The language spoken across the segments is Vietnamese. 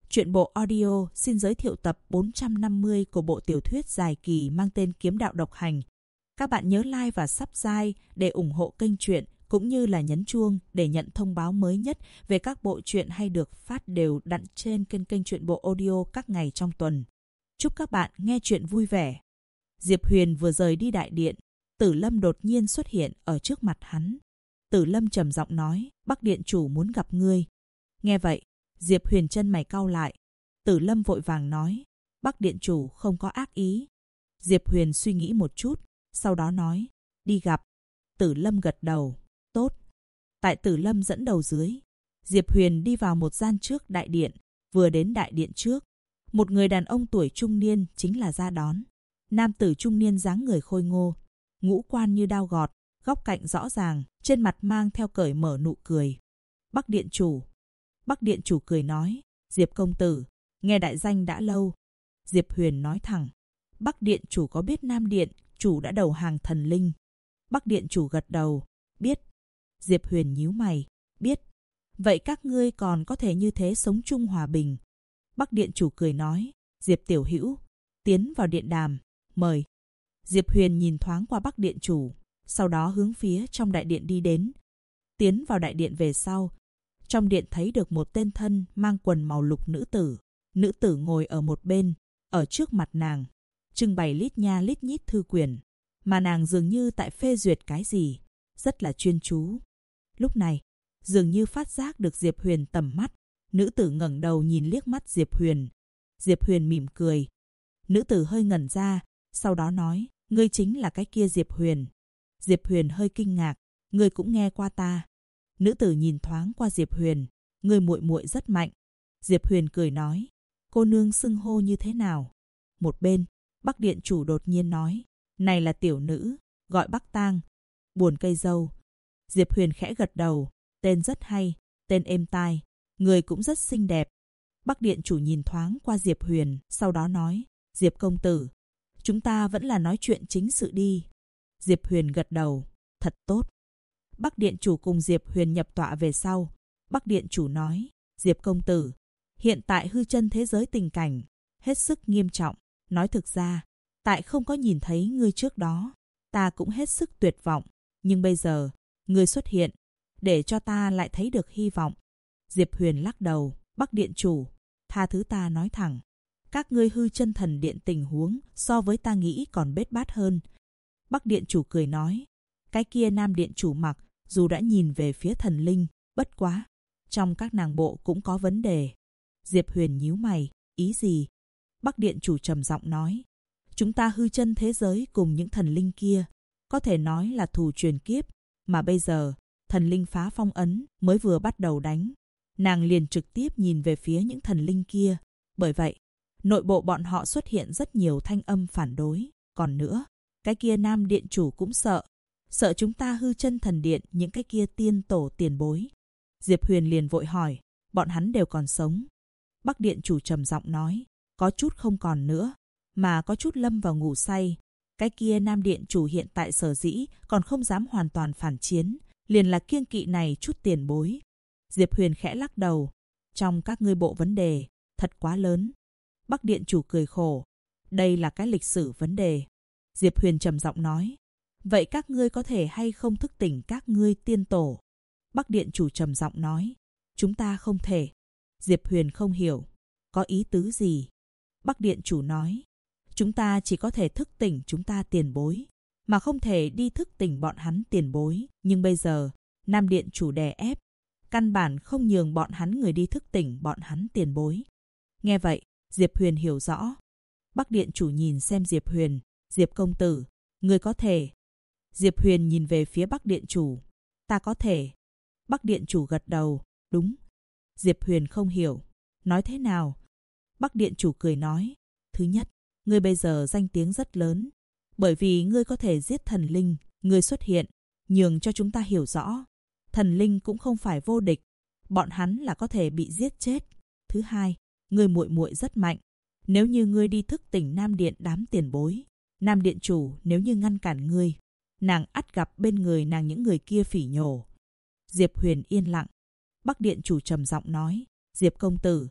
Truyện bộ audio xin giới thiệu tập 450 của bộ tiểu thuyết dài kỳ mang tên Kiếm đạo độc hành. Các bạn nhớ like và subscribe để ủng hộ kênh truyện, cũng như là nhấn chuông để nhận thông báo mới nhất về các bộ truyện hay được phát đều đặn trên kênh truyện bộ audio các ngày trong tuần. Chúc các bạn nghe truyện vui vẻ. Diệp Huyền vừa rời đi đại điện, Tử Lâm đột nhiên xuất hiện ở trước mặt hắn. Tử Lâm trầm giọng nói, Bắc điện chủ muốn gặp ngươi. Nghe vậy, Diệp Huyền chân mày cau lại. Tử Lâm vội vàng nói, Bắc điện chủ không có ác ý. Diệp Huyền suy nghĩ một chút, sau đó nói, đi gặp. Tử Lâm gật đầu, tốt. Tại Tử Lâm dẫn đầu dưới, Diệp Huyền đi vào một gian trước đại điện. Vừa đến đại điện trước, một người đàn ông tuổi trung niên chính là ra đón. Nam tử trung niên dáng người khôi ngô, ngũ quan như đao gọt, góc cạnh rõ ràng, trên mặt mang theo cởi mở nụ cười. Bắc điện chủ. Bắc điện chủ cười nói, Diệp công tử, nghe đại danh đã lâu. Diệp Huyền nói thẳng, Bắc điện chủ có biết Nam điện chủ đã đầu hàng thần linh? Bắc điện chủ gật đầu, biết. Diệp Huyền nhíu mày, biết. Vậy các ngươi còn có thể như thế sống chung hòa bình? Bắc điện chủ cười nói, Diệp tiểu hữu, tiến vào điện đàm, mời. Diệp Huyền nhìn thoáng qua Bắc điện chủ, sau đó hướng phía trong đại điện đi đến. Tiến vào đại điện về sau, trong điện thấy được một tên thân mang quần màu lục nữ tử. Nữ tử ngồi ở một bên, ở trước mặt nàng trưng bày lít nha lít nhít thư quyển, mà nàng dường như tại phê duyệt cái gì, rất là chuyên chú. Lúc này, dường như phát giác được Diệp Huyền tầm mắt, nữ tử ngẩng đầu nhìn liếc mắt Diệp Huyền. Diệp Huyền mỉm cười. Nữ tử hơi ngẩn ra, sau đó nói, ngươi chính là cái kia Diệp Huyền. Diệp Huyền hơi kinh ngạc, ngươi cũng nghe qua ta. Nữ tử nhìn thoáng qua Diệp Huyền, ngươi muội muội rất mạnh. Diệp Huyền cười nói, cô nương xưng hô như thế nào? Một bên, Bắc điện chủ đột nhiên nói, này là tiểu nữ, gọi Bắc Tang, buồn cây dâu. Diệp Huyền khẽ gật đầu, tên rất hay, tên êm tai, người cũng rất xinh đẹp. Bắc điện chủ nhìn thoáng qua Diệp Huyền, sau đó nói, Diệp công tử, chúng ta vẫn là nói chuyện chính sự đi. Diệp Huyền gật đầu, thật tốt. Bắc điện chủ cùng Diệp Huyền nhập tọa về sau, Bắc điện chủ nói, Diệp công tử, hiện tại hư chân thế giới tình cảnh hết sức nghiêm trọng. Nói thực ra, tại không có nhìn thấy ngươi trước đó, ta cũng hết sức tuyệt vọng. Nhưng bây giờ, ngươi xuất hiện, để cho ta lại thấy được hy vọng. Diệp Huyền lắc đầu, Bắc điện chủ, tha thứ ta nói thẳng. Các ngươi hư chân thần điện tình huống so với ta nghĩ còn bết bát hơn. Bắc điện chủ cười nói, cái kia Nam điện chủ mặc dù đã nhìn về phía thần linh, bất quá, trong các nàng bộ cũng có vấn đề. Diệp Huyền nhíu mày, ý gì? Bắc điện chủ trầm giọng nói, chúng ta hư chân thế giới cùng những thần linh kia, có thể nói là thù truyền kiếp, mà bây giờ, thần linh phá phong ấn mới vừa bắt đầu đánh. Nàng liền trực tiếp nhìn về phía những thần linh kia, bởi vậy, nội bộ bọn họ xuất hiện rất nhiều thanh âm phản đối. Còn nữa, cái kia Nam điện chủ cũng sợ chúng ta hư chân thần điện những cái kia tiên tổ tiền bối. Diệp Huyền liền vội hỏi, bọn hắn đều còn sống? Bắc điện chủ trầm giọng nói, có chút không còn nữa, mà có chút lâm vào ngủ say. Cái kia Nam điện chủ hiện tại sở dĩ còn không dám hoàn toàn phản chiến, liền là kiêng kỵ này chút tiền bối. Diệp Huyền khẽ lắc đầu, trong các ngươi bộ vấn đề thật quá lớn. Bắc điện chủ cười khổ, đây là cái lịch sử vấn đề. Diệp Huyền trầm giọng nói, vậy các ngươi có thể hay không thức tỉnh các ngươi tiên tổ? Bắc điện chủ trầm giọng nói, chúng ta không thể. Diệp Huyền không hiểu, có ý tứ gì? Bắc điện chủ nói, chúng ta chỉ có thể thức tỉnh chúng ta tiền bối, mà không thể đi thức tỉnh bọn hắn tiền bối. Nhưng bây giờ, Nam điện chủ đè ép, căn bản không nhường bọn hắn người đi thức tỉnh bọn hắn tiền bối. Nghe vậy, Diệp Huyền hiểu rõ. Bắc điện chủ nhìn xem Diệp Huyền, Diệp công tử, người có thể. Diệp Huyền nhìn về phía Bắc điện chủ, ta có thể. Bắc điện chủ gật đầu, đúng. Diệp Huyền không hiểu, nói thế nào? Bắc điện chủ cười nói, thứ nhất, ngươi bây giờ danh tiếng rất lớn, bởi vì ngươi có thể giết thần linh. Ngươi xuất hiện, nhường cho chúng ta hiểu rõ, thần linh cũng không phải vô địch, bọn hắn là có thể bị giết chết. Thứ hai, ngươi muội muội rất mạnh, nếu như ngươi đi thức tỉnh Nam điện đám tiền bối, Nam điện chủ nếu như ngăn cản ngươi, nàng ắt gặp bên người nàng những người kia phỉ nhổ. Diệp Huyền yên lặng. Bắc điện chủ trầm giọng nói, Diệp công tử,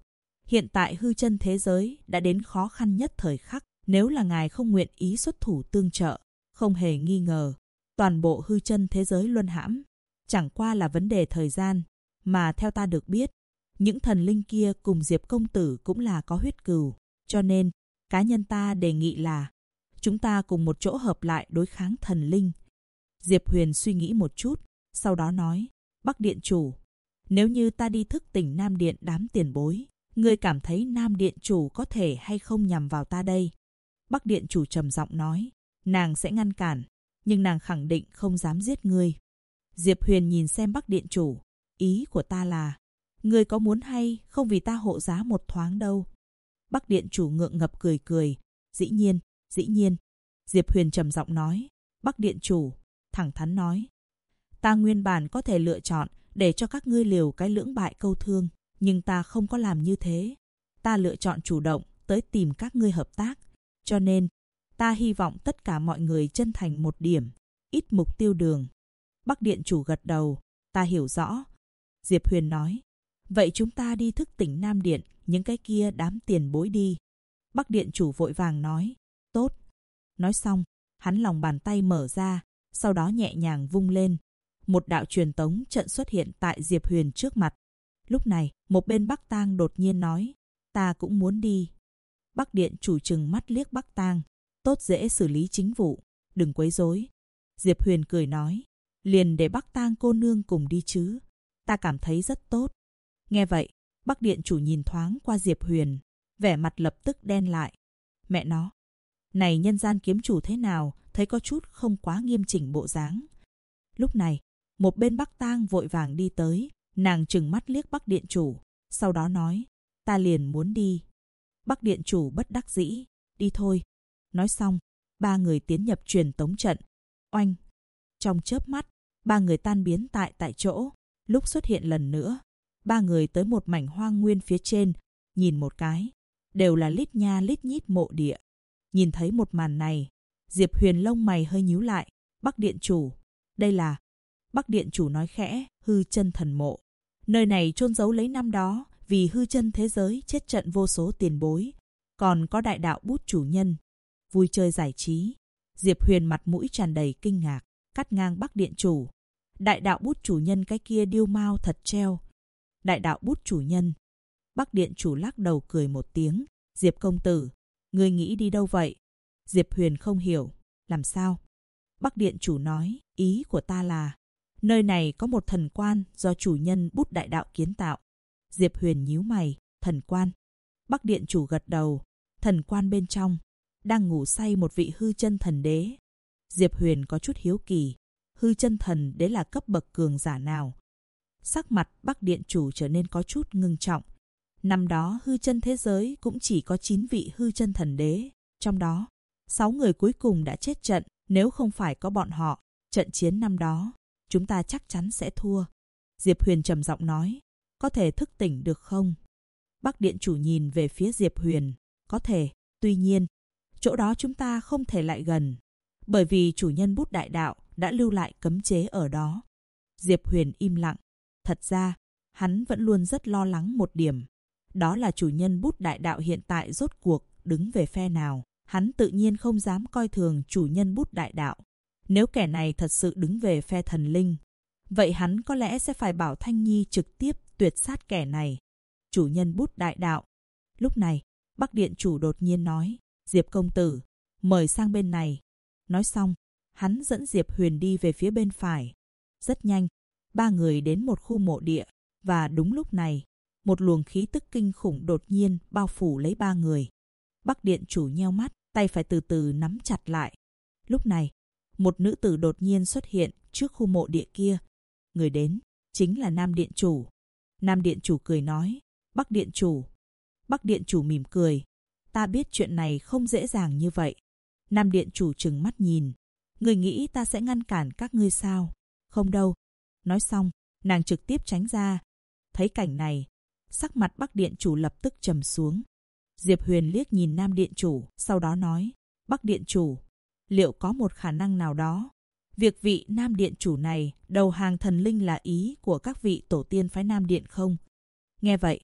Hiện tại hư chân thế giới đã đến khó khăn nhất thời khắc. Nếu là ngài không nguyện ý xuất thủ tương trợ, không hề nghi ngờ, toàn bộ hư chân thế giới luân hãm. Chẳng qua là vấn đề thời gian, mà theo ta được biết, những thần linh kia cùng Diệp công tử cũng là có huyết cừu. Cho nên, cá nhân ta đề nghị là chúng ta cùng một chỗ hợp lại đối kháng thần linh. Diệp Huyền suy nghĩ một chút, sau đó nói, Bắc Điện chủ, nếu như ta đi thức tỉnh Nam Điện đám tiền bối, ngươi cảm thấy Nam Điện chủ có thể hay không nhằm vào ta đây? Bắc Điện chủ trầm giọng nói, nàng sẽ ngăn cản, nhưng nàng khẳng định không dám giết ngươi. Diệp Huyền nhìn xem Bắc Điện chủ, ý của ta là, ngươi có muốn hay không vì ta hộ giá một thoáng đâu? Bắc Điện chủ ngượng ngập cười cười, dĩ nhiên, dĩ nhiên. Diệp Huyền trầm giọng nói, Bắc Điện chủ, thẳng thắn nói, ta nguyên bản có thể lựa chọn để cho các ngươi liều cái lưỡng bại câu thương, nhưng ta không có làm như thế. Ta lựa chọn chủ động tới tìm các ngươi hợp tác, cho nên ta hy vọng tất cả mọi người chân thành một điểm, ít mục tiêu đường. Bắc Điện chủ gật đầu, ta hiểu rõ. Diệp Huyền nói, vậy chúng ta đi thức tỉnh Nam Điện, những cái kia đám tiền bối đi. Bắc Điện chủ vội vàng nói, tốt. Nói xong, hắn lòng bàn tay mở ra, sau đó nhẹ nhàng vung lên. Một đạo truyền tống trận xuất hiện tại Diệp Huyền trước mặt. Lúc này, một bên Bắc Tang đột nhiên nói, ta cũng muốn đi. Bắc Điện chủ trừng mắt liếc Bắc Tang, tốt dễ xử lý chính vụ, đừng quấy rối. Diệp Huyền cười nói, liền để Bắc Tang cô nương cùng đi chứ, ta cảm thấy rất tốt. Nghe vậy, Bắc Điện chủ nhìn thoáng qua Diệp Huyền, vẻ mặt lập tức đen lại. Mẹ nó, này nhân gian kiếm chủ thế nào, thấy có chút không quá nghiêm chỉnh bộ dáng. Lúc này, một bên Bắc Tang vội vàng đi tới, nàng trừng mắt liếc Bắc Điện chủ, sau đó nói, ta liền muốn đi. Bắc Điện chủ bất đắc dĩ, đi thôi. Nói xong, ba người tiến nhập truyền tống trận. Oanh! Trong chớp mắt, ba người tan biến tại chỗ. Lúc xuất hiện lần nữa, ba người tới một mảnh hoang nguyên phía trên, nhìn một cái, đều là lít nha lít nhít mộ địa. Nhìn thấy một màn này, Diệp Huyền lông mày hơi nhíu lại. Bắc Điện chủ, đây là... Bắc Điện chủ nói khẽ, hư chân thần mộ. Nơi này chôn giấu lấy năm đó, vì hư chân thế giới chết trận vô số tiền bối. Còn có đại đạo bút chủ nhân. Vui chơi giải trí. Diệp Huyền mặt mũi tràn đầy kinh ngạc, cắt ngang Bắc Điện chủ. Đại đạo bút chủ nhân cái kia điêu mao thật treo. Đại đạo bút chủ nhân. Bắc Điện chủ lắc đầu cười một tiếng. Diệp công tử, ngươi nghĩ đi đâu vậy? Diệp Huyền không hiểu. Làm sao? Bắc Điện chủ nói, ý của ta là, nơi này có một thần quan do chủ nhân bút đại đạo kiến tạo. Diệp Huyền nhíu mày, thần quan. Bắc Điện chủ gật đầu, thần quan bên trong đang ngủ say một vị hư chân thần đế. Diệp Huyền có chút hiếu kỳ, hư chân thần đế là cấp bậc cường giả nào? Sắc mặt Bắc Điện chủ trở nên có chút ngưng trọng. Năm đó hư chân thế giới cũng chỉ có 9 vị hư chân thần đế, trong đó 6 người cuối cùng đã chết trận. Nếu không phải có bọn họ, trận chiến năm đó, chúng ta chắc chắn sẽ thua. Diệp Huyền trầm giọng nói, có thể thức tỉnh được không? Bắc Điện chủ nhìn về phía Diệp Huyền, có thể, tuy nhiên, chỗ đó chúng ta không thể lại gần, bởi vì chủ nhân bút đại đạo đã lưu lại cấm chế ở đó. Diệp Huyền im lặng, thật ra, hắn vẫn luôn rất lo lắng một điểm, đó là chủ nhân bút đại đạo hiện tại rốt cuộc đứng về phe nào. Hắn tự nhiên không dám coi thường chủ nhân bút đại đạo. Nếu kẻ này thật sự đứng về phe thần linh, vậy hắn có lẽ sẽ phải bảo Thanh Nhi trực tiếp tuyệt sát kẻ này. Chủ nhân bút đại đạo. Lúc này, Bắc Điện chủ đột nhiên nói, Diệp công tử, mời sang bên này. Nói xong, hắn dẫn Diệp Huyền đi về phía bên phải. Rất nhanh, ba người đến một khu mộ địa, và đúng lúc này, một luồng khí tức kinh khủng đột nhiên bao phủ lấy ba người. Bắc Điện chủ nheo mắt, tay phải từ từ nắm chặt lại. Lúc này, một nữ tử đột nhiên xuất hiện trước khu mộ địa kia. Người đến chính là Nam Điện chủ. Nam Điện chủ cười nói, Bắc Điện chủ. Bắc Điện chủ mỉm cười, ta biết chuyện này không dễ dàng như vậy. Nam Điện chủ trừng mắt nhìn, người nghĩ ta sẽ ngăn cản các ngươi sao? Không đâu. Nói xong, nàng trực tiếp tránh ra. Thấy cảnh này, sắc mặt Bắc Điện chủ lập tức trầm xuống. Diệp Huyền liếc nhìn Nam Điện chủ, sau đó nói, Bắc Điện chủ, liệu có một khả năng nào đó, việc vị Nam Điện chủ này đầu hàng thần linh là ý của các vị tổ tiên phái Nam Điện không? Nghe vậy,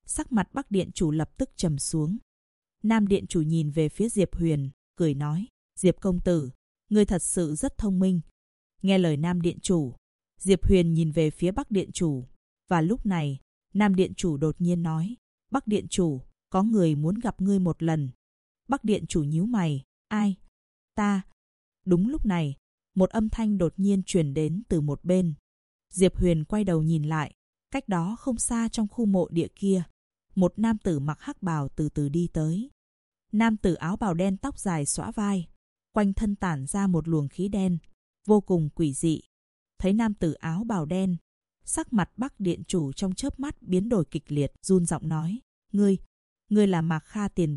Sắc mặt Bắc Điện chủ lập tức trầm xuống. Nam Điện chủ nhìn về phía Diệp Huyền, cười nói, Diệp công tử, ngươi thật sự rất thông minh. Nghe lời Nam Điện chủ, Diệp Huyền nhìn về phía Bắc Điện chủ. Và lúc này, Nam Điện chủ đột nhiên nói, Bắc Điện chủ, có người muốn gặp ngươi một lần. Bắc Điện chủ nhíu mày, ai? Ta. Đúng lúc này, một âm thanh đột nhiên truyền đến từ một bên. Diệp Huyền quay đầu nhìn lại, cách đó không xa trong khu mộ địa kia, một nam tử mặc hắc bào từ từ đi tới. Nam tử áo bào đen tóc dài xõa vai, quanh thân tản ra một luồng khí đen, vô cùng quỷ dị. Thấy nam tử áo bào đen, sắc mặt Bắc Điện chủ trong chớp mắt biến đổi kịch liệt, run giọng nói, ngươi là Mạc Kha tiền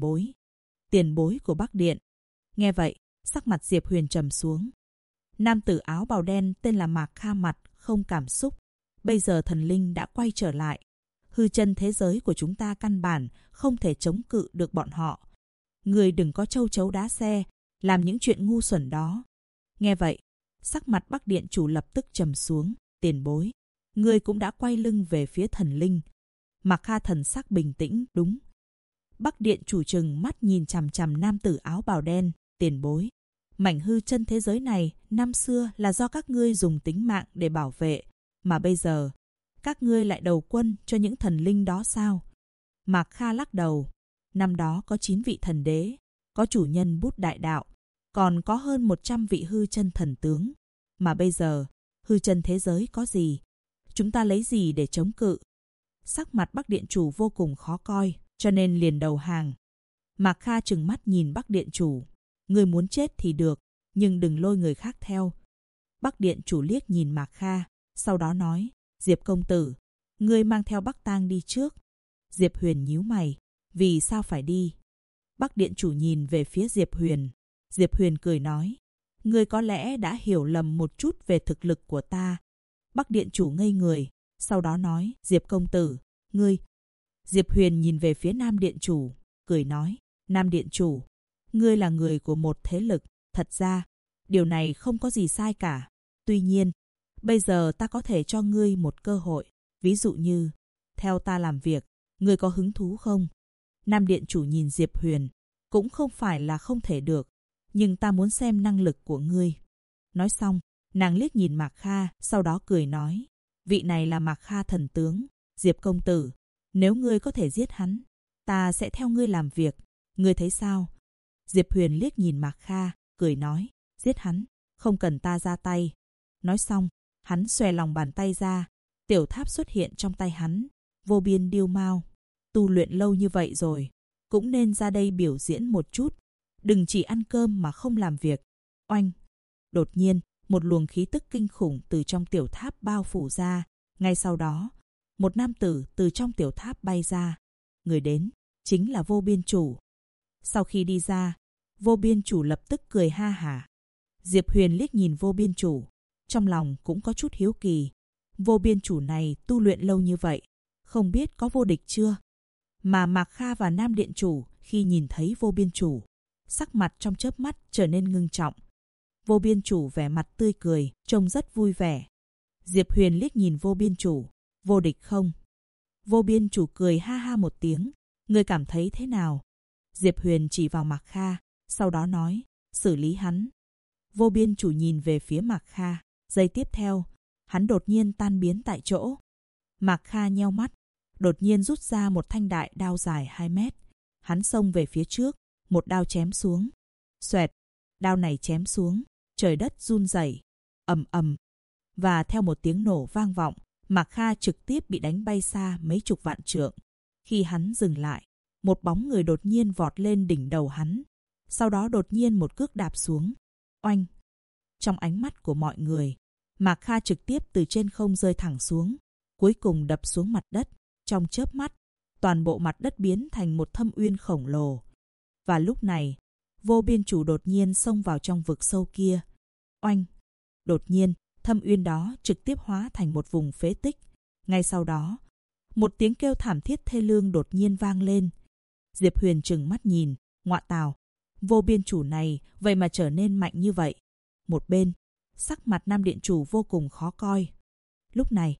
bối của Bắc Điện. Nghe vậy, sắc mặt Diệp Huyền trầm xuống. Nam tử áo bào đen tên là Mạc Kha mặt không cảm xúc. Bây giờ thần linh đã quay trở lại. Hư chân thế giới của chúng ta căn bản không thể chống cự được bọn họ. Ngươi đừng có châu chấu đá xe, làm những chuyện ngu xuẩn đó. Nghe vậy, sắc mặt Bắc Điện chủ lập tức trầm xuống. Tiền bối, ngươi cũng đã quay lưng về phía thần linh. Mạc Kha thần sắc bình tĩnh, đúng. Bắc Điện chủ trừng mắt nhìn chằm chằm nam tử áo bào đen, tiền bối. Mảnh hư chân thế giới này năm xưa là do các ngươi dùng tính mạng để bảo vệ, mà bây giờ các ngươi lại đầu quân cho những thần linh đó sao? Mạc Kha lắc đầu. Năm đó có 9 vị thần đế, có chủ nhân bút đại đạo, còn có hơn 100 vị hư chân thần tướng. Mà bây giờ, hư chân thế giới có gì? Chúng ta lấy gì để chống cự? Sắc mặt Bắc Điện chủ vô cùng khó coi, cho nên liền đầu hàng. Mạc Kha trừng mắt nhìn Bắc Điện chủ. Ngươi muốn chết thì được, nhưng đừng lôi người khác theo. Bắc Điện chủ liếc nhìn Mạc Kha, sau đó nói, Diệp công tử, ngươi mang theo Bắc Tang đi trước. Diệp Huyền nhíu mày, vì sao phải đi? Bắc Điện chủ nhìn về phía Diệp Huyền. Diệp Huyền cười nói, ngươi có lẽ đã hiểu lầm một chút về thực lực của ta. Bắc Điện chủ ngây người, sau đó nói, Diệp công tử, ngươi. Diệp Huyền nhìn về phía Nam Điện chủ, cười nói, Nam Điện chủ, ngươi là người của một thế lực, thật ra, điều này không có gì sai cả. Tuy nhiên, bây giờ ta có thể cho ngươi một cơ hội, ví dụ như, theo ta làm việc, ngươi có hứng thú không? Nam Điện chủ nhìn Diệp Huyền, cũng không phải là không thể được, nhưng ta muốn xem năng lực của ngươi. Nói xong, nàng liếc nhìn Mạc Kha, sau đó cười nói, vị này là Mạc Kha thần tướng, Diệp công tử, nếu ngươi có thể giết hắn, ta sẽ theo ngươi làm việc, ngươi thấy sao? Diệp Huyền liếc nhìn Mạc Kha, cười nói, giết hắn, không cần ta ra tay. Nói xong, hắn xòe lòng bàn tay ra, tiểu tháp xuất hiện trong tay hắn, vô biên điêu mao. Tu luyện lâu như vậy rồi, cũng nên ra đây biểu diễn một chút, đừng chỉ ăn cơm mà không làm việc. Oanh! Đột nhiên, một luồng khí tức kinh khủng từ trong tiểu tháp bao phủ ra. Ngay sau đó, một nam tử từ trong tiểu tháp bay ra. Người đến, chính là Vô Biên Chủ. Sau khi đi ra, Vô Biên Chủ lập tức cười ha hả. Diệp Huyền liếc nhìn Vô Biên Chủ, trong lòng cũng có chút hiếu kỳ. Vô Biên Chủ này tu luyện lâu như vậy, không biết có vô địch chưa? Mà Mạc Kha và Nam Điện Chủ khi nhìn thấy Vô Biên Chủ, sắc mặt trong chớp mắt trở nên ngưng trọng. Vô Biên Chủ vẻ mặt tươi cười, trông rất vui vẻ. Diệp Huyền liếc nhìn Vô Biên Chủ, vô địch không? Vô Biên Chủ cười ha ha một tiếng, ngươi cảm thấy thế nào? Diệp Huyền chỉ vào Mạc Kha, sau đó nói, xử lý hắn. Vô Biên Chủ nhìn về phía Mạc Kha, giây tiếp theo, hắn đột nhiên tan biến tại chỗ. Mạc Kha nheo mắt, đột nhiên rút ra một thanh đại đao dài 2 mét. Hắn xông về phía trước, một đao chém xuống. Xoẹt, đao này chém xuống, trời đất run rẩy, ầm ầm. Và theo một tiếng nổ vang vọng, Mạc Kha trực tiếp bị đánh bay xa mấy chục vạn trượng. Khi hắn dừng lại, một bóng người đột nhiên vọt lên đỉnh đầu hắn. Sau đó đột nhiên một cước đạp xuống. Oanh! Trong ánh mắt của mọi người, Mạc Kha trực tiếp từ trên không rơi thẳng xuống, cuối cùng đập xuống mặt đất. Trong chớp mắt, toàn bộ mặt đất biến thành một thâm uyên khổng lồ. Và lúc này, Vô Biên Chủ đột nhiên xông vào trong vực sâu kia. Oanh! Đột nhiên, thâm uyên đó trực tiếp hóa thành một vùng phế tích. Ngay sau đó, một tiếng kêu thảm thiết thê lương đột nhiên vang lên. Diệp Huyền trừng mắt nhìn, ngọa tào, Vô Biên Chủ này vậy mà trở nên mạnh như vậy. Một bên, sắc mặt Nam Điện Chủ vô cùng khó coi. Lúc này,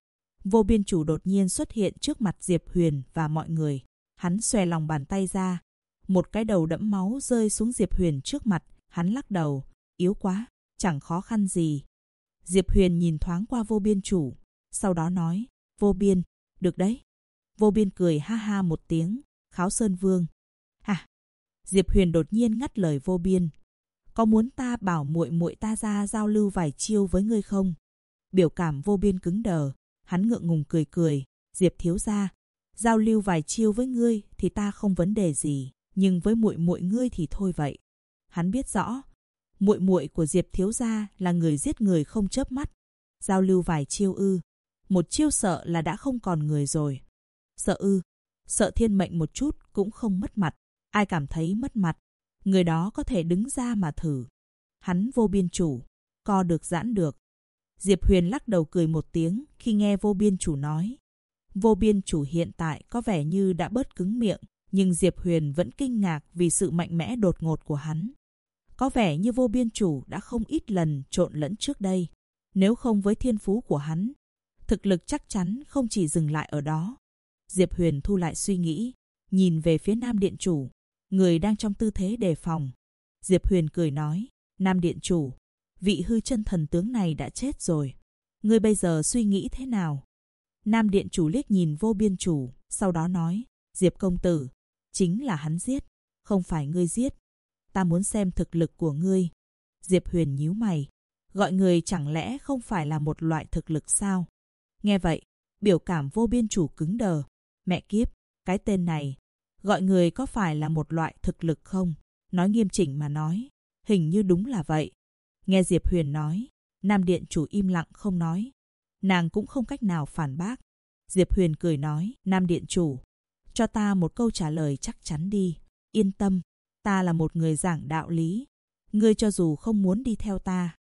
Vô Biên Chủ đột nhiên xuất hiện trước mặt Diệp Huyền và mọi người. Hắn xòe lòng bàn tay ra. Một cái đầu đẫm máu rơi xuống Diệp Huyền trước mặt. Hắn lắc đầu. Yếu quá, chẳng khó khăn gì. Diệp Huyền nhìn thoáng qua Vô Biên Chủ. Sau đó nói, Vô Biên, được đấy. Vô Biên cười ha ha một tiếng. Kháo Sơn Vương. Hả? Diệp Huyền đột nhiên ngắt lời Vô Biên. Có muốn ta bảo muội muội ta ra giao lưu vài chiêu với ngươi không? Biểu cảm Vô Biên cứng đờ. Hắn ngượng ngùng cười cười. Diệp thiếu gia, giao lưu vài chiêu với ngươi thì ta không vấn đề gì, nhưng với muội muội ngươi thì thôi vậy. Hắn biết rõ, muội muội của Diệp thiếu gia là người giết người không chớp mắt. Giao lưu vài chiêu ư? Một chiêu sợ là đã không còn người rồi. Sợ ư? Sợ thiên mệnh một chút cũng không mất mặt. Ai cảm thấy mất mặt, người đó có thể đứng ra mà thử. Hắn Vô Biên Chủ, co được giãn được. Diệp Huyền lắc đầu cười một tiếng khi nghe Vô Biên Chủ nói. Vô Biên Chủ hiện tại có vẻ như đã bớt cứng miệng, nhưng Diệp Huyền vẫn kinh ngạc vì sự mạnh mẽ đột ngột của hắn. Có vẻ như Vô Biên Chủ đã không ít lần trộn lẫn trước đây. Nếu không với thiên phú của hắn, thực lực chắc chắn không chỉ dừng lại ở đó. Diệp Huyền thu lại suy nghĩ, nhìn về phía Nam Điện Chủ, người đang trong tư thế đề phòng. Diệp Huyền cười nói, Nam Điện Chủ, vị hư chân thần tướng này đã chết rồi. Ngươi bây giờ suy nghĩ thế nào? Nam Điện Chủ liếc nhìn Vô Biên Chủ, sau đó nói, Diệp công tử, chính là hắn giết, không phải ngươi giết. Ta muốn xem thực lực của ngươi. Diệp Huyền nhíu mày, gọi người chẳng lẽ không phải là một loại thực lực sao? Nghe vậy, biểu cảm Vô Biên Chủ cứng đờ. Mẹ kiếp, cái tên này, gọi người có phải là một loại thực lực không? Nói nghiêm chỉnh mà nói, hình như đúng là vậy. Nghe Diệp Huyền nói, Nam Điện Chủ im lặng không nói. Nàng cũng không cách nào phản bác. Diệp Huyền cười nói, Nam Điện Chủ, cho ta một câu trả lời chắc chắn đi. Yên tâm, ta là một người giảng đạo lý. Ngươi cho dù không muốn đi theo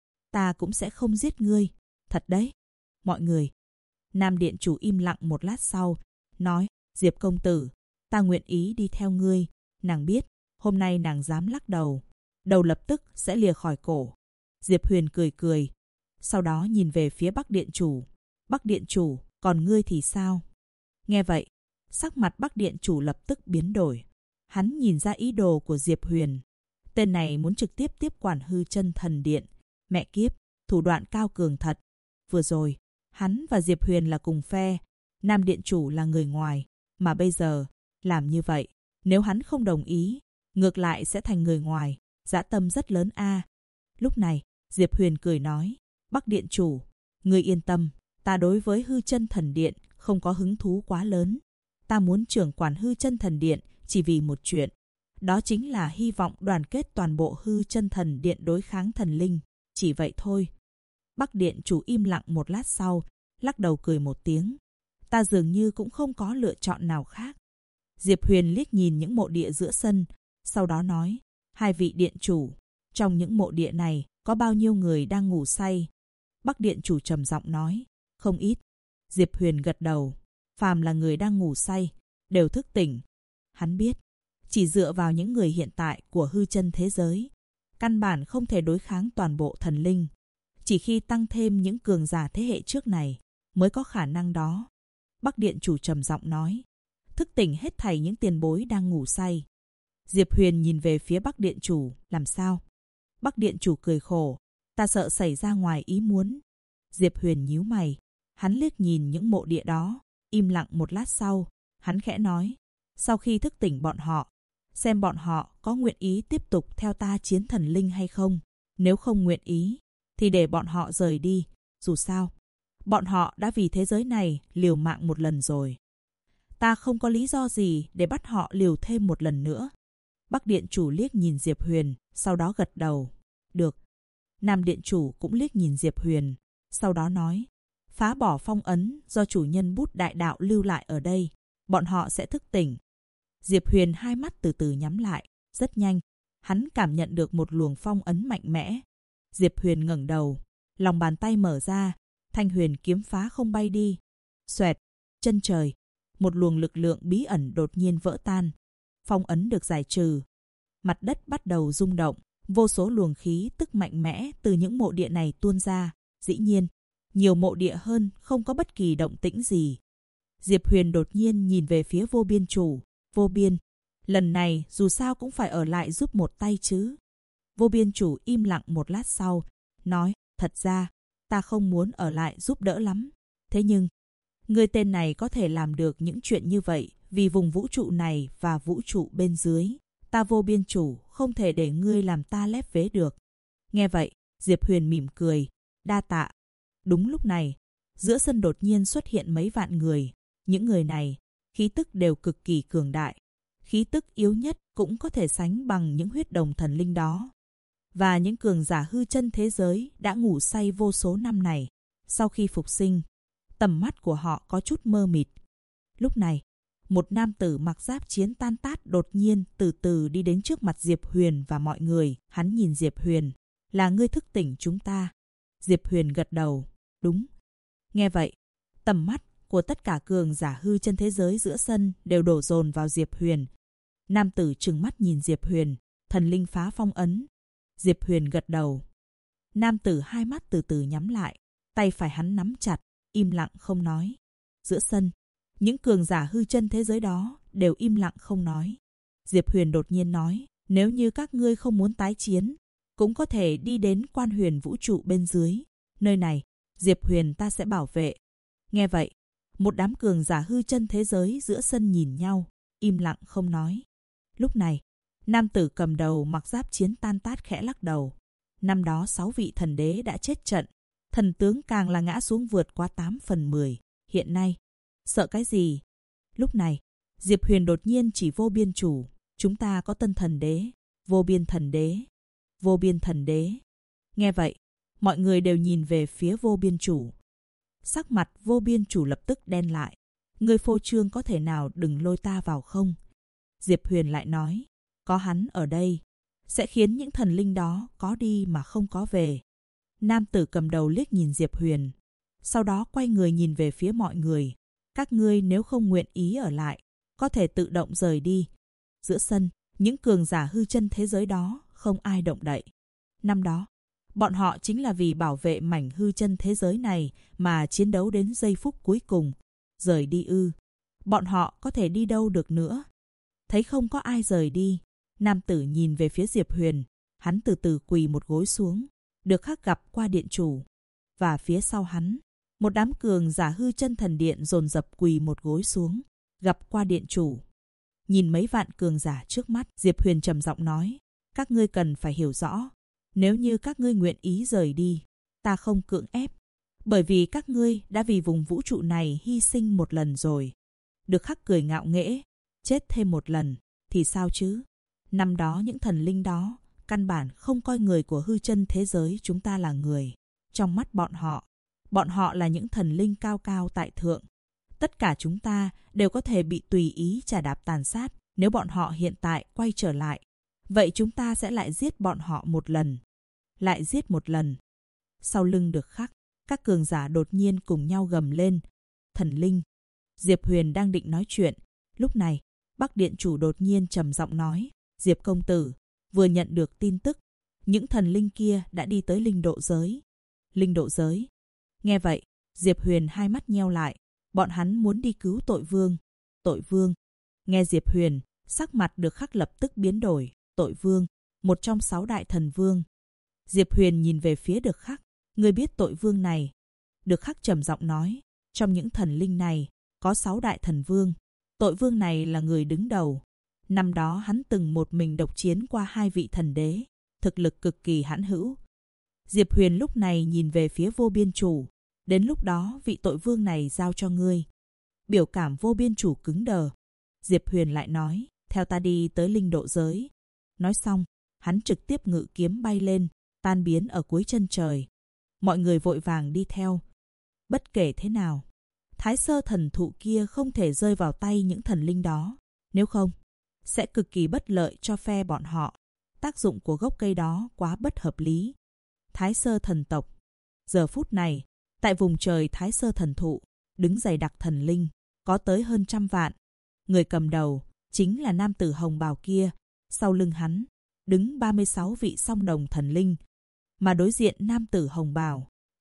ta cũng sẽ không giết ngươi. Thật đấy. Mọi người. Nam Điện Chủ im lặng một lát sau, nói, Diệp công tử, ta nguyện ý đi theo ngươi. Nàng biết, hôm nay nàng dám lắc đầu, đầu lập tức sẽ lìa khỏi cổ. Diệp Huyền cười cười, sau đó nhìn về phía Bắc Điện Chủ. Bắc Điện Chủ, còn ngươi thì sao? Nghe vậy, sắc mặt Bắc Điện Chủ lập tức biến đổi. Hắn nhìn ra ý đồ của Diệp Huyền. Tên này muốn trực tiếp tiếp quản hư chân thần điện. Mẹ kiếp, thủ đoạn cao cường thật. Vừa rồi, hắn và Diệp Huyền là cùng phe. Nam Điện Chủ là người ngoài. Mà bây giờ, làm như vậy, nếu hắn không đồng ý, ngược lại sẽ thành người ngoài. Dã tâm rất lớn a. Lúc này, Diệp Huyền cười nói, Bắc Điện Chủ, ngươi yên tâm, ta đối với hư chân thần điện không có hứng thú quá lớn. Ta muốn trưởng quản hư chân thần điện chỉ vì một chuyện. Đó chính là hy vọng đoàn kết toàn bộ hư chân thần điện đối kháng thần linh. Chỉ vậy thôi. Bắc Điện Chủ im lặng một lát sau, lắc đầu cười một tiếng. Ta dường như cũng không có lựa chọn nào khác. Diệp Huyền liếc nhìn những mộ địa giữa sân, sau đó nói, hai vị điện chủ, trong những mộ địa này có bao nhiêu người đang ngủ say? Bắc Điện Chủ trầm giọng nói, không ít. Diệp Huyền gật đầu, phàm là người đang ngủ say, đều thức tỉnh. Hắn biết, chỉ dựa vào những người hiện tại của hư chân thế giới, căn bản không thể đối kháng toàn bộ thần linh. Chỉ khi tăng thêm những cường giả thế hệ trước này, mới có khả năng đó. Bắc Điện Chủ trầm giọng nói, thức tỉnh hết thảy những tiền bối đang ngủ say. Diệp Huyền nhìn về phía Bắc Điện Chủ, làm sao? Bắc Điện Chủ cười khổ, ta sợ xảy ra ngoài ý muốn. Diệp Huyền nhíu mày, hắn liếc nhìn những mộ địa đó, im lặng một lát sau, hắn khẽ nói, sau khi thức tỉnh bọn họ, xem bọn họ có nguyện ý tiếp tục theo ta chiến thần linh hay không. Nếu không nguyện ý, thì để bọn họ rời đi, dù sao, bọn họ đã vì thế giới này liều mạng một lần rồi. Ta không có lý do gì để bắt họ liều thêm một lần nữa. Bắc Điện Chủ liếc nhìn Diệp Huyền, sau đó gật đầu. Được. Nam Điện Chủ cũng liếc nhìn Diệp Huyền, sau đó nói, phá bỏ phong ấn do chủ nhân bút đại đạo lưu lại ở đây, bọn họ sẽ thức tỉnh. Diệp Huyền hai mắt từ từ nhắm lại, rất nhanh, hắn cảm nhận được một luồng phong ấn mạnh mẽ. Diệp Huyền ngẩng đầu, lòng bàn tay mở ra, thanh huyền kiếm phá không bay đi. Xoẹt, chân trời, một luồng lực lượng bí ẩn đột nhiên vỡ tan. Phong ấn được giải trừ. Mặt đất bắt đầu rung động, vô số luồng khí tức mạnh mẽ từ những mộ địa này tuôn ra. Dĩ nhiên, nhiều mộ địa hơn, không có bất kỳ động tĩnh gì. Diệp Huyền đột nhiên nhìn về phía Vô Biên chủ. Vô Biên, lần này dù sao cũng phải ở lại giúp một tay chứ. Vô Biên chủ im lặng một lát sau, nói, thật ra, ta không muốn ở lại giúp đỡ lắm. Thế nhưng, ngươi tên này có thể làm được những chuyện như vậy vì vùng vũ trụ này và vũ trụ bên dưới. Ta Vô Biên chủ không thể để ngươi làm ta lép vế được. Nghe vậy, Diệp Huyền mỉm cười, đa tạ. Đúng lúc này, giữa sân đột nhiên xuất hiện mấy vạn người. Những người này, khí tức đều cực kỳ cường đại. Khí tức yếu nhất cũng có thể sánh bằng những huyết đồng thần linh đó. Và những cường giả hư chân thế giới đã ngủ say vô số năm này. Sau khi phục sinh, tầm mắt của họ có chút mơ mịt. Lúc này, một nam tử mặc giáp chiến tan tát đột nhiên từ từ đi đến trước mặt Diệp Huyền và mọi người. Hắn nhìn Diệp Huyền, là ngươi thức tỉnh chúng ta. Diệp Huyền gật đầu, đúng. Nghe vậy, tầm mắt của tất cả cường giả hư chân thế giới giữa sân đều đổ dồn vào Diệp Huyền. Nam tử trừng mắt nhìn Diệp Huyền, thần linh phá phong ấn. Diệp Huyền gật đầu. Nam tử hai mắt từ từ nhắm lại, tay phải hắn nắm chặt, im lặng không nói. Giữa sân, những cường giả hư chân thế giới đó đều im lặng không nói. Diệp Huyền đột nhiên nói, nếu như các ngươi không muốn tái chiến, cũng có thể đi đến Quan Huyền vũ trụ bên dưới. Nơi này, Diệp Huyền ta sẽ bảo vệ. Nghe vậy, một đám cường giả hư chân thế giới giữa sân nhìn nhau, im lặng không nói. Lúc này, nam tử cầm đầu mặc giáp chiến tan tát khẽ lắc đầu. Năm đó 6 vị thần đế đã chết trận, thần tướng càng là ngã xuống vượt qua 8/10. Hiện nay, sợ cái gì? Lúc này, Diệp Huyền đột nhiên chỉ Vô Biên chủ. Chúng ta có tân thần đế, Vô Biên thần đế, Vô Biên thần đế. Nghe vậy, mọi người đều nhìn về phía Vô Biên chủ. Sắc mặt Vô Biên chủ lập tức đen lại. Ngươi phô trương có thể nào đừng lôi ta vào không? Diệp Huyền lại nói, có hắn ở đây, sẽ khiến những thần linh đó có đi mà không có về. Nam tử cầm đầu liếc nhìn Diệp Huyền, sau đó quay người nhìn về phía mọi người. Các ngươi nếu không nguyện ý ở lại, có thể tự động rời đi. Giữa sân, những cường giả hư chân thế giới đó không ai động đậy. Năm đó, bọn họ chính là vì bảo vệ mảnh hư chân thế giới này mà chiến đấu đến giây phút cuối cùng. Rời đi ư? Bọn họ có thể đi đâu được nữa? Thấy không có ai rời đi, nam tử nhìn về phía Diệp Huyền. Hắn từ từ quỳ một gối xuống, được khắc gặp qua điện chủ. Và phía sau hắn, một đám cường giả hư chân thần điện dồn dập quỳ một gối xuống, gặp qua điện chủ. Nhìn mấy vạn cường giả trước mắt, Diệp Huyền trầm giọng nói, các ngươi cần phải hiểu rõ, nếu như các ngươi nguyện ý rời đi, ta không cưỡng ép, bởi vì các ngươi đã vì vùng vũ trụ này hy sinh một lần rồi. Được khắc cười ngạo nghễ, chết thêm một lần, thì sao chứ? Năm đó những thần linh đó, căn bản không coi người của hư chân thế giới chúng ta là người. Trong mắt bọn họ là những thần linh cao cao tại thượng. Tất cả chúng ta đều có thể bị tùy ý trà đạp tàn sát. Nếu bọn họ hiện tại quay trở lại, vậy chúng ta sẽ lại giết bọn họ một lần. Lại giết một lần. Sau lưng được khắc, các cường giả đột nhiên cùng nhau gầm lên. Thần linh. Diệp Huyền đang định nói chuyện. Lúc này, Bắc Điện chủ đột nhiên trầm giọng nói, Diệp công tử, vừa nhận được tin tức, những thần linh kia đã đi tới linh độ giới. Linh độ giới. Nghe vậy, Diệp Huyền hai mắt nheo lại. Bọn hắn muốn đi cứu tội vương. Tội vương. Nghe Diệp Huyền, sắc mặt được khắc lập tức biến đổi. Tội vương, một trong 6 đại thần vương. Diệp Huyền nhìn về phía được khắc. Ngươi biết tội vương này? Được khắc trầm giọng nói, trong những thần linh này, có 6 đại thần vương. Tội vương này là người đứng đầu. Năm đó hắn từng một mình độc chiến qua 2 vị thần đế, thực lực cực kỳ hãn hữu. Diệp Huyền lúc này nhìn về phía Vô Biên chủ. Đến lúc đó vị tội vương này giao cho ngươi. Biểu cảm Vô Biên chủ cứng đờ. Diệp Huyền lại nói, theo ta đi tới linh độ giới. Nói xong, hắn trực tiếp ngự kiếm bay lên, tan biến ở cuối chân trời. Mọi người vội vàng đi theo. Bất kể thế nào, Thái Sơ thần thụ kia không thể rơi vào tay những thần linh đó. Nếu không, sẽ cực kỳ bất lợi cho phe bọn họ. Tác dụng của gốc cây đó quá bất hợp lý. Thái Sơ thần tộc. Giờ phút này, tại vùng trời Thái Sơ thần thụ, đứng dày đặc thần linh, có tới hơn 100 vạn. Người cầm đầu chính là nam tử hồng bào kia. Sau lưng hắn, đứng 36 vị song đồng thần linh. Mà đối diện nam tử hồng bào,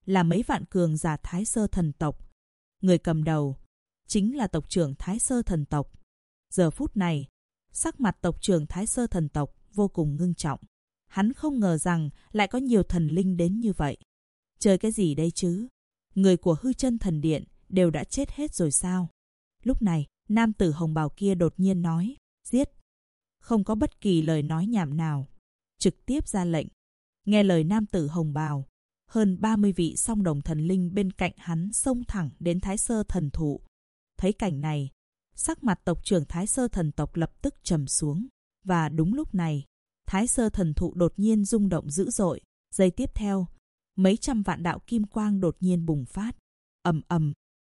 là mấy vạn cường giả Thái Sơ thần tộc. Người cầm đầu chính là tộc trưởng Thái Sơ thần tộc. Giờ phút này, sắc mặt tộc trưởng Thái Sơ thần tộc vô cùng ngưng trọng. Hắn không ngờ rằng lại có nhiều thần linh đến như vậy. Chơi cái gì đây chứ? Người của Hư Chân Thần Điện đều đã chết hết rồi sao? Lúc này, nam tử hồng bào kia đột nhiên nói, giết. Không có bất kỳ lời nói nhảm nào, trực tiếp ra lệnh. Nghe lời nam tử hồng bào, hơn 30 vị song đồng thần linh bên cạnh hắn xông thẳng đến Thái Sơ thần thụ. Thấy cảnh này, sắc mặt tộc trưởng Thái Sơ thần tộc lập tức trầm xuống. Và đúng lúc này, Thái Sơ thần thụ đột nhiên rung động dữ dội. Giây tiếp theo, mấy trăm vạn đạo kim quang đột nhiên bùng phát. Ầm ầm.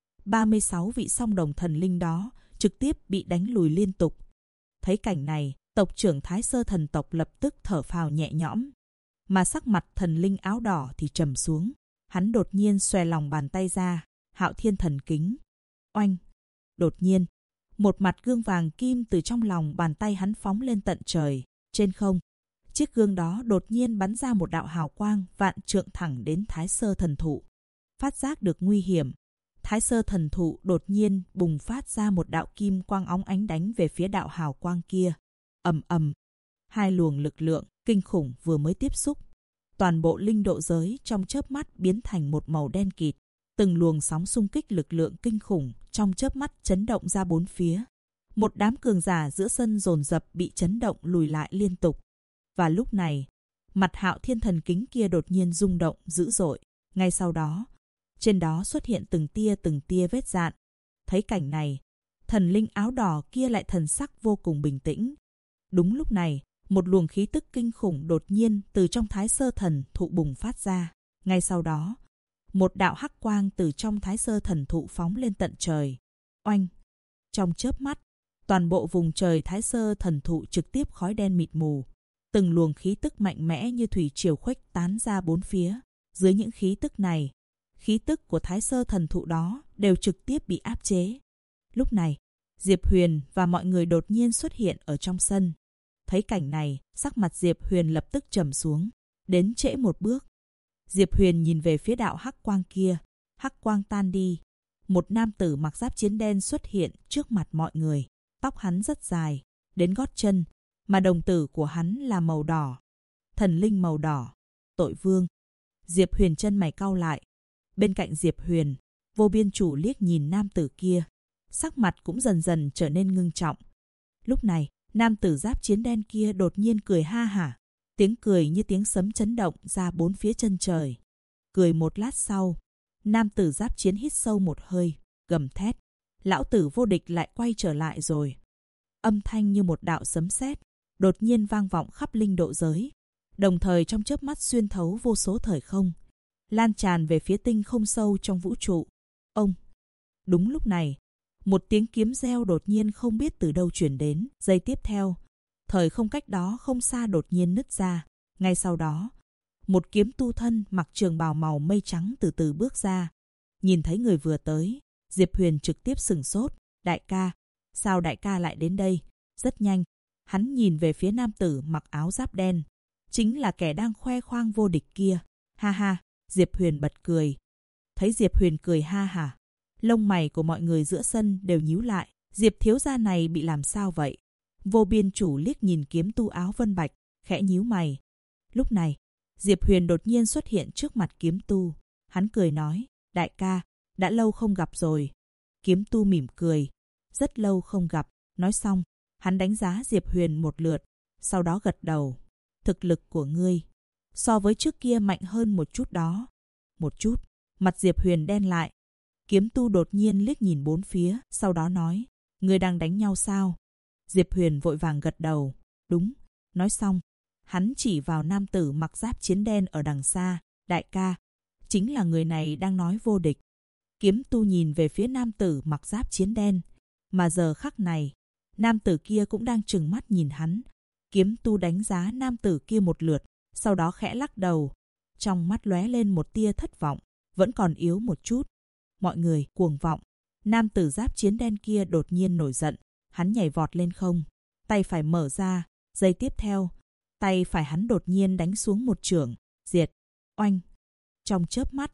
36 vị song đồng thần linh đó trực tiếp bị đánh lùi liên tục. Thấy cảnh này, tộc trưởng Thái Sơ thần tộc lập tức thở phào nhẹ nhõm. Mà sắc mặt thần linh áo đỏ thì trầm xuống. Hắn đột nhiên xòe lòng bàn tay ra, Hạo Thiên thần kính. Oanh! Đột nhiên, một mặt gương vàng kim từ trong lòng bàn tay hắn phóng lên tận trời. Trên không, chiếc gương đó đột nhiên bắn ra một đạo hào quang vạn trượng thẳng đến Thái Sơ thần thụ. Phát giác được nguy hiểm, Thái Sơ thần thụ đột nhiên bùng phát ra một đạo kim quang óng ánh đánh về phía đạo hào quang kia. Ầm ầm, hai luồng lực lượng kinh khủng vừa mới tiếp xúc, toàn bộ linh độ giới trong chớp mắt biến thành một màu đen kịt. Từng luồng sóng xung kích lực lượng kinh khủng trong chớp mắt chấn động ra bốn phía. Một đám cường giả giữa sân dồn dập bị chấn động lùi lại liên tục. Và lúc này, mặt Hạo Thiên thần kính kia đột nhiên rung động dữ dội. Ngay sau đó, trên đó xuất hiện từng tia vết rạn. Thấy cảnh này, thần linh áo đỏ kia lại thần sắc vô cùng bình tĩnh. Đúng lúc này, một luồng khí tức kinh khủng đột nhiên từ trong Thái Sơ thần thụ bùng phát ra. Ngay sau đó, một đạo hắc quang từ trong Thái Sơ thần thụ phóng lên tận trời. Oanh! Trong chớp mắt, toàn bộ vùng trời Thái Sơ thần thụ trực tiếp khói đen mịt mù. Từng luồng khí tức mạnh mẽ như thủy triều khuếch tán ra bốn phía. Dưới những khí tức này, khí tức của Thái Sơ thần thụ đó đều trực tiếp bị áp chế. Lúc này, Diệp Huyền và mọi người đột nhiên xuất hiện ở trong sân. Thấy cảnh này, sắc mặt Diệp Huyền lập tức trầm xuống, đến trễ một bước. Diệp Huyền nhìn về phía đạo hắc quang kia, hắc quang tan đi. Một nam tử mặc giáp chiến đen xuất hiện trước mặt mọi người. Tóc hắn rất dài, đến gót chân, mà đồng tử của hắn là màu đỏ. Thần linh màu đỏ, Tội Vương. Diệp Huyền chân mày cau lại. Bên cạnh Diệp Huyền, Vô Biên Chủ liếc nhìn nam tử kia, sắc mặt cũng dần dần trở nên ngưng trọng. Lúc này, nam tử giáp chiến đen kia đột nhiên cười ha hả. Tiếng cười như tiếng sấm chấn động ra bốn phía chân trời. Cười một lát sau, nam tử giáp chiến hít sâu một hơi, gầm thét. Lão tử vô địch lại quay trở lại rồi. Âm thanh như một đạo sấm sét đột nhiên vang vọng khắp linh độ giới, đồng thời trong chớp mắt xuyên thấu vô số thời không, lan tràn về phía tinh không sâu trong vũ trụ. Ông! Đúng lúc này, một tiếng kiếm reo đột nhiên không biết từ đâu truyền đến. Giây tiếp theo, thời không cách đó không xa đột nhiên nứt ra. Ngay sau đó, một kiếm tu thân mặc trường bào màu mây trắng từ từ bước ra. Nhìn thấy người vừa tới, Diệp Huyền trực tiếp sửng sốt. Đại ca, sao đại ca lại đến đây? Rất nhanh, hắn nhìn về phía nam tử mặc áo giáp đen, chính là kẻ đang khoe khoang vô địch kia. Ha ha, Diệp Huyền bật cười. Thấy Diệp Huyền cười ha hả, lông mày của mọi người giữa sân đều nhíu lại. Diệp thiếu gia này bị làm sao vậy? Vô Biên Chủ liếc nhìn kiếm tu áo vân bạch, khẽ nhíu mày. Lúc này, Diệp Huyền đột nhiên xuất hiện trước mặt kiếm tu. Hắn cười nói, đại ca, đã lâu không gặp rồi. Kiếm tu mỉm cười, rất lâu không gặp. Nói xong, hắn đánh giá Diệp Huyền một lượt, sau đó gật đầu. Thực lực của ngươi so với trước kia mạnh hơn một chút đó. Một chút. Mặt Diệp Huyền đen lại. Kiếm tu đột nhiên liếc nhìn bốn phía, sau đó nói, ngươi đang đánh nhau sao? Diệp Huyền vội vàng gật đầu. Đúng. Nói xong, hắn chỉ vào nam tử mặc giáp chiến đen ở đằng xa. Đại ca, chính là người này đang nói vô địch. Kiếm tu nhìn về phía nam tử mặc giáp chiến đen, mà giờ khắc này, nam tử kia cũng đang trừng mắt nhìn hắn. Kiếm tu đánh giá nam tử kia một lượt, sau đó khẽ lắc đầu. Trong mắt lóe lên một tia thất vọng, vẫn còn yếu một chút. Mọi người cuồng vọng. Nam tử giáp chiến đen kia đột nhiên nổi giận, hắn nhảy vọt lên không, tay phải mở ra. Giây tiếp theo, tay phải hắn đột nhiên đánh xuống một chưởng, diệt. Oanh! Trong chớp mắt,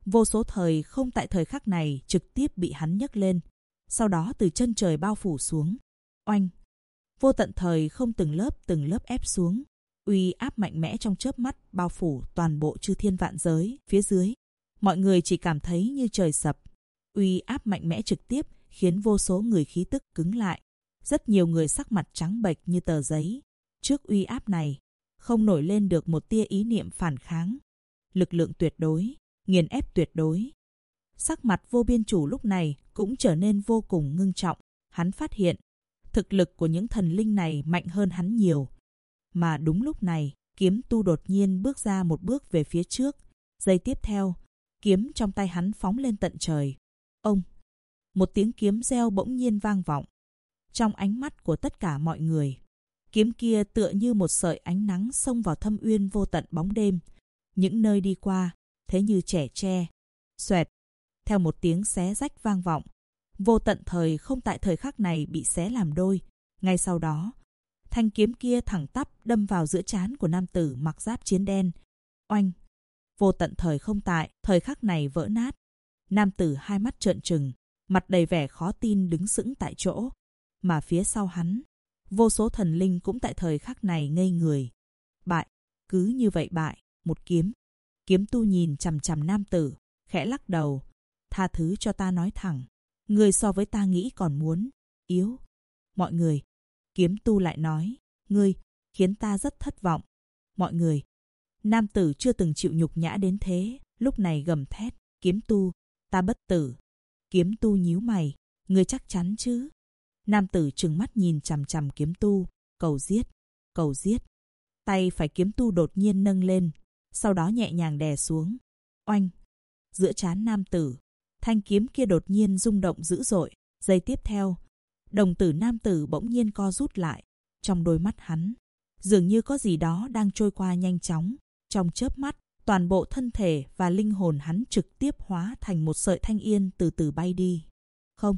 Vô số thời không tại thời khắc này trực tiếp bị hắn nhấc lên, sau đó từ chân trời bao phủ xuống. Oanh! Vô tận thời không từng lớp ép xuống, uy áp mạnh mẽ trong chớp mắt bao phủ toàn bộ chư thiên vạn giới. Phía dưới, mọi người chỉ cảm thấy như trời sập. Uy áp mạnh mẽ trực tiếp khiến vô số người khí tức cứng lại. Rất nhiều người sắc mặt trắng bệch như tờ giấy. Trước uy áp này, không nổi lên được một tia ý niệm phản kháng. Lực lượng tuyệt đối, nghiền ép tuyệt đối. Sắc mặt Vô Biên Chủ lúc này cũng trở nên vô cùng ngưng trọng. Hắn phát hiện, thực lực của những thần linh này mạnh hơn hắn nhiều. Mà đúng lúc này, Kiếm Tu đột nhiên bước ra một bước về phía trước. Giây tiếp theo, kiếm trong tay hắn phóng lên tận trời. Ông! Một tiếng kiếm reo bỗng nhiên vang vọng. Trong ánh mắt của tất cả mọi người, kiếm kia tựa như một sợi ánh nắng xông vào thâm uyên vô tận bóng đêm. Những nơi đi qua, thế như trẻ tre. Xoẹt! Theo một tiếng xé rách vang vọng, vô tận thời không tại thời khắc này bị xé làm đôi. Ngay sau đó, thanh kiếm kia thẳng tắp đâm vào giữa trán của nam tử mặc giáp chiến đen. Oanh! Vô tận thời không tại, thời khắc này vỡ nát. Nam tử hai mắt trợn trừng, mặt đầy vẻ khó tin đứng sững tại chỗ. Mà phía sau hắn, vô số thần linh cũng tại thời khắc này ngây người. Bại! Cứ như vậy bại, một kiếm. Kiếm Tu nhìn chằm chằm nam tử, khẽ lắc đầu. Tha thứ cho ta nói thẳng, ngươi so với ta nghĩ còn muốn yếu. Mọi người! Kiếm Tu lại nói, ngươi khiến ta rất thất vọng. Mọi người! Nam tử chưa từng chịu nhục nhã đến thế, lúc này gầm thét, Kiếm Tu, ta bất tử. Kiếm Tu nhíu mày, ngươi chắc chắn chứ? Nam tử trừng mắt nhìn chằm chằm Kiếm Tu, cầu giết, cầu giết. Tay phải Kiếm Tu đột nhiên nâng lên, sau đó nhẹ nhàng đè xuống. Oanh! Giữa trán nam tử, thanh kiếm kia đột nhiên rung động dữ dội. Giây tiếp theo, đồng tử nam tử bỗng nhiên co rút lại. Trong đôi mắt hắn, dường như có gì đó đang trôi qua nhanh chóng. Trong chớp mắt, toàn bộ thân thể và linh hồn hắn trực tiếp hóa thành một sợi thanh yên từ từ bay đi. Không!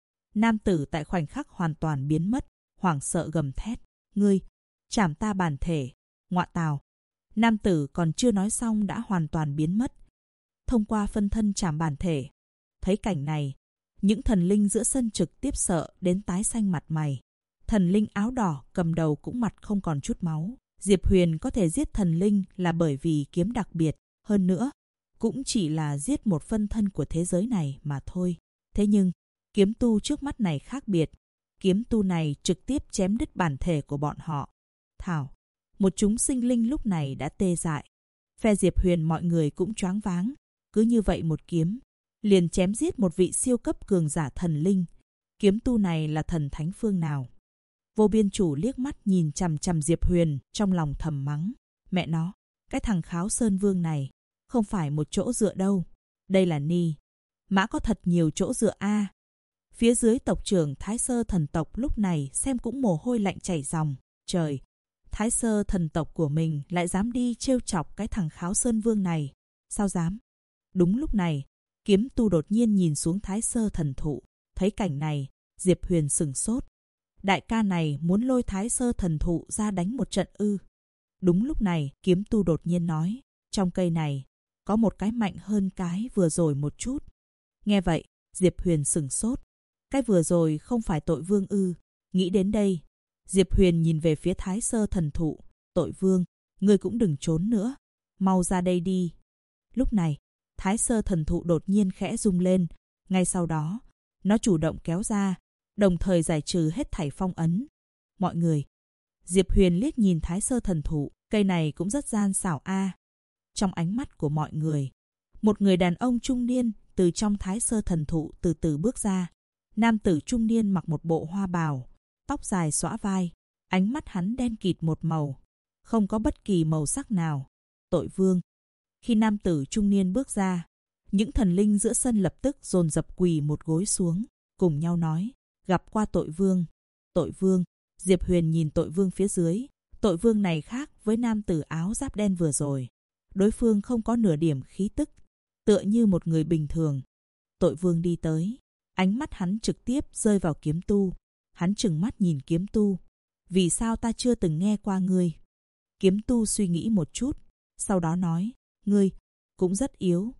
Nam tử tại khoảnh khắc hoàn toàn biến mất, hoảng sợ gầm thét. Ngươi! Trảm ta bản thể! Ngọa tào! Nam tử còn chưa nói xong đã hoàn toàn biến mất. Thông qua phân thân trảm bản thể. Thấy cảnh này, những thần linh giữa sân trực tiếp sợ đến tái xanh mặt mày. Thần linh áo đỏ cầm đầu cũng mặt không còn chút máu. Diệp Huyền có thể giết thần linh là bởi vì kiếm đặc biệt. Hơn nữa, cũng chỉ là giết một phân thân của thế giới này mà thôi. Thế nhưng, Kiếm Tu trước mắt này khác biệt. Kiếm Tu này trực tiếp chém đứt bản thể của bọn họ. Thảo! Một chúng sinh linh lúc này đã tê dại. Phe Diệp Huyền mọi người cũng choáng váng. Cứ như vậy một kiếm, liền chém giết một vị siêu cấp cường giả thần linh. Kiếm Tu này là thần thánh phương nào? Vô Biên Chủ liếc mắt nhìn chằm chằm Diệp Huyền, trong lòng thầm mắng. Mẹ nó, cái thằng Kháo Sơn Vương này, không phải một chỗ dựa đâu. Đây là Ni. Mã có thật nhiều chỗ dựa a. Phía dưới tộc trưởng Thái Sơ thần tộc lúc này xem cũng mồ hôi lạnh chảy ròng. Trời! Thái Sơ thần tộc của mình lại dám đi trêu chọc cái thằng Kháo Sơn Vương này. Sao dám? Đúng lúc này, Kiếm Tu đột nhiên nhìn xuống Thái Sơ thần thụ. Thấy cảnh này, Diệp Huyền sửng sốt. Đại ca này muốn lôi Thái Sơ thần thụ ra đánh một trận ư? Đúng lúc này, Kiếm Tu đột nhiên nói, trong cây này, có một cái mạnh hơn cái vừa rồi một chút. Nghe vậy, Diệp Huyền sửng sốt. Cái vừa rồi không phải Tội Vương ư? Nghĩ đến đây, Diệp Huyền nhìn về phía Thái Sơ thần thụ. Tội Vương, ngươi cũng đừng trốn nữa. Mau ra đây đi. Lúc này, Thái Sơ thần thụ đột nhiên khẽ rung lên. Ngay sau đó, nó chủ động kéo ra, đồng thời giải trừ hết thảy phong ấn. Mọi người! Diệp Huyền liếc nhìn Thái Sơ thần thụ. Cây này cũng rất gian xảo a. Trong ánh mắt của mọi người, một người đàn ông trung niên từ trong Thái Sơ thần thụ từ từ bước ra. Nam tử trung niên mặc một bộ hoa bào, tóc dài xõa vai, ánh mắt hắn đen kịt một màu, không có bất kỳ màu sắc nào. Tội Vương! Khi nam tử trung niên bước ra, những thần linh giữa sân lập tức dồn dập quỳ một gối xuống, cùng nhau nói, gặp qua Tội Vương. Tội Vương! Diệp Huyền nhìn Tội Vương phía dưới. Tội Vương này khác với nam tử áo giáp đen vừa rồi. Đối phương không có nửa điểm khí tức, tựa như một người bình thường. Tội Vương đi tới, ánh mắt hắn trực tiếp rơi vào Kiếm Tu. Hắn trừng mắt nhìn Kiếm Tu. Vì sao ta chưa từng nghe qua ngươi? Kiếm Tu suy nghĩ một chút, sau đó nói, ngươi cũng rất yếu.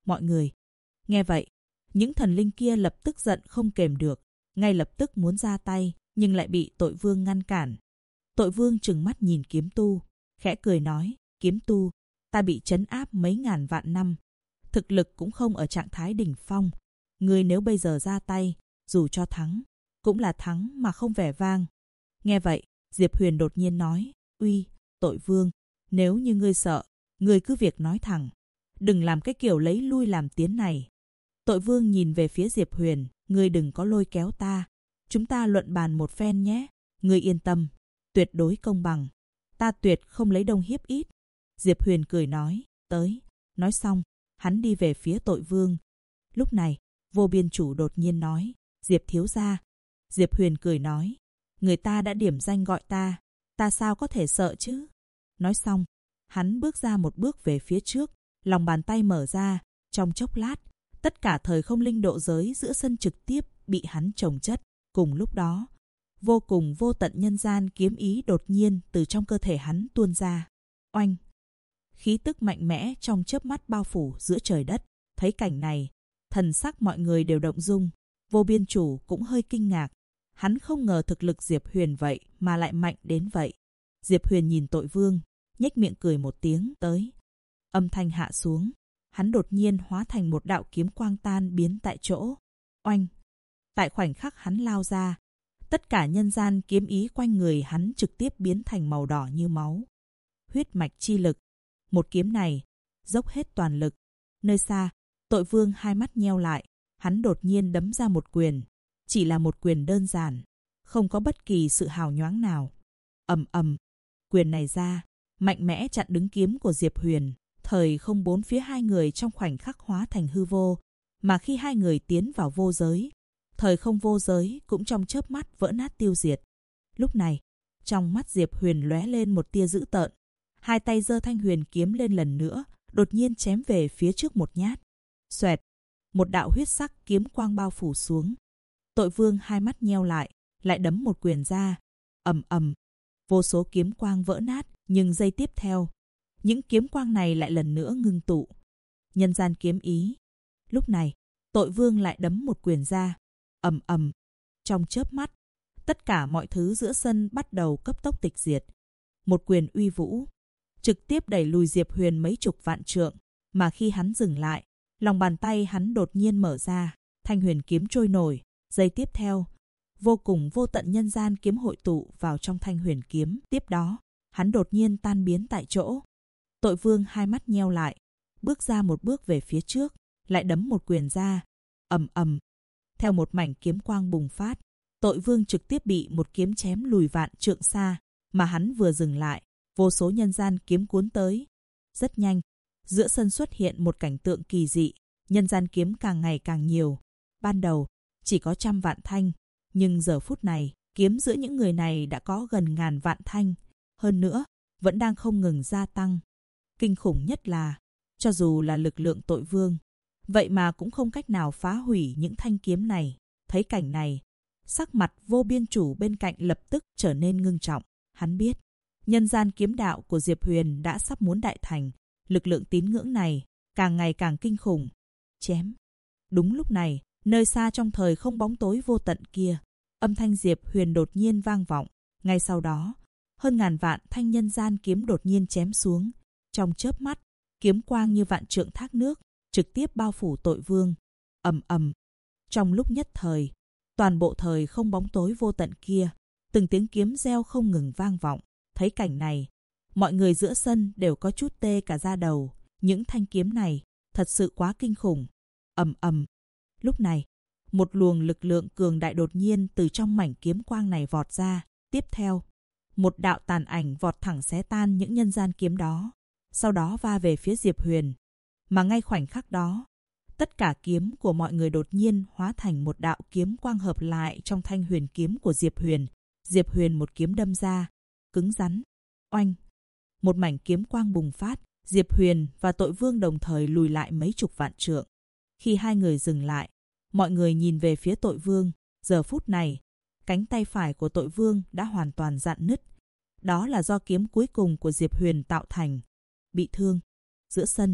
mọi người. Nghe vậy, những thần linh kia lập tức giận không kềm được, ngay lập tức muốn ra tay, nhưng lại bị Tội Vương ngăn cản. Tội Vương trừng mắt nhìn Kiếm Tu, khẽ cười nói, Kiếm Tu, ta bị trấn áp mấy ngàn vạn năm, thực lực cũng không ở trạng thái đỉnh phong. Ngươi nếu bây giờ ra tay, dù cho thắng, cũng là thắng mà không vẻ vang. Nghe vậy, Diệp Huyền đột nhiên nói, uy, Tội Vương, nếu như ngươi sợ, ngươi cứ việc nói thẳng, đừng làm cái kiểu lấy lui làm tiến này. Tội Vương nhìn về phía Diệp Huyền, ngươi đừng có lôi kéo ta, chúng ta luận bàn một phen nhé, ngươi yên tâm, tuyệt đối công bằng, ta tuyệt không lấy đông hiếp ít. Diệp Huyền cười nói, tới. Nói xong, hắn đi về phía Tội Vương. Lúc này, Vô Biên Chủ đột nhiên nói, Diệp thiếu gia. Diệp Huyền cười nói, người ta đã điểm danh gọi ta sao có thể sợ chứ? Nói xong, hắn bước ra một bước về phía trước, lòng bàn tay mở ra, trong chốc lát, tất cả thời không linh độ giới giữa sân trực tiếp bị hắn chồng chất. Cùng lúc đó, vô cùng vô tận nhân gian kiếm ý đột nhiên từ trong cơ thể hắn tuôn ra. Oanh! Khí tức mạnh mẽ trong chớp mắt bao phủ giữa trời đất. Thấy cảnh này, thần sắc mọi người đều động dung. Vô Biên Chủ cũng hơi kinh ngạc. Hắn không ngờ thực lực Diệp Huyền vậy mà lại mạnh đến vậy. Diệp Huyền nhìn Tội Vương, nhếch miệng cười một tiếng, tới. Âm thanh hạ xuống, hắn đột nhiên hóa thành một đạo kiếm quang tan biến tại chỗ. Oanh! Tại khoảnh khắc hắn lao ra, tất cả nhân gian kiếm ý quanh người hắn trực tiếp biến thành màu đỏ như máu. Huyết mạch chi lực. Một kiếm này, dốc hết toàn lực. Nơi xa, Tội Vương hai mắt nheo lại, hắn đột nhiên đấm ra một quyền. Chỉ là một quyền đơn giản, không có bất kỳ sự hào nhoáng nào. Ầm ầm, quyền này ra, mạnh mẽ chặn đứng kiếm của Diệp Huyền. Thời không bốn phía hai người trong khoảnh khắc hóa thành hư vô, mà khi hai người tiến vào vô giới, thời không vô giới cũng trong chớp mắt vỡ nát tiêu diệt. Lúc này, trong mắt Diệp Huyền lóe lên một tia dữ tợn, hai tay giơ thanh huyền kiếm lên lần nữa, đột nhiên chém về phía trước một nhát. Xoẹt, một đạo huyết sắc kiếm quang bao phủ xuống. Tội Vương hai mắt nheo lại đấm một quyền ra. Ầm ầm, vô số kiếm quang vỡ nát, nhưng giây tiếp theo, những kiếm quang này lại lần nữa ngưng tụ. Nhân gian kiếm ý. Lúc này, Tội Vương lại đấm một quyền ra. Ầm ầm, trong chớp mắt, tất cả mọi thứ giữa sân bắt đầu cấp tốc tịch diệt. Một quyền uy vũ, trực tiếp đẩy lùi Diệp Huyền mấy chục vạn trượng, mà khi hắn dừng lại, lòng bàn tay hắn đột nhiên mở ra, thanh huyền kiếm trôi nổi. Giây tiếp theo, vô cùng vô tận nhân gian kiếm hội tụ vào trong thanh huyền kiếm. Tiếp đó, hắn đột nhiên tan biến tại chỗ. Tội Vương hai mắt nheo lại, bước ra một bước về phía trước, lại đấm một quyền ra. Ầm ầm, theo một mảnh kiếm quang bùng phát, Tội Vương trực tiếp bị một kiếm chém lùi vạn trượng xa, mà hắn vừa dừng lại, vô số nhân gian kiếm cuốn tới. Rất nhanh, giữa sân xuất hiện một cảnh tượng kỳ dị, nhân gian kiếm càng ngày càng nhiều. Ban đầu, chỉ có trăm vạn thanh, nhưng giờ phút này, kiếm giữa những người này đã có gần ngàn vạn thanh. Hơn nữa, vẫn đang không ngừng gia tăng. Kinh khủng nhất là, cho dù là lực lượng Tội Vương, vậy mà cũng không cách nào phá hủy những thanh kiếm này. Thấy cảnh này, sắc mặt Vô Biên Chủ bên cạnh lập tức trở nên ngưng trọng. Hắn biết, nhân gian kiếm đạo của Diệp Huyền đã sắp muốn đại thành, lực lượng tín ngưỡng này càng ngày càng kinh khủng. Chém. Đúng lúc này, nơi xa trong thời không bóng tối vô tận kia, âm thanh Diệp Huyền đột nhiên vang vọng. Ngay sau đó, hơn ngàn vạn thanh nhân gian kiếm đột nhiên chém xuống. Trong chớp mắt, kiếm quang như vạn trượng thác nước, trực tiếp bao phủ Tội Vương. Ầm ầm. Trong lúc nhất thời, toàn bộ thời không bóng tối vô tận kia, từng tiếng kiếm reo không ngừng vang vọng. Thấy cảnh này, mọi người giữa sân đều có chút tê cả da đầu. Những thanh kiếm này thật sự quá kinh khủng. Ầm ầm. Lúc này, một luồng lực lượng cường đại đột nhiên từ trong mảnh kiếm quang này vọt ra. Tiếp theo, một đạo tàn ảnh vọt thẳng xé tan những nhân gian kiếm đó, sau đó va về phía Diệp Huyền. Mà ngay khoảnh khắc đó, tất cả kiếm của mọi người đột nhiên hóa thành một đạo kiếm quang hợp lại trong thanh huyền kiếm của Diệp Huyền. Diệp Huyền một kiếm đâm ra, cứng rắn. Oanh! Một mảnh kiếm quang bùng phát, Diệp Huyền và Tội Vương đồng thời lùi lại mấy chục vạn trượng. Khi hai người dừng lại, mọi người nhìn về phía Tội Vương. Giờ phút này, cánh tay phải của Tội Vương đã hoàn toàn rạn nứt. Đó là do kiếm cuối cùng của Diệp Huyền tạo thành. Bị thương. Giữa sân,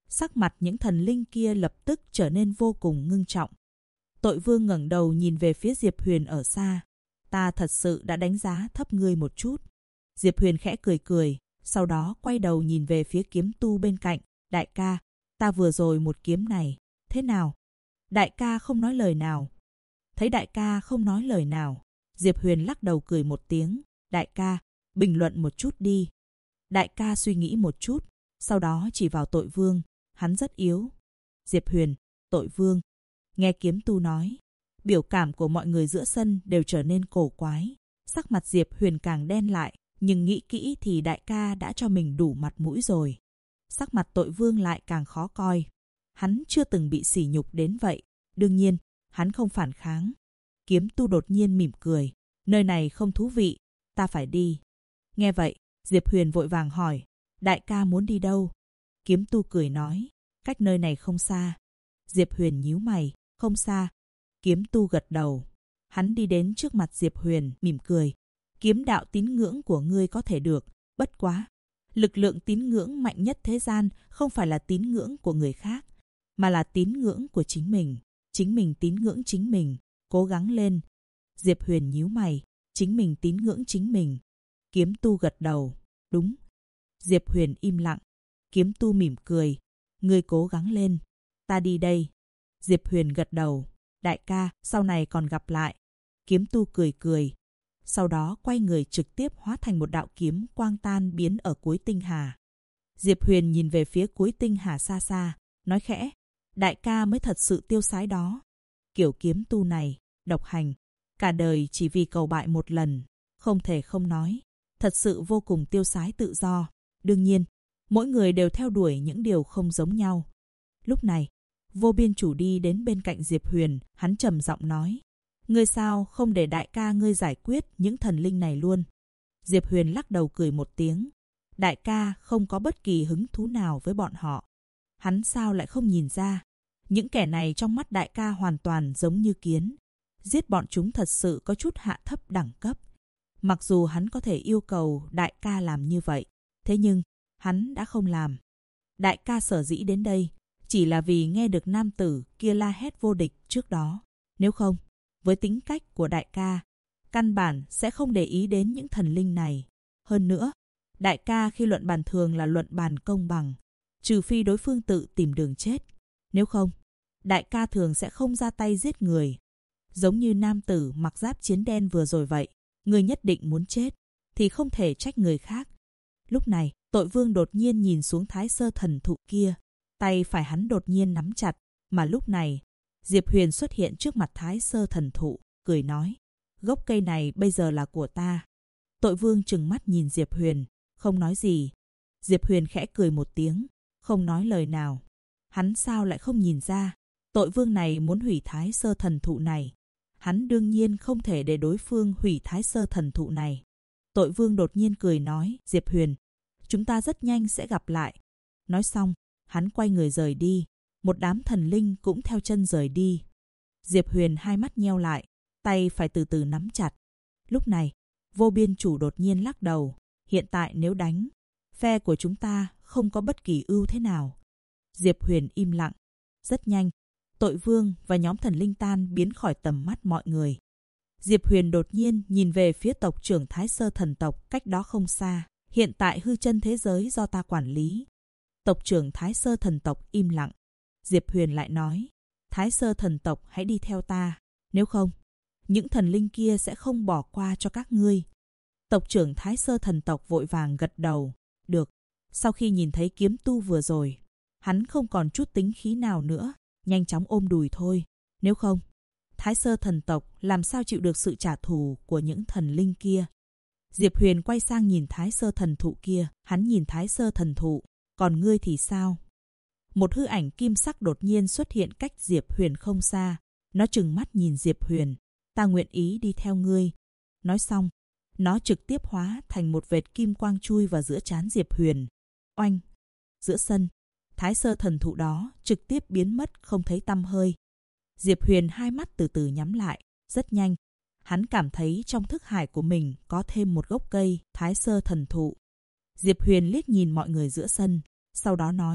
Sắc mặt những thần linh kia lập tức trở nên vô cùng ngưng trọng. Tội vương ngẩng đầu nhìn về phía Diệp Huyền ở xa. Ta thật sự đã đánh giá thấp ngươi một chút. Diệp Huyền khẽ cười cười, sau đó quay đầu nhìn về phía kiếm tu bên cạnh. Đại ca, ta vừa rồi một kiếm này, thế nào? Đại ca không nói lời nào. Thấy đại ca không nói lời nào, Diệp Huyền lắc đầu cười một tiếng. Đại ca, bình luận một chút đi. Đại ca suy nghĩ một chút, sau đó chỉ vào Tội vương. Hắn rất yếu. Diệp Huyền, Tội vương. Nghe kiếm tu nói, biểu cảm của mọi người giữa sân đều trở nên cổ quái. Sắc mặt Diệp Huyền càng đen lại, nhưng nghĩ kỹ thì đại ca đã cho mình đủ mặt mũi rồi. Sắc mặt Tội vương lại càng khó coi. Hắn chưa từng bị sỉ nhục đến vậy. Đương nhiên, hắn không phản kháng. Kiếm tu đột nhiên mỉm cười. Nơi này không thú vị, ta phải đi. Nghe vậy, Diệp Huyền vội vàng hỏi. Đại ca muốn đi đâu? Kiếm tu cười nói. Cách nơi này không xa. Diệp Huyền nhíu mày. Không xa. Kiếm tu gật đầu. Hắn đi đến trước mặt Diệp Huyền, mỉm cười. Kiếm đạo tín ngưỡng của ngươi có thể được, bất quá. Lực lượng tín ngưỡng mạnh nhất thế gian không phải là tín ngưỡng của người khác, mà là tín ngưỡng của chính mình. Chính mình tín ngưỡng chính mình, cố gắng lên. Diệp Huyền nhíu mày, chính mình tín ngưỡng chính mình. Kiếm tu gật đầu, đúng. Diệp Huyền im lặng. Kiếm tu mỉm cười, ngươi cố gắng lên, ta đi đây. Diệp Huyền gật đầu, đại ca, sau này còn gặp lại. Kiếm tu cười cười, sau đó quay người trực tiếp hóa thành một đạo kiếm quang tan biến ở cuối tinh hà. Diệp Huyền nhìn về phía cuối tinh hà xa xa, nói khẽ, đại ca mới thật sự tiêu sái đó. Kiểu kiếm tu này, độc hành, cả đời chỉ vì cầu bại một lần, không thể không nói, thật sự vô cùng tiêu sái tự do. Đương nhiên, mỗi người đều theo đuổi những điều không giống nhau. Lúc này, Vô Biên Chủ đi đến bên cạnh Diệp Huyền, hắn trầm giọng nói, ngươi sao không để đại ca ngươi giải quyết những thần linh này luôn? Diệp Huyền lắc đầu cười một tiếng, đại ca không có bất kỳ hứng thú nào với bọn họ. Hắn sao lại không nhìn ra, những kẻ này trong mắt đại ca hoàn toàn giống như kiến. Giết bọn chúng thật sự có chút hạ thấp đẳng cấp. Mặc dù hắn có thể yêu cầu đại ca làm như vậy, thế nhưng hắn đã không làm. Đại ca sở dĩ đến đây chỉ là vì nghe được nam tử kia la hét vô địch trước đó. Nếu không, với tính cách của đại ca, căn bản sẽ không để ý đến những thần linh này. Hơn nữa, đại ca khi luận bàn thường là luận bàn công bằng, trừ phi đối phương tự tìm đường chết. Nếu không, đại ca thường sẽ không ra tay giết người. Giống như nam tử mặc giáp chiến đen vừa rồi vậy, người nhất định muốn chết, thì không thể trách người khác. Lúc này, Tội vương đột nhiên nhìn xuống Thái Sơ thần thụ kia, tay phải hắn đột nhiên nắm chặt, mà lúc này, Diệp Huyền xuất hiện trước mặt Thái Sơ thần thụ, cười nói, gốc cây này bây giờ là của ta. Tội vương trừng mắt nhìn Diệp Huyền, không nói gì. Diệp Huyền khẽ cười một tiếng, không nói lời nào. Hắn sao lại không nhìn ra, Tội vương này muốn hủy Thái Sơ thần thụ này. Hắn đương nhiên không thể để đối phương hủy Thái Sơ thần thụ này. Tội vương đột nhiên cười nói, Diệp Huyền, chúng ta rất nhanh sẽ gặp lại. Nói xong, hắn quay người rời đi. Một đám thần linh cũng theo chân rời đi. Diệp Huyền hai mắt nheo lại, tay phải từ từ nắm chặt. Lúc này, Vô Biên Chủ đột nhiên lắc đầu. Hiện tại nếu đánh, phe của chúng ta không có bất kỳ ưu thế nào. Diệp Huyền im lặng. Rất nhanh, Tội vương và nhóm thần linh tan biến khỏi tầm mắt mọi người. Diệp Huyền đột nhiên nhìn về phía tộc trưởng Thái Sơ thần tộc cách đó không xa. Hiện tại hư chân thế giới do ta quản lý. Tộc trưởng Thái Sơ thần tộc im lặng. Diệp Huyền lại nói, Thái Sơ thần tộc hãy đi theo ta. Nếu không, những thần linh kia sẽ không bỏ qua cho các ngươi. Tộc trưởng Thái Sơ thần tộc vội vàng gật đầu. Được. Sau khi nhìn thấy kiếm tu vừa rồi, hắn không còn chút tính khí nào nữa, nhanh chóng ôm đùi thôi. Nếu không, Thái Sơ thần tộc làm sao chịu được sự trả thù của những thần linh kia. Diệp Huyền quay sang nhìn Thái Sơ thần thụ kia, hắn nhìn Thái Sơ thần thụ, còn ngươi thì sao? Một hư ảnh kim sắc đột nhiên xuất hiện cách Diệp Huyền không xa, nó trừng mắt nhìn Diệp Huyền, ta nguyện ý đi theo ngươi. Nói xong, nó trực tiếp hóa thành một vệt kim quang chui vào giữa trán Diệp Huyền. Oanh! Giữa sân, Thái Sơ thần thụ đó trực tiếp biến mất không thấy tăm hơi. Diệp Huyền hai mắt từ từ nhắm lại, rất nhanh. Hắn cảm thấy trong thức hải của mình có thêm một gốc cây Thái Sơ thần thụ. Diệp Huyền liếc nhìn mọi người giữa sân, sau đó nói,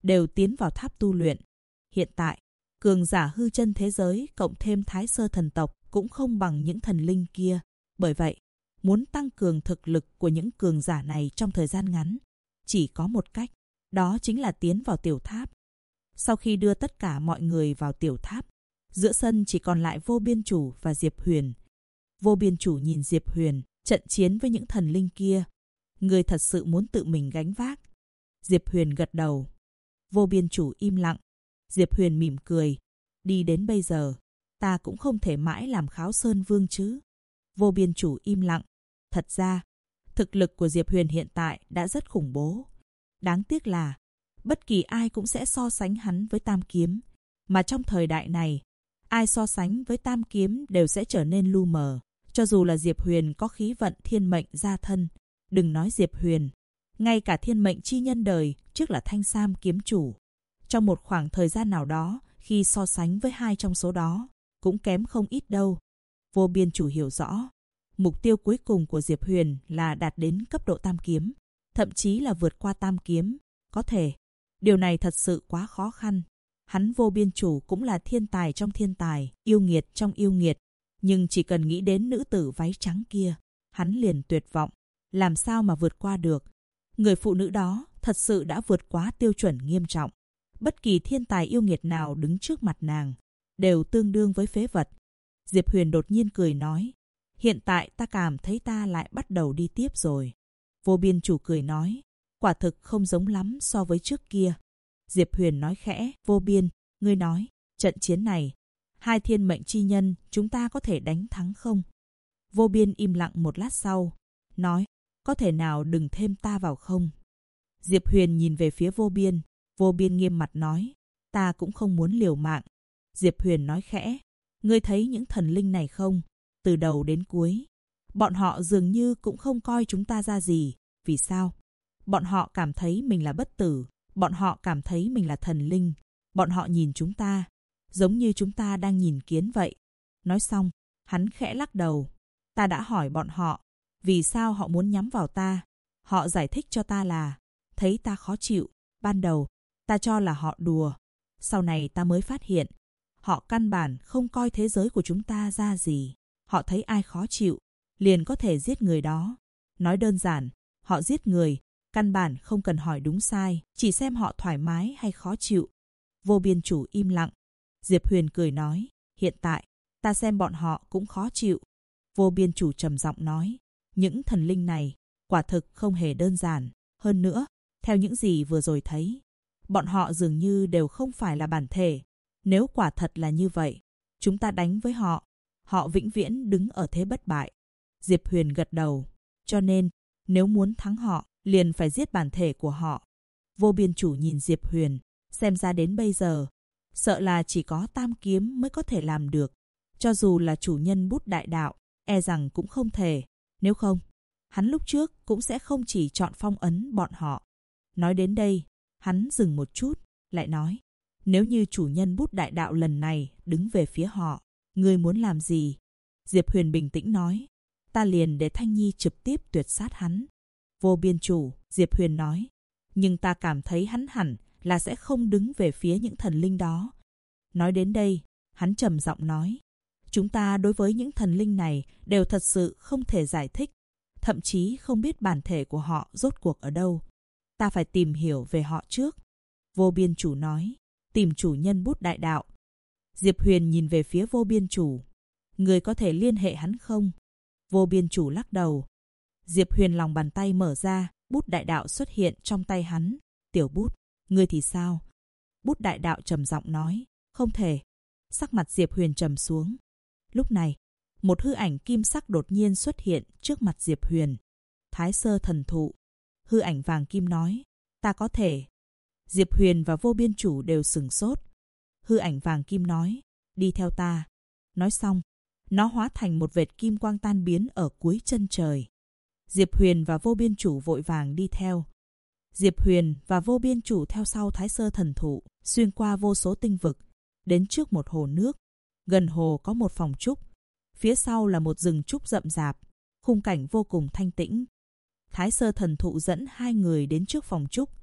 đều tiến vào tháp tu luyện. Hiện tại, cường giả hư chân thế giới cộng thêm Thái Sơ thần tộc cũng không bằng những thần linh kia. Bởi vậy, muốn tăng cường thực lực của những cường giả này trong thời gian ngắn, chỉ có một cách, đó chính là tiến vào tiểu tháp. Sau khi đưa tất cả mọi người vào tiểu tháp, giữa sân chỉ còn lại Vô Biên Chủ và Diệp Huyền. Vô Biên Chủ nhìn Diệp Huyền trận chiến với những thần linh kia. Người thật sự muốn tự mình gánh vác. Diệp Huyền gật đầu. Vô Biên Chủ im lặng. Diệp Huyền mỉm cười. Đi đến bây giờ, ta cũng không thể mãi làm Kháo Sơn Vương chứ. Vô Biên Chủ im lặng. Thật ra, thực lực của Diệp Huyền hiện tại đã rất khủng bố. Đáng tiếc là, bất kỳ ai cũng sẽ so sánh hắn với Tam Kiếm. Mà trong thời đại này, ai so sánh với Tam Kiếm đều sẽ trở nên lu mờ. Cho dù là Diệp Huyền có khí vận thiên mệnh gia thân, đừng nói Diệp Huyền, ngay cả thiên mệnh chi nhân đời trước là Thanh Sam kiếm chủ. Trong một khoảng thời gian nào đó, khi so sánh với hai trong số đó, cũng kém không ít đâu. Vô Biên Chủ hiểu rõ, mục tiêu cuối cùng của Diệp Huyền là đạt đến cấp độ Tam Kiếm, thậm chí là vượt qua Tam Kiếm. Có thể, điều này thật sự quá khó khăn. Hắn Vô Biên Chủ cũng là thiên tài trong thiên tài, yêu nghiệt trong yêu nghiệt. Nhưng chỉ cần nghĩ đến nữ tử váy trắng kia, hắn liền tuyệt vọng. Làm sao mà vượt qua được? Người phụ nữ đó thật sự đã vượt quá tiêu chuẩn nghiêm trọng. Bất kỳ thiên tài yêu nghiệt nào đứng trước mặt nàng đều tương đương với phế vật. Diệp Huyền đột nhiên cười nói, hiện tại ta cảm thấy ta lại bắt đầu đi tiếp rồi. Vô Biên Chủ cười nói, quả thực không giống lắm so với trước kia. Diệp Huyền nói khẽ, Vô Biên, ngươi nói, trận chiến này, hai thiên mệnh chi nhân chúng ta có thể đánh thắng không? Vô Biên im lặng một lát sau, nói, có thể nào đừng thêm ta vào không? Diệp Huyền nhìn về phía Vô Biên. Vô Biên nghiêm mặt nói, ta cũng không muốn liều mạng. Diệp Huyền nói khẽ, ngươi thấy những thần linh này không? Từ đầu đến cuối, bọn họ dường như cũng không coi chúng ta ra gì. Vì sao? Bọn họ cảm thấy mình là bất tử. Bọn họ cảm thấy mình là thần linh. Bọn họ nhìn chúng ta, giống như chúng ta đang nhìn kiến vậy. Nói xong, hắn khẽ lắc đầu. Ta đã hỏi bọn họ, vì sao họ muốn nhắm vào ta? Họ giải thích cho ta là, thấy ta khó chịu. Ban đầu, ta cho là họ đùa. Sau này ta mới phát hiện, họ căn bản không coi thế giới của chúng ta ra gì. Họ thấy ai khó chịu, liền có thể giết người đó. Nói đơn giản, họ giết người, căn bản không cần hỏi đúng sai, chỉ xem họ thoải mái hay khó chịu. Vô Biên Chủ im lặng. Diệp Huyền cười nói, hiện tại, ta xem bọn họ cũng khó chịu. Vô Biên Chủ trầm giọng nói, những thần linh này, quả thực không hề đơn giản. Hơn nữa, theo những gì vừa rồi thấy, bọn họ dường như đều không phải là bản thể. Nếu quả thật là như vậy, chúng ta đánh với họ, họ vĩnh viễn đứng ở thế bất bại. Diệp Huyền gật đầu. Cho nên, nếu muốn thắng họ, liền phải giết bản thể của họ. Vô Biên Chủ nhìn Diệp Huyền, xem ra đến bây giờ, sợ là chỉ có Tam Kiếm mới có thể làm được. Cho dù là chủ nhân Bút Đại Đạo, e rằng cũng không thể. Nếu không, hắn lúc trước cũng sẽ không chỉ chọn phong ấn bọn họ. Nói đến đây, hắn dừng một chút, lại nói, nếu như chủ nhân Bút Đại Đạo lần này đứng về phía họ, ngươi muốn làm gì? Diệp Huyền bình tĩnh nói, ta liền để Thanh Nhi trực tiếp tuyệt sát hắn. Vô Biên Chủ, Diệp Huyền nói, nhưng ta cảm thấy hắn hẳn là sẽ không đứng về phía những thần linh đó. Nói đến đây, hắn trầm giọng nói, chúng ta đối với những thần linh này đều thật sự không thể giải thích, thậm chí không biết bản thể của họ rốt cuộc ở đâu. Ta phải tìm hiểu về họ trước. Vô Biên Chủ nói, tìm chủ nhân Bút Đại Đạo. Diệp Huyền nhìn về phía Vô Biên Chủ, người có thể liên hệ hắn không? Vô Biên Chủ lắc đầu. Diệp Huyền lòng bàn tay mở ra, Bút Đại Đạo xuất hiện trong tay hắn. Tiểu Bút, ngươi thì sao? Bút Đại Đạo trầm giọng nói, không thể. Sắc mặt Diệp Huyền trầm xuống. Lúc này, một hư ảnh kim sắc đột nhiên xuất hiện trước mặt Diệp Huyền. Thái Sơ thần thụ. Hư ảnh vàng kim nói, ta có thể. Diệp Huyền và Vô Biên Chủ đều sửng sốt. Hư ảnh vàng kim nói, đi theo ta. Nói xong, nó hóa thành một vệt kim quang tan biến ở cuối chân trời. Diệp Huyền và Vô Biên Chủ vội vàng đi theo. Diệp Huyền và Vô Biên Chủ theo sau Thái Sơ thần thụ, xuyên qua vô số tinh vực, đến trước một hồ nước. Gần hồ có một phòng trúc, phía sau là một rừng trúc rậm rạp, khung cảnh vô cùng thanh tĩnh. Thái Sơ thần thụ dẫn hai người đến trước phòng trúc.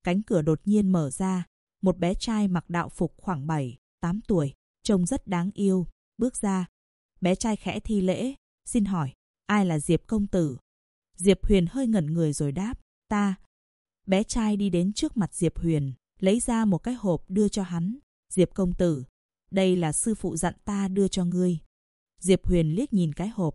Cánh cửa đột nhiên mở ra, một bé trai mặc đạo phục khoảng 7, 8 tuổi, trông rất đáng yêu, bước ra. Bé trai khẽ thi lễ, xin hỏi, ai là Diệp công tử? Diệp Huyền hơi ngẩn người rồi đáp, ta. Bé trai đi đến trước mặt Diệp Huyền, lấy ra một cái hộp đưa cho hắn. Diệp công tử, đây là sư phụ dặn ta đưa cho ngươi. Diệp Huyền liếc nhìn cái hộp.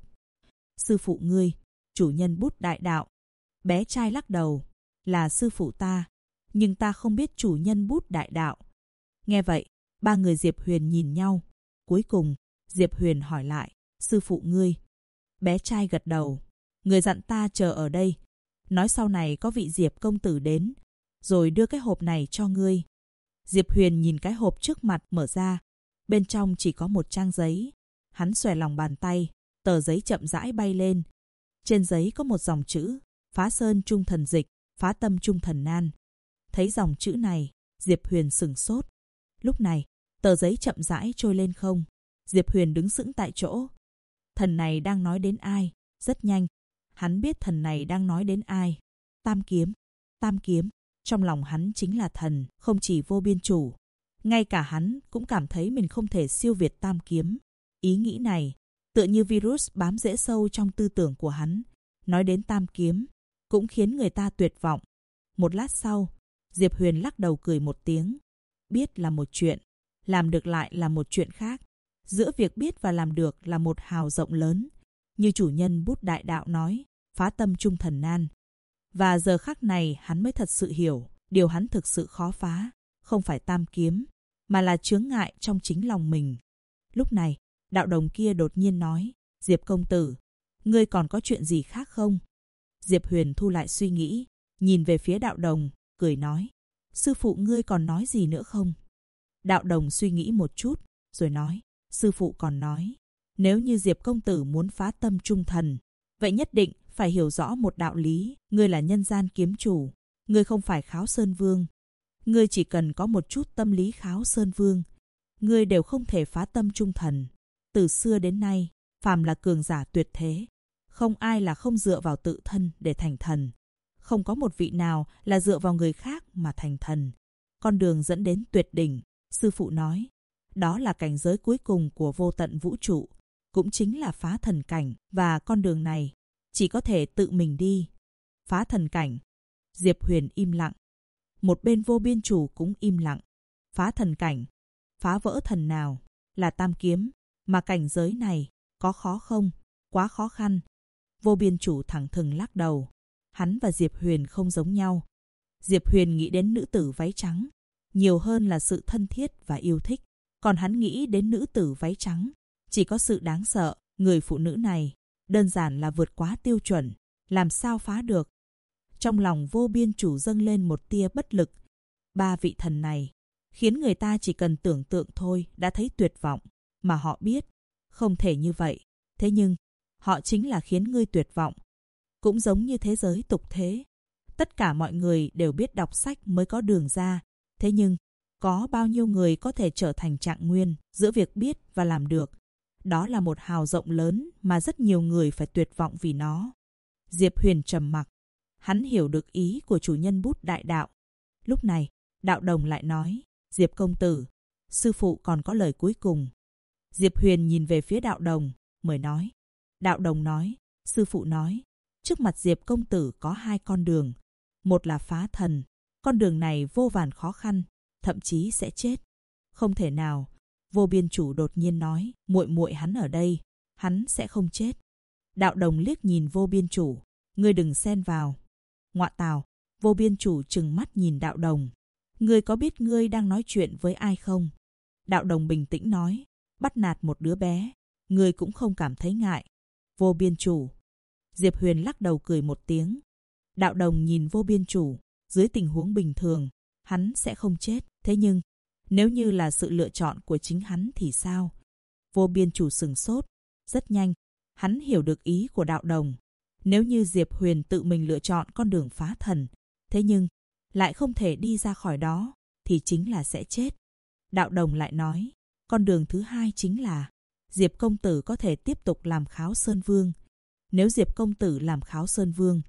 Sư phụ ngươi, chủ nhân bút đại đạo. Bé trai lắc đầu, là sư phụ ta, nhưng ta không biết chủ nhân bút đại đạo. Nghe vậy, ba người Diệp Huyền nhìn nhau. Cuối cùng, Diệp Huyền hỏi lại, sư phụ ngươi. Bé trai gật đầu, người dặn ta chờ ở đây, nói sau này có vị Diệp công tử đến, rồi đưa cái hộp này cho ngươi. Diệp Huyền nhìn cái hộp trước mặt mở ra, bên trong chỉ có một trang giấy. Hắn xòe lòng bàn tay, tờ giấy chậm rãi bay lên. Trên giấy có một dòng chữ, phá sơn trung thần dịch, phá tâm trung thần nan. Thấy dòng chữ này, Diệp Huyền sửng sốt. Lúc này, tờ giấy chậm rãi trôi lên không. Diệp Huyền đứng sững tại chỗ. Thần này đang nói đến ai? Rất nhanh, hắn biết thần này đang nói đến ai. Tam kiếm. Tam kiếm. Trong lòng hắn chính là thần, không chỉ vô biên chủ. Ngay cả hắn cũng cảm thấy mình không thể siêu việt tam kiếm. Ý nghĩ này, tựa như virus bám rễ sâu trong tư tưởng của hắn. Nói đến tam kiếm, cũng khiến người ta tuyệt vọng. Một lát sau, Diệp Huyền lắc đầu cười một tiếng. Biết là một chuyện, làm được lại là một chuyện khác. Giữa việc biết và làm được là một hào rộng lớn. Như chủ nhân bút đại đạo nói, phá tâm trung thần nan. Và giờ khắc này hắn mới thật sự hiểu, điều hắn thực sự khó phá, không phải tam kiếm, mà là chướng ngại trong chính lòng mình. Lúc này, đạo đồng kia đột nhiên nói, Diệp công tử, ngươi còn có chuyện gì khác không? Diệp Huyền thu lại suy nghĩ, nhìn về phía đạo đồng, cười nói, sư phụ ngươi còn nói gì nữa không? Đạo đồng suy nghĩ một chút, rồi nói, sư phụ còn nói, nếu như Diệp công tử muốn phá tâm trung thần, vậy nhất định phải hiểu rõ một đạo lý, ngươi là nhân gian kiếm chủ, ngươi không phải Kháo Sơn Vương. Ngươi chỉ cần có một chút tâm lý Kháo Sơn Vương, ngươi đều không thể phá tâm trung thần. Từ xưa đến nay, phàm là cường giả tuyệt thế, không ai là không dựa vào tự thân để thành thần. Không có một vị nào là dựa vào người khác mà thành thần. Con đường dẫn đến tuyệt đỉnh, sư phụ nói, đó là cảnh giới cuối cùng của vô tận vũ trụ, cũng chính là phá thần cảnh, và con đường này chỉ có thể tự mình đi. Phá thần cảnh. Diệp Huyền im lặng. Một bên vô biên chủ cũng im lặng. Phá thần cảnh. Phá vỡ thần nào? Là tam kiếm. Mà cảnh giới này, có khó không? Quá khó khăn. Vô biên chủ thẳng thừng lắc đầu. Hắn và Diệp Huyền không giống nhau. Diệp Huyền nghĩ đến nữ tử váy trắng, nhiều hơn là sự thân thiết và yêu thích. Còn hắn nghĩ đến nữ tử váy trắng, chỉ có sự đáng sợ. Người phụ nữ này đơn giản là vượt quá tiêu chuẩn, làm sao phá được? Trong lòng vô biên chủ dâng lên một tia bất lực. Ba vị thần này khiến người ta chỉ cần tưởng tượng thôi đã thấy tuyệt vọng, mà họ biết không thể như vậy. Thế nhưng họ chính là khiến ngươi tuyệt vọng. Cũng giống như thế giới tục thế, tất cả mọi người đều biết đọc sách mới có đường ra. Thế nhưng có bao nhiêu người có thể trở thành trạng nguyên giữa việc biết và làm được? Đó là một hào rộng lớn mà rất nhiều người phải tuyệt vọng vì nó. Diệp Huyền trầm mặc. Hắn hiểu được ý của chủ nhân bút đại đạo. Lúc này, đạo đồng lại nói, Diệp công tử, sư phụ còn có lời cuối cùng. Diệp Huyền nhìn về phía đạo đồng, mới nói. Đạo đồng nói, sư phụ nói, trước mặt Diệp công tử có hai con đường. Một là phá thần, con đường này vô vàn khó khăn, thậm chí sẽ chết. Không thể nào. Vô biên chủ đột nhiên nói, muội muội hắn ở đây, hắn sẽ không chết. Đạo đồng liếc nhìn vô biên chủ, ngươi đừng xen vào. Ngọa tào. Vô biên chủ trừng mắt nhìn đạo đồng. Ngươi có biết ngươi đang nói chuyện với ai không? Đạo đồng bình tĩnh nói, bắt nạt một đứa bé, ngươi cũng không cảm thấy ngại. Vô biên chủ. Diệp Huyền lắc đầu cười một tiếng. Đạo đồng nhìn vô biên chủ, dưới tình huống bình thường, hắn sẽ không chết. Thế nhưng, nếu như là sự lựa chọn của chính hắn thì sao? Vô biên chủ sửng sốt. Rất nhanh, hắn hiểu được ý của đạo đồng. Nếu như Diệp Huyền tự mình lựa chọn con đường phá thần, thế nhưng lại không thể đi ra khỏi đó, thì chính là sẽ chết. Đạo đồng lại nói, con đường thứ hai chính là Diệp công tử có thể tiếp tục làm Kháo Sơn Vương. Nếu Diệp công tử làm Kháo Sơn Vương,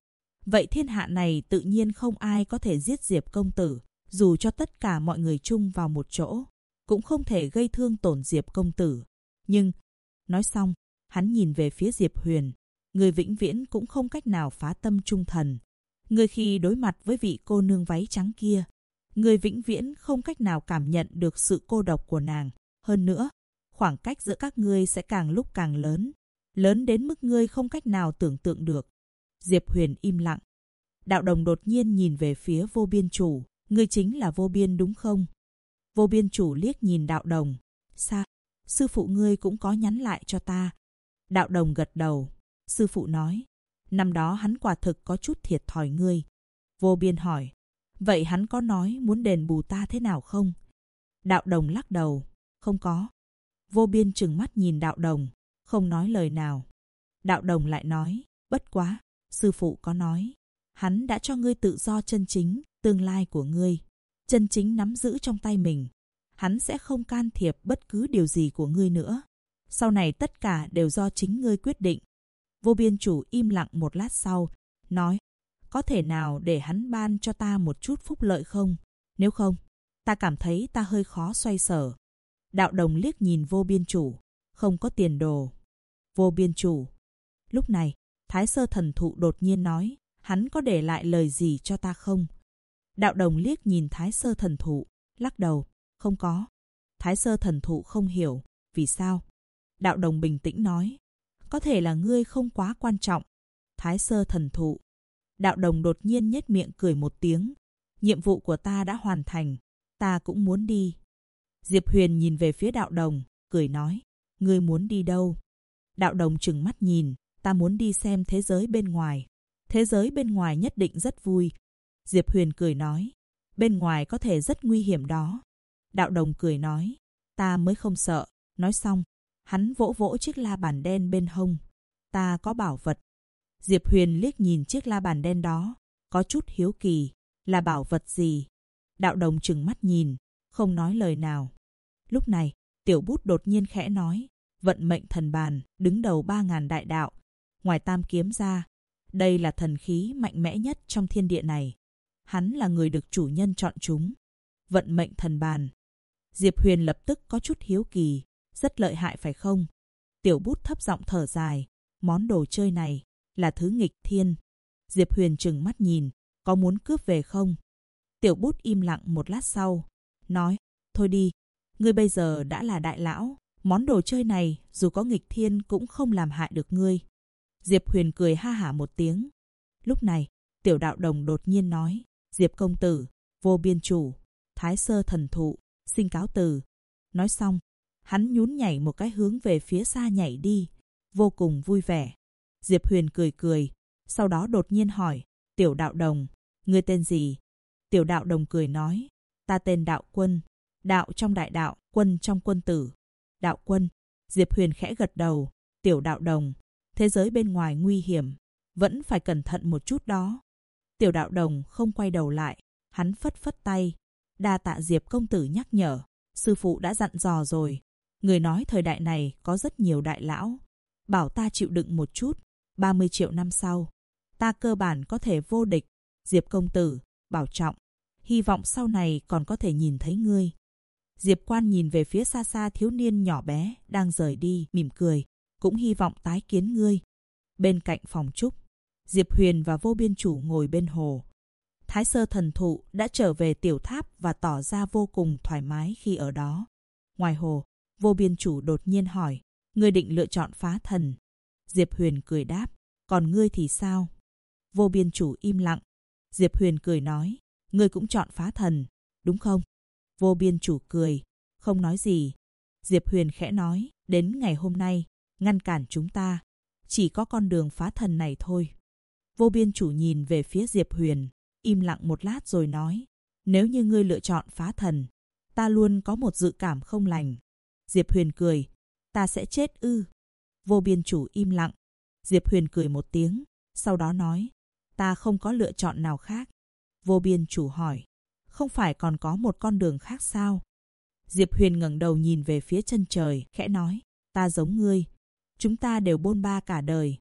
vậy thiên hạ này tự nhiên không ai có thể giết Diệp công tử, dù cho tất cả mọi người chung vào một chỗ, cũng không thể gây thương tổn Diệp công tử. Nhưng, nói xong, hắn nhìn về phía Diệp Huyền, người vĩnh viễn cũng không cách nào phá tâm trung thần. Người khi đối mặt với vị cô nương váy trắng kia, người vĩnh viễn không cách nào cảm nhận được sự cô độc của nàng. Hơn nữa, khoảng cách giữa các ngươi sẽ càng lúc càng lớn, lớn đến mức ngươi không cách nào tưởng tượng được. Diệp Huyền im lặng. Đạo Đồng đột nhiên nhìn về phía Vô Biên Chủ, ngươi chính là Vô Biên đúng không? Vô Biên Chủ liếc nhìn Đạo Đồng. Sao? Sư phụ ngươi cũng có nhắn lại cho ta. Đạo Đồng gật đầu. Sư phụ nói, năm đó hắn quả thực có chút thiệt thòi ngươi. Vô Biên hỏi, vậy hắn có nói muốn đền bù ta thế nào không? Đạo Đồng lắc đầu, không có. Vô Biên trừng mắt nhìn Đạo Đồng, không nói lời nào. Đạo Đồng lại nói, bất quá, sư phụ có nói, hắn đã cho ngươi tự do chân chính, tương lai của ngươi chân chính nắm giữ trong tay mình. Hắn sẽ không can thiệp bất cứ điều gì của ngươi nữa. Sau này tất cả đều do chính ngươi quyết định. Vô Biên Chủ im lặng một lát sau, nói, có thể nào để hắn ban cho ta một chút phúc lợi không? Nếu không, ta cảm thấy ta hơi khó xoay sở. Đạo Đồng liếc nhìn Vô Biên Chủ, không có tiền đồ. Vô Biên Chủ. Lúc này, Thái Sơ Thần Thụ đột nhiên nói, hắn có để lại lời gì cho ta không? Đạo Đồng liếc nhìn Thái Sơ Thần Thụ, lắc đầu, không có. Thái Sơ Thần Thụ không hiểu, vì sao? Đạo Đồng bình tĩnh nói, có thể là ngươi không quá quan trọng. Thái Sơ Thần Thụ. Đạo Đồng đột nhiên nhếch miệng cười một tiếng, nhiệm vụ của ta đã hoàn thành, ta cũng muốn đi. Diệp Huyền nhìn về phía Đạo Đồng, cười nói, ngươi muốn đi đâu? Đạo Đồng trừng mắt nhìn, ta muốn đi xem thế giới bên ngoài. Thế giới bên ngoài nhất định rất vui. Diệp Huyền cười nói, bên ngoài có thể rất nguy hiểm đó. Đạo Đồng cười nói, ta mới không sợ. Nói xong, hắn vỗ vỗ chiếc la bàn đen bên hông. Ta có bảo vật. Diệp Huyền liếc nhìn chiếc la bàn đen đó, có chút hiếu kỳ, là bảo vật gì? Đạo Đồng trừng mắt nhìn, không nói lời nào. Lúc này, Tiểu Bút đột nhiên khẽ nói, vận mệnh thần bàn, đứng đầu 3000 đại đạo. Ngoài Tam Kiếm ra, đây là thần khí mạnh mẽ nhất trong thiên địa này. Hắn là người được chủ nhân chọn chúng. Vận mệnh thần bàn. Diệp Huyền lập tức có chút hiếu kỳ, rất lợi hại phải không? Tiểu Bút thấp giọng thở dài, món đồ chơi này là thứ nghịch thiên. Diệp Huyền trừng mắt nhìn, có muốn cướp về không? Tiểu Bút im lặng một lát sau, nói, thôi đi, ngươi bây giờ đã là đại lão, món đồ chơi này dù có nghịch thiên cũng không làm hại được ngươi. Diệp Huyền cười ha hả một tiếng. Lúc này, Tiểu Đạo Đồng đột nhiên nói, Diệp công tử, Vô Biên Chủ, Thái Sơ Thần Thụ, xin cáo từ. Nói xong, hắn nhún nhảy một cái hướng về phía xa nhảy đi, vô cùng vui vẻ. Diệp Huyền cười cười, sau đó đột nhiên hỏi, Tiểu Đạo Đồng, ngươi tên gì? Tiểu Đạo Đồng cười nói, ta tên Đạo Quân, đạo trong đại đạo, quân trong quân tử. Đạo Quân. Diệp Huyền khẽ gật đầu, Tiểu Đạo Đồng, thế giới bên ngoài nguy hiểm, vẫn phải cẩn thận một chút đó. Tiểu Đạo Đồng không quay đầu lại, hắn phất phất tay, đa tạ Diệp công tử nhắc nhở, sư phụ đã dặn dò rồi. Người nói thời đại này có rất nhiều đại lão, bảo ta chịu đựng một chút, 30 triệu năm sau, ta cơ bản có thể vô địch. Diệp công tử, bảo trọng, hy vọng sau này còn có thể nhìn thấy ngươi. Diệp Quan nhìn về phía xa xa thiếu niên nhỏ bé đang rời đi, mỉm cười, cũng hy vọng tái kiến ngươi. Bên cạnh phòng trúc, Diệp Huyền và Vô Biên Chủ ngồi bên hồ. Thái Sơ Thần Thụ đã trở về tiểu tháp và tỏ ra vô cùng thoải mái khi ở đó. Ngoài hồ, Vô Biên Chủ đột nhiên hỏi, ngươi định lựa chọn phá thần? Diệp Huyền cười đáp, còn ngươi thì sao? Vô Biên Chủ im lặng. Diệp Huyền cười nói, ngươi cũng chọn phá thần, đúng không? Vô Biên Chủ cười, không nói gì. Diệp Huyền khẽ nói, đến ngày hôm nay, ngăn cản chúng ta, chỉ có con đường phá thần này thôi. Vô Biên Chủ nhìn về phía Diệp Huyền, im lặng một lát rồi nói, nếu như ngươi lựa chọn phá thần, ta luôn có một dự cảm không lành. Diệp Huyền cười, ta sẽ chết ư? Vô Biên Chủ im lặng. Diệp Huyền cười một tiếng, sau đó nói, ta không có lựa chọn nào khác. Vô Biên Chủ hỏi, không phải còn có một con đường khác sao? Diệp Huyền ngẩng đầu nhìn về phía chân trời, khẽ nói, ta giống ngươi. Chúng ta đều bôn ba cả đời,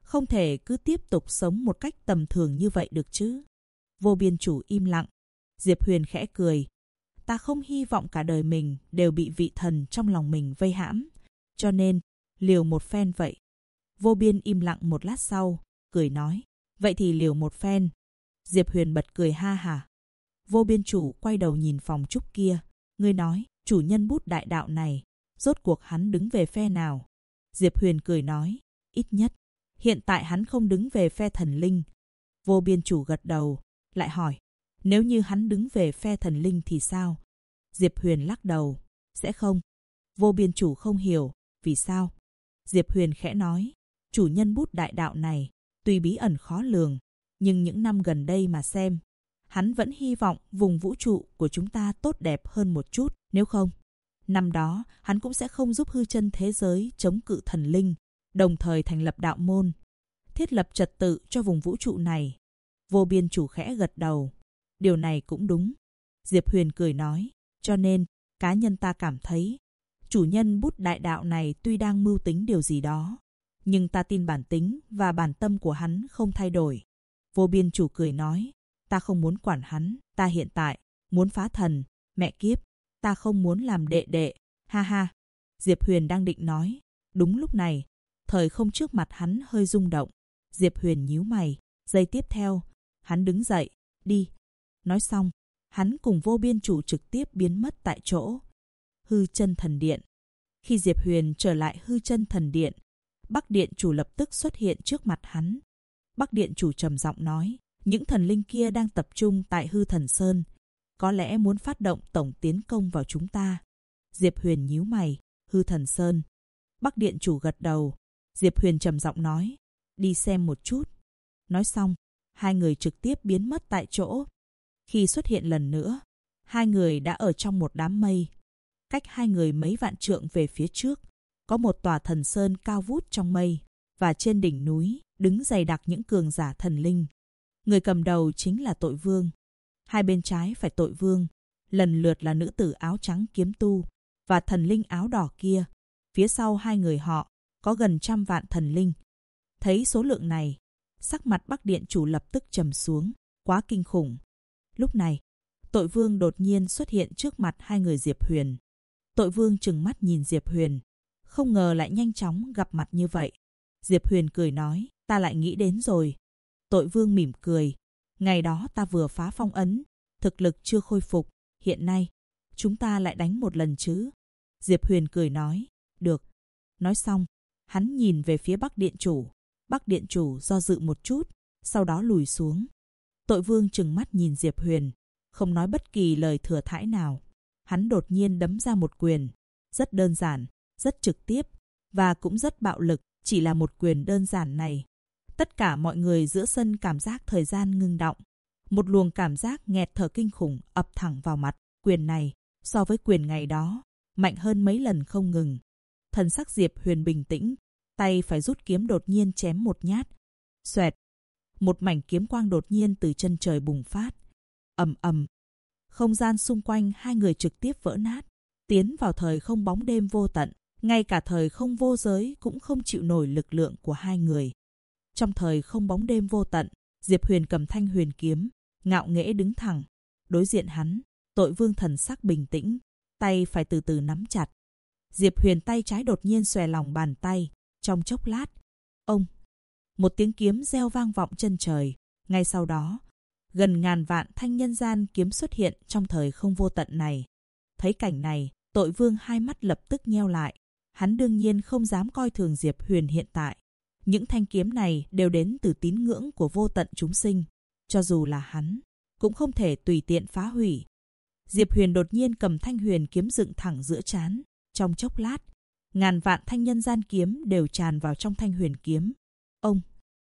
Không thể cứ tiếp tục sống một cách tầm thường như vậy được chứ. Vô Biên Chủ im lặng. Diệp Huyền khẽ cười. Ta không hy vọng cả đời mình đều bị vị thần trong lòng mình vây hãm. Cho nên, liều một phen vậy. Vô Biên im lặng một lát sau, cười nói. Vậy thì liều một phen. Diệp Huyền bật cười ha hả. Vô Biên Chủ quay đầu nhìn phòng trúc kia. Ngươi nói, chủ nhân bút đại đạo này, rốt cuộc hắn đứng về phe nào? Diệp Huyền cười nói, ít nhất, hiện tại hắn không đứng về phe thần linh. Vô Biên Chủ gật đầu, lại hỏi, nếu như hắn đứng về phe thần linh thì sao? Diệp Huyền lắc đầu, sẽ không. Vô Biên Chủ không hiểu, vì sao? Diệp Huyền khẽ nói, chủ nhân bút đại đạo này, tuy bí ẩn khó lường, nhưng những năm gần đây mà xem, hắn vẫn hy vọng vùng vũ trụ của chúng ta tốt đẹp hơn một chút, nếu không, năm đó hắn cũng sẽ không giúp hư chân thế giới chống cự thần linh, đồng thời thành lập đạo môn, thiết lập trật tự cho vùng vũ trụ này. Vô Biên Chủ khẽ gật đầu, điều này cũng đúng. Diệp Huyền cười nói, cho nên, cá nhân ta cảm thấy, chủ nhân bút đại đạo này tuy đang mưu tính điều gì đó, nhưng ta tin bản tính và bản tâm của hắn không thay đổi. Vô Biên Chủ cười nói, ta không muốn quản hắn, ta hiện tại muốn phá thần, mẹ kiếp, ta không muốn làm đệ đệ, ha ha. Diệp Huyền đang định nói, đúng lúc này, thời không trước mặt hắn hơi rung động. Diệp Huyền nhíu mày, giây tiếp theo, hắn đứng dậy, đi. Nói xong, hắn cùng Vô Biên Chủ trực tiếp biến mất tại chỗ. Hư Chân Thần Điện. Khi Diệp Huyền trở lại Hư Chân Thần Điện, Bắc Điện Chủ lập tức xuất hiện trước mặt hắn. Bắc Điện Chủ trầm giọng nói, những thần linh kia đang tập trung tại Hư Thần Sơn, có lẽ muốn phát động tổng tiến công vào chúng ta. Diệp Huyền nhíu mày, Hư Thần Sơn. Bắc Điện Chủ gật đầu. Diệp Huyền trầm giọng nói, đi xem một chút. Nói xong, hai người trực tiếp biến mất tại chỗ. Khi xuất hiện lần nữa, hai người đã ở trong một đám mây. Cách hai người mấy vạn trượng về phía trước, có một tòa thần sơn cao vút trong mây, và trên đỉnh núi đứng dày đặc những cường giả thần linh. Người cầm đầu chính là Tội Vương. Hai bên trái phải Tội Vương, lần lượt là nữ tử áo trắng Kiếm Tu và thần linh áo đỏ kia. Phía sau hai người họ có gần 100 vạn thần linh. Thấy số lượng này, sắc mặt Bắc Điện Chủ lập tức trầm xuống, quá kinh khủng. Lúc này, Tội Vương đột nhiên xuất hiện trước mặt hai người Diệp Huyền. Tội Vương trừng mắt nhìn Diệp Huyền, không ngờ lại nhanh chóng gặp mặt như vậy. Diệp Huyền cười nói, ta lại nghĩ đến rồi. Tội Vương mỉm cười, ngày đó ta vừa phá phong ấn, thực lực chưa khôi phục, hiện nay, chúng ta lại đánh một lần chứ. Diệp Huyền cười nói, được. Nói xong, hắn nhìn về phía Bắc Điện Chủ. Bắc Điện Chủ do dự một chút, sau đó lùi xuống. Tội Vương trừng mắt nhìn Diệp Huyền, không nói bất kỳ lời thừa thãi nào. Hắn đột nhiên đấm ra một quyền, rất đơn giản, rất trực tiếp, và cũng rất bạo lực. Chỉ là một quyền đơn giản này, tất cả mọi người giữa sân cảm giác thời gian ngưng đọng. Một luồng cảm giác nghẹt thở kinh khủng ập thẳng vào mặt. Quyền này, so với quyền ngày đó, mạnh hơn mấy lần không ngừng. Thần sắc Diệp Huyền bình tĩnh, tay phải rút kiếm đột nhiên chém một nhát. Xoẹt, một mảnh kiếm quang đột nhiên từ chân trời bùng phát. Ầm ầm, không gian xung quanh hai người trực tiếp vỡ nát, tiến vào thời không bóng đêm vô tận. Ngay cả thời không vô giới cũng không chịu nổi lực lượng của hai người. Trong thời không bóng đêm vô tận, Diệp Huyền cầm thanh huyền kiếm, ngạo nghễ đứng thẳng. Đối diện hắn, Tội Vương thần sắc bình tĩnh, tay phải từ từ nắm chặt. Diệp Huyền tay trái đột nhiên xòe lòng bàn tay, trong chốc lát. Ông! Một tiếng kiếm reo vang vọng chân trời. Ngay sau đó, gần ngàn vạn thanh nhân gian kiếm xuất hiện trong thời không vô tận này. Thấy cảnh này, Tội Vương hai mắt lập tức nheo lại. Hắn đương nhiên không dám coi thường Diệp Huyền hiện tại. Những thanh kiếm này đều đến từ tín ngưỡng của vô tận chúng sinh. Cho dù là hắn, cũng không thể tùy tiện phá hủy. Diệp Huyền đột nhiên cầm thanh huyền kiếm dựng thẳng giữa trán. Trong chốc lát, ngàn vạn thanh nhân gian kiếm đều tràn vào trong thanh huyền kiếm. Ông!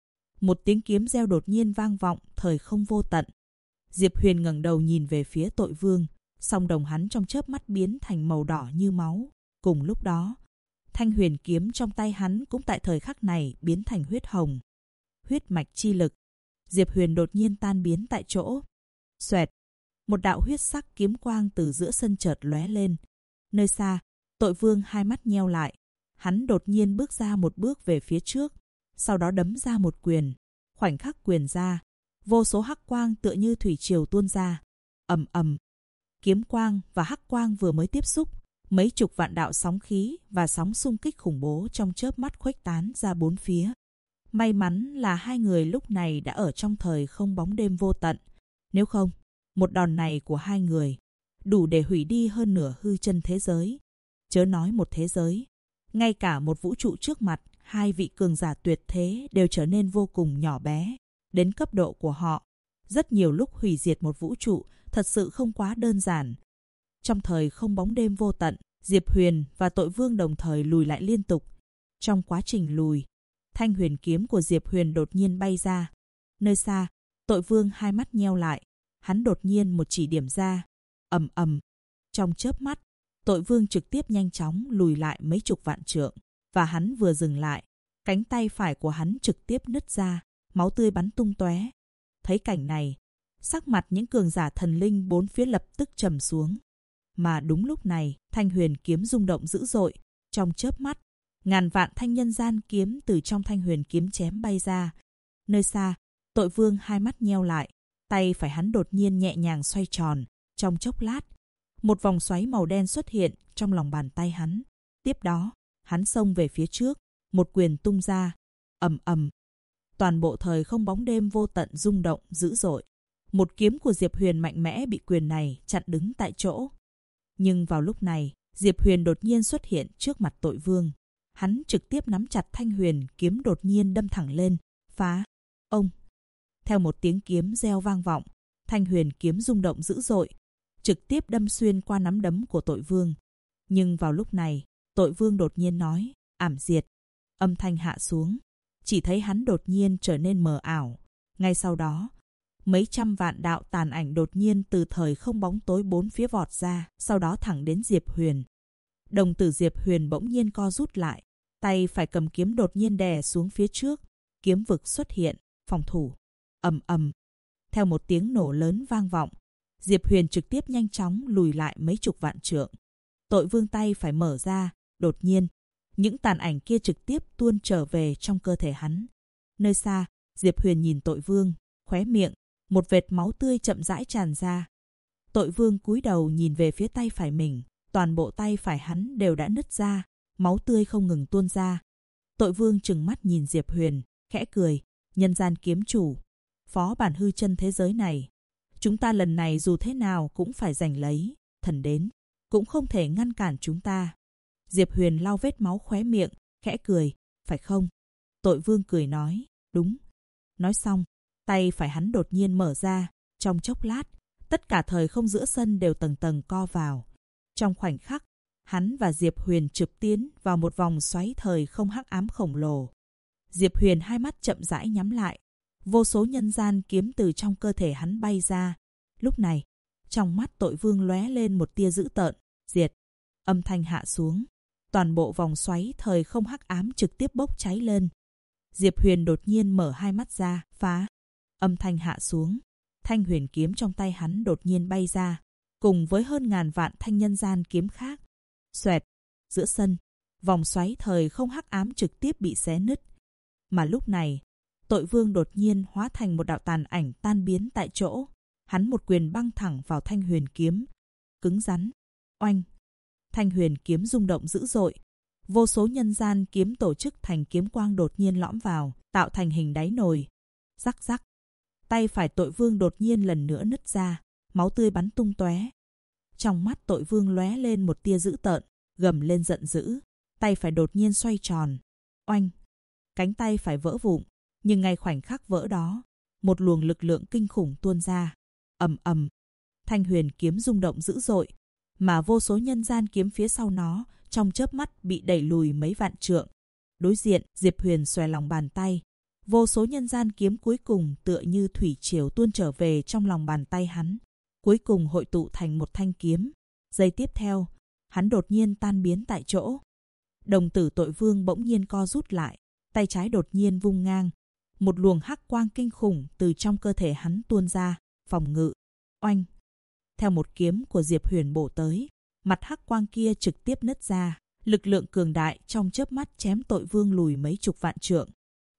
Một tiếng kiếm reo đột nhiên vang vọng thời không vô tận. Diệp Huyền ngẩng đầu nhìn về phía Tội Vương, song đồng hắn trong chớp mắt biến thành màu đỏ như máu. Cùng lúc đó, thanh huyền kiếm trong tay hắn cũng tại thời khắc này biến thành huyết hồng. Huyết mạch chi lực. Diệp Huyền đột nhiên tan biến tại chỗ. Xoẹt, một đạo huyết sắc kiếm quang từ giữa sân chợt lóe lên. Nơi xa, Tội Vương hai mắt nheo lại. Hắn đột nhiên bước ra một bước về phía trước. sau đó đấm ra một quyền. Khoảnh khắc quyền ra, vô số hắc quang tựa như thủy triều tuôn ra. Ầm ầm. Kiếm quang và hắc quang vừa mới tiếp xúc, mấy chục vạn đạo sóng khí và sóng xung kích khủng bố trong chớp mắt khuếch tán ra bốn phía. May mắn là hai người lúc này đã ở trong thời không bóng đêm vô tận. Nếu không, một đòn này của hai người đủ để hủy đi hơn nửa hư chân thế giới. Chớ nói một thế giới, ngay cả một vũ trụ trước mặt, hai vị cường giả tuyệt thế đều trở nên vô cùng nhỏ bé. Đến cấp độ của họ, rất nhiều lúc hủy diệt một vũ trụ thật sự không quá đơn giản. Trong thời không bóng đêm vô tận, Diệp Huyền và Tội Vương đồng thời lùi lại liên tục. Trong quá trình lùi, thanh huyền kiếm của Diệp Huyền đột nhiên bay ra. Nơi xa, Tội Vương hai mắt nheo lại, hắn đột nhiên một chỉ điểm ra. Ầm ầm. Trong chớp mắt, Tội Vương trực tiếp nhanh chóng lùi lại mấy chục vạn trượng, và hắn vừa dừng lại, cánh tay phải của hắn trực tiếp nứt ra, máu tươi bắn tung tóe. Thấy cảnh này, sắc mặt những cường giả thần linh bốn phía lập tức trầm xuống. Mà đúng lúc này, thanh huyền kiếm rung động dữ dội, trong chớp mắt, ngàn vạn thanh nhân gian kiếm từ trong thanh huyền kiếm chém bay ra. Nơi xa, Tội Vương hai mắt nheo lại, tay phải hắn đột nhiên nhẹ nhàng xoay tròn, trong chốc lát, một vòng xoáy màu đen xuất hiện trong lòng bàn tay hắn. Tiếp đó, hắn xông về phía trước, một quyền tung ra. Ầm ầm. Toàn bộ thời không bóng đêm vô tận rung động dữ dội. Một kiếm của Diệp Huyền mạnh mẽ bị quyền này chặn đứng tại chỗ. Nhưng vào lúc này, Diệp Huyền đột nhiên xuất hiện trước mặt Tội Vương. Hắn trực tiếp nắm chặt thanh huyền kiếm đột nhiên đâm thẳng lên, phá. Ông. Theo một tiếng kiếm reo vang vọng, thanh huyền kiếm rung động dữ dội, trực tiếp đâm xuyên qua nắm đấm của Tội Vương. Nhưng vào lúc này, Tội Vương đột nhiên nói, ảm diệt. Âm thanh hạ xuống, chỉ thấy hắn đột nhiên trở nên mờ ảo. Ngay sau đó, mấy trăm vạn đạo tàn ảnh đột nhiên từ thời không bóng tối bốn phía vọt ra, sau đó thẳng đến Diệp Huyền. Đồng tử Diệp Huyền bỗng nhiên co rút lại, tay phải cầm kiếm đột nhiên đè xuống phía trước, kiếm vực xuất hiện, phòng thủ. Ầm ầm. Theo một tiếng nổ lớn vang vọng, Diệp Huyền trực tiếp nhanh chóng lùi lại mấy chục vạn trượng. Tội Vương tay phải mở ra, đột nhiên, những tàn ảnh kia trực tiếp tuôn trở về trong cơ thể hắn. Nơi xa, Diệp Huyền nhìn Tội Vương, khóe miệng, một vệt máu tươi chậm rãi tràn ra. Tội Vương cúi đầu nhìn về phía tay phải mình, toàn bộ tay phải hắn đều đã nứt ra, máu tươi không ngừng tuôn ra. Tội Vương trừng mắt nhìn Diệp Huyền, khẽ cười, nhân gian kiếm chủ, phó bản hư chân thế giới này. Chúng ta lần này dù thế nào cũng phải giành lấy, thần đến, cũng không thể ngăn cản chúng ta. Diệp Huyền lau vết máu khóe miệng, khẽ cười, phải không? Tội Vương cười nói, đúng. Nói xong, tay phải hắn đột nhiên mở ra, trong chốc lát, tất cả thời không giữa sân đều tầng tầng co vào. Trong khoảnh khắc, hắn và Diệp Huyền trực tiến vào một vòng xoáy thời không hắc ám khổng lồ. Diệp Huyền hai mắt chậm rãi nhắm lại, vô số nhân gian kiếm từ trong cơ thể hắn bay ra. Lúc này, trong mắt Tội Vương lóe lên một tia dữ tợn, diệt. Âm thanh hạ xuống, toàn bộ vòng xoáy thời không hắc ám trực tiếp bốc cháy lên. Diệp Huyền đột nhiên mở hai mắt ra, phá. Âm thanh hạ xuống, thanh huyền kiếm trong tay hắn đột nhiên bay ra, cùng với hơn ngàn vạn thanh nhân gian kiếm khác. Xoẹt, giữa sân, vòng xoáy thời không hắc ám trực tiếp bị xé nứt. Mà lúc này, Tội Vương đột nhiên hóa thành một đạo tàn ảnh tan biến tại chỗ. Hắn một quyền băng thẳng vào thanh huyền kiếm. Cứng rắn, oanh. Thanh huyền kiếm rung động dữ dội. Vô số nhân gian kiếm tổ chức thành kiếm quang đột nhiên lõm vào, tạo thành hình đáy nồi. Rắc rắc. Tay phải Tội Vương đột nhiên lần nữa nứt ra, máu tươi bắn tung tóe. Trong mắt Tội Vương lóe lên một tia dữ tợn, gầm lên giận dữ. Tay phải đột nhiên xoay tròn. Oanh. Cánh tay phải vỡ vụn, nhưng ngay khoảnh khắc vỡ đó, một luồng lực lượng kinh khủng tuôn ra. Ầm ầm. Thanh huyền kiếm rung động dữ dội, mà vô số nhân gian kiếm phía sau nó trong chớp mắt bị đẩy lùi mấy vạn trượng. Đối diện, Diệp Huyền xòe lòng bàn tay, vô số nhân gian kiếm cuối cùng tựa như thủy triều tuôn trở về trong lòng bàn tay hắn, cuối cùng hội tụ thành một thanh kiếm. Giây tiếp theo, hắn đột nhiên tan biến tại chỗ. Đồng tử Tội Vương bỗng nhiên co rút lại, tay trái đột nhiên vung ngang, một luồng hắc quang kinh khủng từ trong cơ thể hắn tuôn ra, phòng ngự. Oanh. Theo một kiếm của Diệp Huyền bổ tới, mặt hắc quang kia trực tiếp nứt ra, lực lượng cường đại trong chớp mắt chém Tội Vương lùi mấy chục vạn trượng.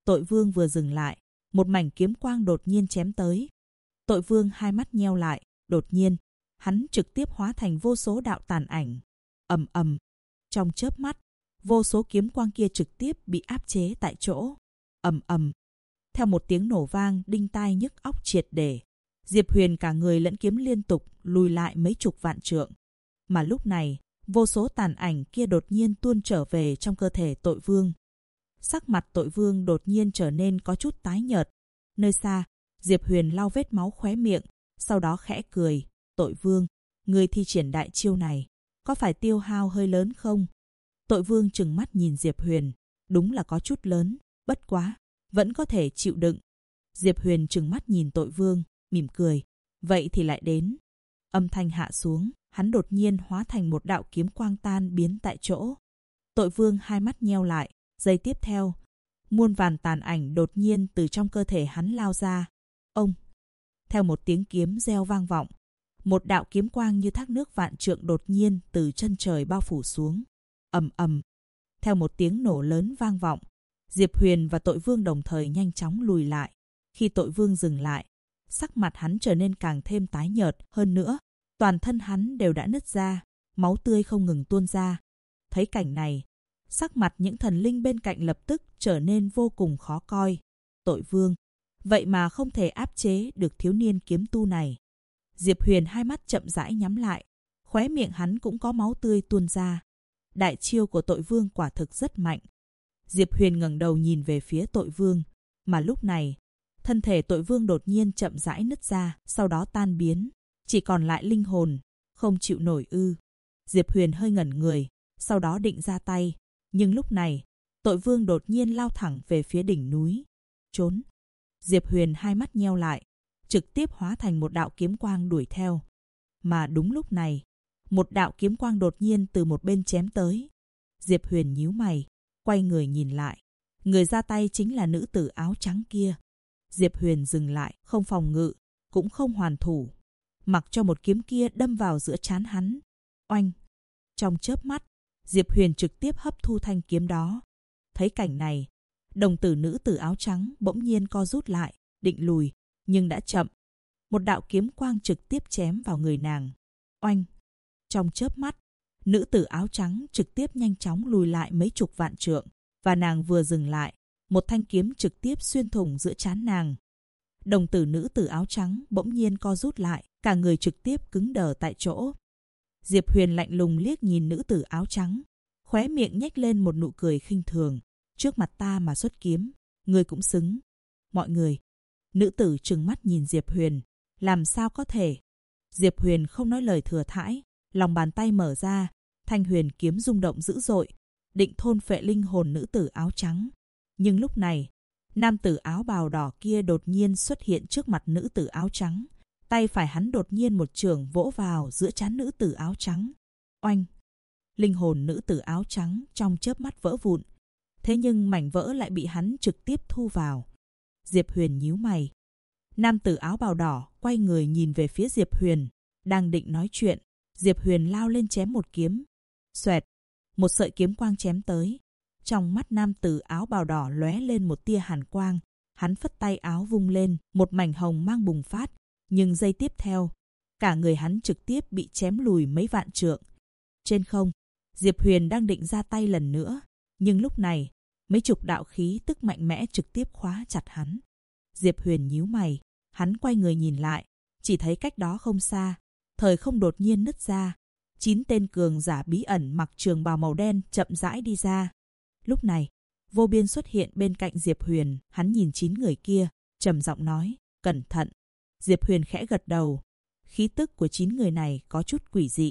Tội Vương vừa dừng lại, một mảnh kiếm quang đột nhiên chém tới. Tội Vương hai mắt nheo lại, đột nhiên, hắn trực tiếp hóa thành vô số đạo tàn ảnh. Ầm ầm, trong chớp mắt, vô số kiếm quang kia trực tiếp bị áp chế tại chỗ. Ầm ầm, theo một tiếng nổ vang đinh tai nhức óc triệt để, Diệp Huyền cả người lẫn kiếm liên tục lùi lại mấy chục vạn trượng. Mà lúc này, vô số tàn ảnh kia đột nhiên tuôn trở về trong cơ thể Tội Vương. Sắc mặt Tội Vương đột nhiên trở nên có chút tái nhợt. Nơi xa, Diệp Huyền lau vết máu khóe miệng, sau đó khẽ cười. Tội Vương, người thi triển đại chiêu này, có phải tiêu hao hơi lớn không? Tội Vương trừng mắt nhìn Diệp Huyền, đúng là có chút lớn, bất quá, vẫn có thể chịu đựng. Diệp Huyền trừng mắt nhìn Tội Vương, mỉm cười. Vậy thì lại đến. Âm thanh hạ xuống, hắn đột nhiên hóa thành một đạo kiếm quang tan biến tại chỗ. Tội Vương hai mắt nheo lại, giây tiếp theo, muôn vàn tàn ảnh đột nhiên từ trong cơ thể hắn lao ra. Ông! Theo một tiếng kiếm reo vang vọng, một đạo kiếm quang như thác nước vạn trượng đột nhiên từ chân trời bao phủ xuống. Ầm ầm! Theo một tiếng nổ lớn vang vọng, Diệp Huyền và Tội Vương đồng thời nhanh chóng lùi lại. Khi Tội Vương dừng lại, sắc mặt hắn trở nên càng thêm tái nhợt hơn nữa. Toàn thân hắn đều đã nứt ra, máu tươi không ngừng tuôn ra. Thấy cảnh này, sắc mặt những thần linh bên cạnh lập tức trở nên vô cùng khó coi. Tội Vương, vậy mà không thể áp chế được thiếu niên kiếm tu này. Diệp Huyền hai mắt chậm rãi nhắm lại, khóe miệng hắn cũng có máu tươi tuôn ra. Đại chiêu của Tội Vương quả thực rất mạnh. Diệp Huyền ngẩng đầu nhìn về phía Tội Vương, mà lúc này, thân thể Tội Vương đột nhiên chậm rãi nứt ra, sau đó tan biến, chỉ còn lại linh hồn, không chịu nổi ư? Diệp Huyền hơi ngẩn người, sau đó định ra tay, nhưng lúc này, Tội Vương đột nhiên lao thẳng về phía đỉnh núi. Trốn! Diệp Huyền hai mắt nheo lại, trực tiếp hóa thành một đạo kiếm quang đuổi theo. Mà đúng lúc này, một đạo kiếm quang đột nhiên từ một bên chém tới. Diệp Huyền nhíu mày, quay người nhìn lại. Người ra tay chính là nữ tử áo trắng kia. Diệp Huyền dừng lại, không phòng ngự, cũng không hoàn thủ, mặc cho một kiếm kia đâm vào giữa trán hắn. Oanh! Trong chớp mắt, Diệp Huyền trực tiếp hấp thu thanh kiếm đó. Thấy cảnh này, đồng tử nữ tử áo trắng bỗng nhiên co rút lại, định lùi, nhưng đã chậm. Một đạo kiếm quang trực tiếp chém vào người nàng. Oanh! Trong chớp mắt, nữ tử áo trắng trực tiếp nhanh chóng lùi lại mấy chục vạn trượng, và nàng vừa dừng lại, một thanh kiếm trực tiếp xuyên thủng giữa trán nàng. Đồng tử nữ tử áo trắng bỗng nhiên co rút lại, cả người trực tiếp cứng đờ tại chỗ. Diệp Huyền lạnh lùng liếc nhìn nữ tử áo trắng, khóe miệng nhếch lên một nụ cười khinh thường. Trước mặt ta mà xuất kiếm, ngươi cũng xứng. Mọi người! Nữ tử trừng mắt nhìn Diệp Huyền. Làm sao có thể? Diệp Huyền không nói lời thừa thãi, lòng bàn tay mở ra, thanh huyền kiếm rung động dữ dội, định thôn phệ linh hồn nữ tử áo trắng. Nhưng lúc này, nam tử áo bào đỏ kia đột nhiên xuất hiện trước mặt nữ tử áo trắng. Tay phải hắn đột nhiên một chưởng vỗ vào giữa trán nữ tử áo trắng. Oanh! Linh hồn nữ tử áo trắng trong chớp mắt vỡ vụn. Thế nhưng mảnh vỡ lại bị hắn trực tiếp thu vào. Diệp Huyền nhíu mày. Nam tử áo bào đỏ quay người nhìn về phía Diệp Huyền. Đang định nói chuyện, Diệp Huyền lao lên chém một kiếm. Xoẹt! Một sợi kiếm quang chém tới. Trong mắt nam tử áo bào đỏ lóe lên một tia hàn quang. Hắn phất tay áo vung lên, một mảnh hồng mang bùng phát. Nhưng giây tiếp theo, cả người hắn trực tiếp bị chém lùi mấy vạn trượng. Trên không, Diệp Huyền đang định ra tay lần nữa. Nhưng lúc này, mấy chục đạo khí tức mạnh mẽ trực tiếp khóa chặt hắn. Diệp Huyền nhíu mày, hắn quay người nhìn lại, chỉ thấy cách đó không xa, thời không đột nhiên nứt ra. 9 tên cường giả bí ẩn mặc trường bào màu đen chậm rãi đi ra. Lúc này, Vô Biên xuất hiện bên cạnh Diệp Huyền, hắn nhìn 9 người kia, trầm giọng nói, cẩn thận. Diệp Huyền khẽ gật đầu. Khí tức của 9 người này có chút quỷ dị.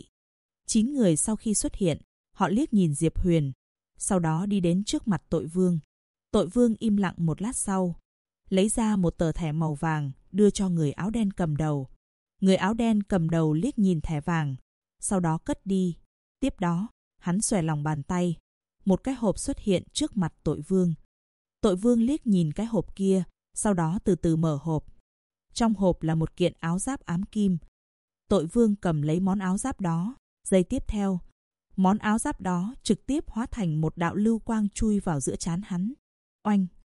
9 người sau khi xuất hiện, họ liếc nhìn Diệp Huyền, sau đó đi đến trước mặt Tội Vương. Tội Vương im lặng một lát sau, lấy ra một tờ thẻ màu vàng, đưa cho người áo đen cầm đầu. Người áo đen cầm đầu liếc nhìn thẻ vàng, sau đó cất đi. Tiếp đó, hắn xòe lòng bàn tay. Một cái hộp xuất hiện trước mặt Tội Vương. Tội Vương liếc nhìn cái hộp kia, sau đó từ từ mở hộp. Trong hộp là một kiện áo giáp ám kim. Tội Vương cầm lấy món áo giáp đó. Giây tiếp theo, món áo giáp đó trực tiếp hóa thành một đạo lưu quang chui vào giữa trán hắn. Oanh!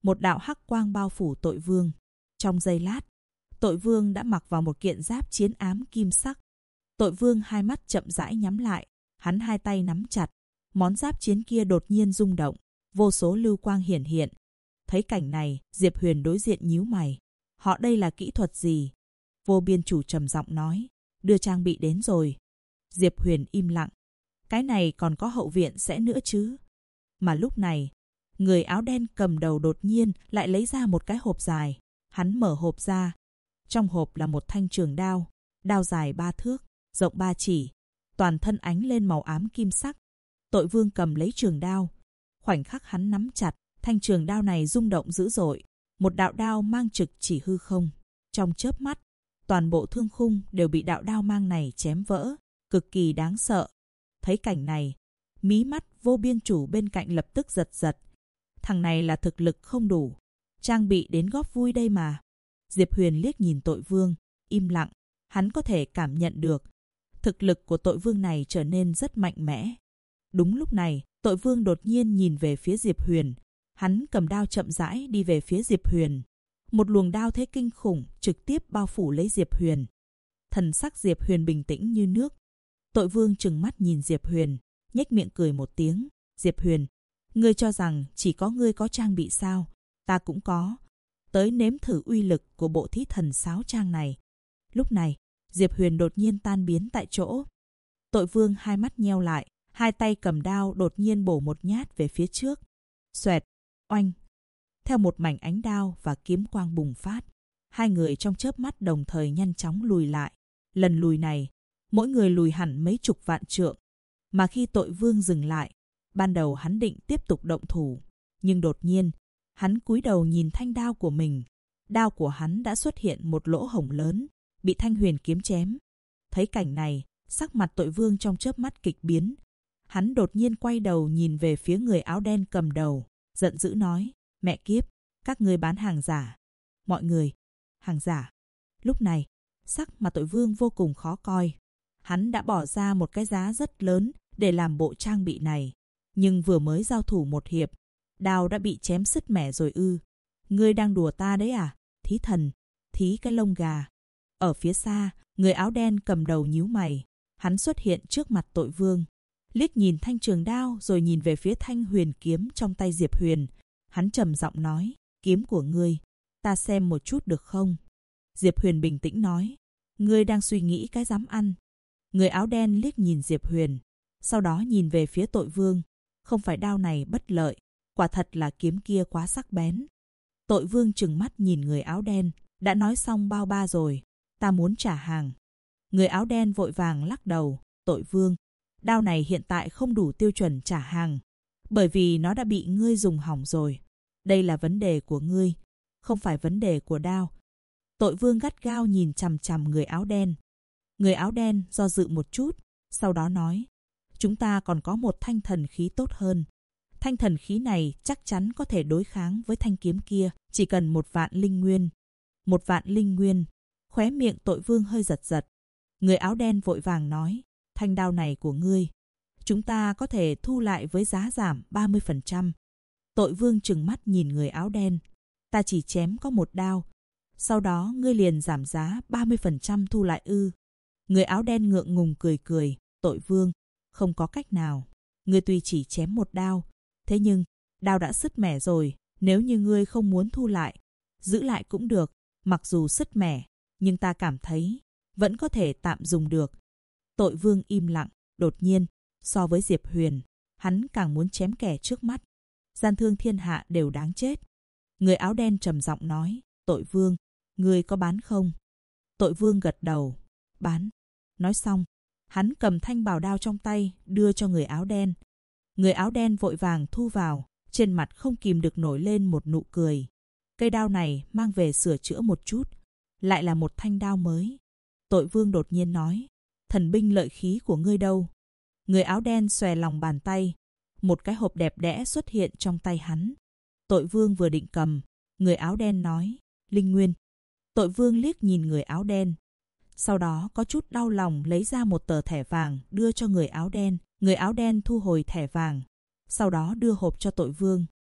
một đạo hắc quang bao phủ Tội Vương. Trong giây lát, Tội Vương đã mặc vào một kiện giáp chiến ám kim sắc. Tội Vương hai mắt chậm rãi nhắm lại, hắn hai tay nắm chặt. Món giáp chiến kia đột nhiên rung động, vô số lưu quang hiển hiện. Thấy cảnh này, Diệp Huyền đối diện nhíu mày. Họ đây là kỹ thuật gì? Vô Biên Chủ trầm giọng nói, đưa trang bị đến rồi. Diệp Huyền im lặng. Cái này còn có hậu viện sẽ nữa chứ? Mà lúc này, người áo đen cầm đầu đột nhiên lại lấy ra một cái hộp dài. Hắn mở hộp ra. Trong hộp là một thanh trường đao, đao dài 3 thước, rộng 3 chỉ, toàn thân ánh lên màu ám kim sắc. Tội Vương cầm lấy trường đao. Khoảnh khắc hắn nắm chặt, thanh trường đao này rung động dữ dội. Một đạo đao mang trực chỉ hư không. Trong chớp mắt, toàn bộ thương khung đều bị đạo đao mang này chém vỡ, cực kỳ đáng sợ. Thấy cảnh này, mí mắt Vô Biên Chủ bên cạnh lập tức giật giật. Thằng này là thực lực không đủ, trang bị đến góp vui đây mà. Diệp Huyền liếc nhìn Tội Vương, im lặng. Hắn có thể cảm nhận được thực lực của Tội Vương này trở nên rất mạnh mẽ. Đúng lúc này, Tội Vương đột nhiên nhìn về phía Diệp Huyền. Hắn cầm đao chậm rãi đi về phía Diệp Huyền. Một luồng đao thế kinh khủng trực tiếp bao phủ lấy Diệp Huyền. Thần sắc Diệp Huyền bình tĩnh như nước. Tội Vương trừng mắt nhìn Diệp Huyền, nhếch miệng cười một tiếng. Diệp Huyền, ngươi cho rằng chỉ có ngươi có trang bị sao? Ta cũng có. Tới nếm thử uy lực của bộ thí thần sáo trang này. Lúc này, Diệp Huyền đột nhiên tan biến tại chỗ. Tội Vương hai mắt nheo lại, hai tay cầm đao đột nhiên bổ một nhát về phía trước. Xoẹt, oanh. Theo một mảnh ánh đao và kiếm quang bùng phát, hai người trong chớp mắt đồng thời nhanh chóng lùi lại. Lần lùi này, mỗi người lùi hẳn mấy chục vạn trượng. Mà khi Tội Vương dừng lại, ban đầu hắn định tiếp tục động thủ. Nhưng đột nhiên, hắn cúi đầu nhìn thanh đao của mình. Đao của hắn đã xuất hiện một lỗ hổng lớn, bị thanh huyền kiếm chém. Thấy cảnh này, sắc mặt Tội Vương trong chớp mắt kịch biến. Hắn đột nhiên quay đầu nhìn về phía người áo đen cầm đầu, giận dữ nói, mẹ kiếp, các ngươi bán hàng giả. Mọi người, hàng giả. Lúc này, sắc mặt Tội Vương vô cùng khó coi. Hắn đã bỏ ra một cái giá rất lớn để làm bộ trang bị này. Nhưng vừa mới giao thủ một hiệp, đao đã bị chém sứt mẻ rồi ư. Ngươi đang đùa ta đấy à? Thí thần, thí cái lông gà. Ở phía xa, người áo đen cầm đầu nhíu mày. Hắn xuất hiện trước mặt Tội Vương. Liếc nhìn thanh trường đao rồi nhìn về phía thanh huyền kiếm trong tay Diệp Huyền. Hắn trầm giọng nói, kiếm của ngươi, ta xem một chút được không? Diệp Huyền bình tĩnh nói, ngươi đang suy nghĩ cái dám ăn. Người áo đen liếc nhìn Diệp Huyền, sau đó nhìn về phía Tội Vương. Không phải đao này bất lợi, quả thật là kiếm kia quá sắc bén. Tội Vương trừng mắt nhìn người áo đen, đã nói xong bao ba rồi, ta muốn trả hàng. Người áo đen vội vàng lắc đầu, Tội Vương, đao này hiện tại không đủ tiêu chuẩn trả hàng, bởi vì nó đã bị ngươi dùng hỏng rồi. Đây là vấn đề của ngươi, không phải vấn đề của đao. Tội Vương gắt gao nhìn chằm chằm người áo đen. Người áo đen do dự một chút, sau đó nói, chúng ta còn có một thanh thần khí tốt hơn. Thanh thần khí này chắc chắn có thể đối kháng với thanh kiếm kia, chỉ cần 1 vạn linh nguyên. 1 vạn linh nguyên. Khóe miệng Tội Vương hơi giật giật. Người áo đen vội vàng nói, thanh đao này của ngươi, chúng ta có thể thu lại với giá giảm 30%. Tội Vương trừng mắt nhìn người áo đen, ta chỉ chém có 1 đao, sau đó ngươi liền giảm giá 30% thu lại ư? Người áo đen ngượng ngùng cười cười, Tội Vương, không có cách nào. Ngươi tuy chỉ chém 1 đao, thế nhưng đao đã sứt mẻ rồi. Nếu như ngươi không muốn thu lại, giữ lại cũng được. Mặc dù sứt mẻ, nhưng ta cảm thấy vẫn có thể tạm dùng được. Tội Vương im lặng. Đột nhiên, so với Diệp Huyền, hắn càng muốn chém kẻ trước mắt. Gian thương thiên hạ đều đáng chết. Người áo đen trầm giọng nói, Tội Vương, ngươi có bán không? Tội Vương gật đầu, bán. Nói xong, hắn cầm thanh bào đao trong tay đưa cho người áo đen. Người áo đen vội vàng thu vào, trên mặt không kìm được nổi lên một nụ cười. Cây đao này mang về sửa chữa một chút, lại là một thanh đao mới. Tội Vương đột nhiên nói, thần binh lợi khí của ngươi đâu? Người áo đen xòe lòng bàn tay, một cái hộp đẹp đẽ xuất hiện trong tay hắn. Tội Vương vừa định cầm, người áo đen nói, linh nguyên. Tội Vương liếc nhìn người áo đen, sau đó có chút đau lòng lấy ra một tờ thẻ vàng đưa cho người áo đen. Người áo đen thu hồi thẻ vàng, sau đó đưa hộp cho Tội Vương.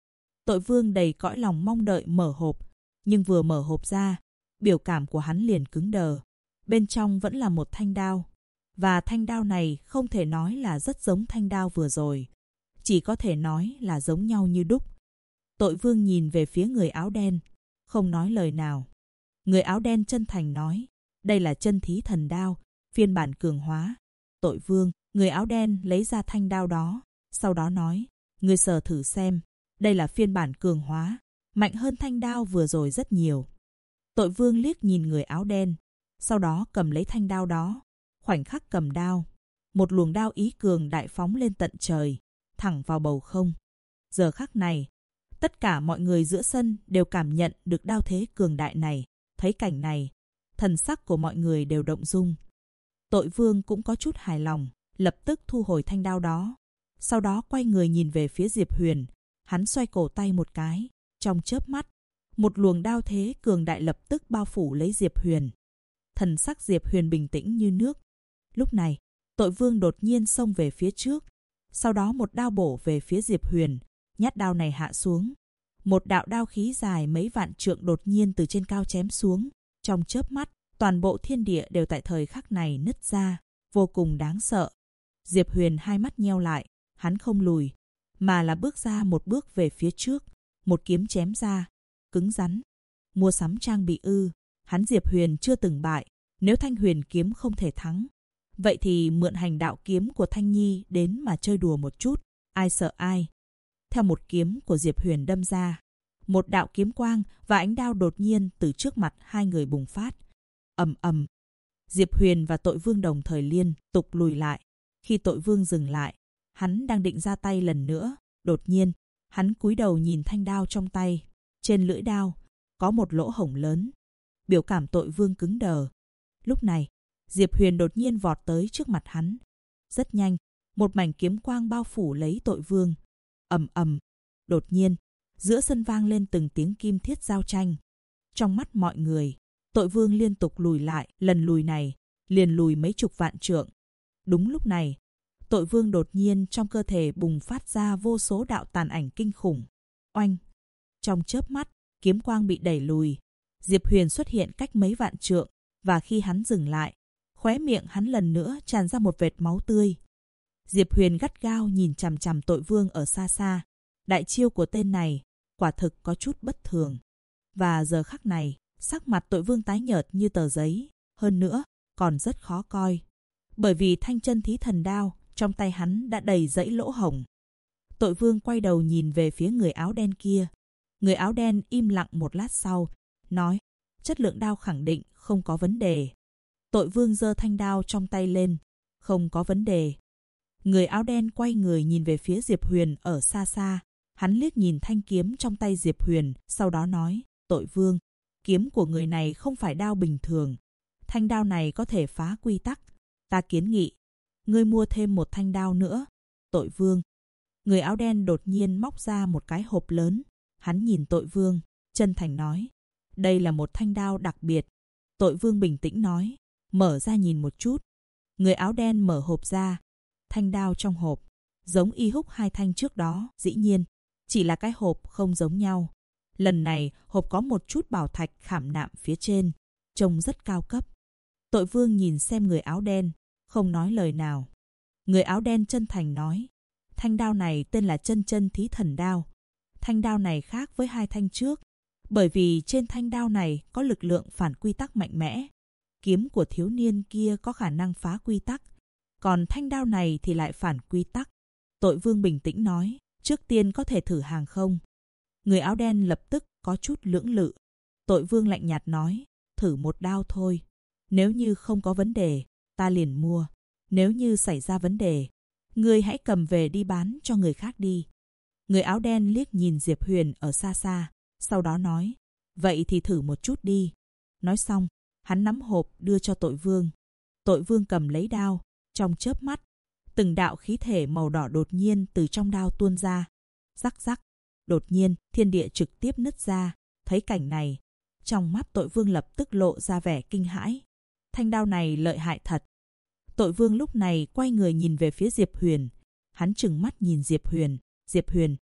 Tội Vương đầy cõi lòng mong đợi mở hộp, nhưng vừa mở hộp ra, biểu cảm của hắn liền cứng đờ. Bên trong vẫn là một thanh đao, và thanh đao này không thể nói là rất giống thanh đao vừa rồi, chỉ có thể nói là giống nhau như đúc. Tội Vương nhìn về phía người áo đen, không nói lời nào. Người áo đen chân thành nói, đây là chân thí thần đao, phiên bản cường hóa. Tội Vương, người áo đen lấy ra thanh đao đó, sau đó nói, ngươi sờ thử xem, đây là phiên bản cường hóa, mạnh hơn thanh đao vừa rồi rất nhiều. Tội Vương liếc nhìn người áo đen, sau đó cầm lấy thanh đao đó. Khoảnh khắc cầm đao, một luồng đao ý cường đại phóng lên tận trời, thẳng vào bầu không. Giờ khắc này, tất cả mọi người giữa sân đều cảm nhận được đao thế cường đại này. Thấy cảnh này, thần sắc của mọi người đều động dung. Tội Vương cũng có chút hài lòng, lập tức thu hồi thanh đao đó. Sau đó quay người nhìn về phía Diệp Huyền, hắn xoay cổ tay một cái, trong chớp mắt, một luồng đao thế cường đại lập tức bao phủ lấy Diệp Huyền. Thần sắc Diệp Huyền bình tĩnh như nước. Lúc này, Tội Vương đột nhiên xông về phía trước, sau đó một đao bổ về phía Diệp Huyền, nhát đao này hạ xuống. Một đạo đao khí dài mấy vạn trượng đột nhiên từ trên cao chém xuống. Trong chớp mắt, toàn bộ thiên địa đều tại thời khắc này nứt ra, vô cùng đáng sợ. Diệp Huyền hai mắt nheo lại, hắn không lùi, mà là bước ra một bước về phía trước, một kiếm chém ra, cứng rắn. Mua sắm trang bị ư? Hắn Diệp Huyền chưa từng bại, nếu Thanh Huyền kiếm không thể thắng, vậy thì mượn hành đạo kiếm của Thanh Nhi đến mà chơi đùa một chút, ai sợ ai. Theo một kiếm của Diệp Huyền đâm ra, một đạo kiếm quang và ánh đao đột nhiên từ trước mặt hai người bùng phát. Ầm ầm. Diệp Huyền và Tội Vương đồng thời liên tục lùi lại. Khi Tội Vương dừng lại, hắn đang định ra tay lần nữa, đột nhiên, hắn cúi đầu nhìn thanh đao trong tay. Trên lưỡi đao có một lỗ hổng lớn. Biểu cảm Tội Vương cứng đờ. Lúc này, Diệp Huyền đột nhiên vọt tới trước mặt hắn. Rất nhanh, một mảnh kiếm quang bao phủ lấy Tội Vương. Ầm ầm. Đột nhiên, giữa sân vang lên từng tiếng kim thiết giao tranh. Trong mắt mọi người, Tội Vương liên tục lùi lại, lần lùi này liền lùi mấy chục vạn trượng. Đúng lúc này, Tội Vương đột nhiên trong cơ thể bùng phát ra vô số đạo tàn ảnh kinh khủng. Oanh! Trong chớp mắt, kiếm quang bị đẩy lùi. Diệp Huyền xuất hiện cách mấy vạn trượng, và khi hắn dừng lại, khóe miệng hắn lần nữa tràn ra một vệt máu tươi. Diệp Huyền gắt gao nhìn chằm chằm Tội Vương ở xa xa. Đại chiêu của tên này quả thực có chút bất thường. Và giờ khắc này, sắc mặt Tội Vương tái nhợt như tờ giấy, hơn nữa còn rất khó coi. Bởi vì thanh chân thí thần đao trong tay hắn đã đầy dãy lỗ hổng. Tội Vương quay đầu nhìn về phía người áo đen kia. Người áo đen im lặng một lát sau, nói, chất lượng đao khẳng định không có vấn đề. Tội Vương giơ thanh đao trong tay lên, không có vấn đề. Người áo đen quay người nhìn về phía Diệp Huyền ở xa xa. Hắn liếc nhìn thanh kiếm trong tay Diệp Huyền, sau đó nói, Tội Vương, kiếm của người này không phải đao bình thường. Thanh đao này có thể phá quy tắc. Ta kiến nghị, ngươi mua thêm một thanh đao nữa. Tội Vương. Người áo đen đột nhiên móc ra một cái hộp lớn. Hắn nhìn Tội Vương, chân thành nói, đây là một thanh đao đặc biệt. Tội Vương bình tĩnh nói, mở ra nhìn một chút. Người áo đen mở hộp ra. Thanh đao trong hộp giống y húc hai thanh trước đó, dĩ nhiên, chỉ là cái hộp không giống nhau. Lần này, hộp có một chút bảo thạch khảm nạm phía trên, trông rất cao cấp. Tội Vương nhìn xem người áo đen, không nói lời nào. Người áo đen chân thành nói, thanh đao này tên là chân chân thí thần đao. Thanh đao này khác với hai thanh trước, bởi vì trên thanh đao này có lực lượng phản quy tắc mạnh mẽ. Kiếm của thiếu niên kia có khả năng phá quy tắc, còn thanh đao này thì lại phản quy tắc. Tội Vương bình tĩnh nói, trước tiên có thể thử hàng không? Người áo đen lập tức có chút lưỡng lự. Tội Vương lạnh nhạt nói, thử một đao thôi. Nếu như không có vấn đề, ta liền mua. Nếu như xảy ra vấn đề, ngươi hãy cầm về đi bán cho người khác đi. Người áo đen liếc nhìn Diệp Huyền ở xa xa, sau đó nói, vậy thì thử một chút đi. Nói xong, hắn nắm hộp đưa cho Tội Vương. Tội Vương cầm lấy đao, trong chớp mắt, từng đạo khí thể màu đỏ đột nhiên từ trong đao tuôn ra. Rắc rắc, đột nhiên thiên địa trực tiếp nứt ra. Thấy cảnh này, trong mắt Tội Vương lập tức lộ ra vẻ kinh hãi. Thanh đao này lợi hại thật. Tội Vương lúc này quay người nhìn về phía Diệp Huyền. Hắn trừng mắt nhìn Diệp Huyền. Diệp Huyền,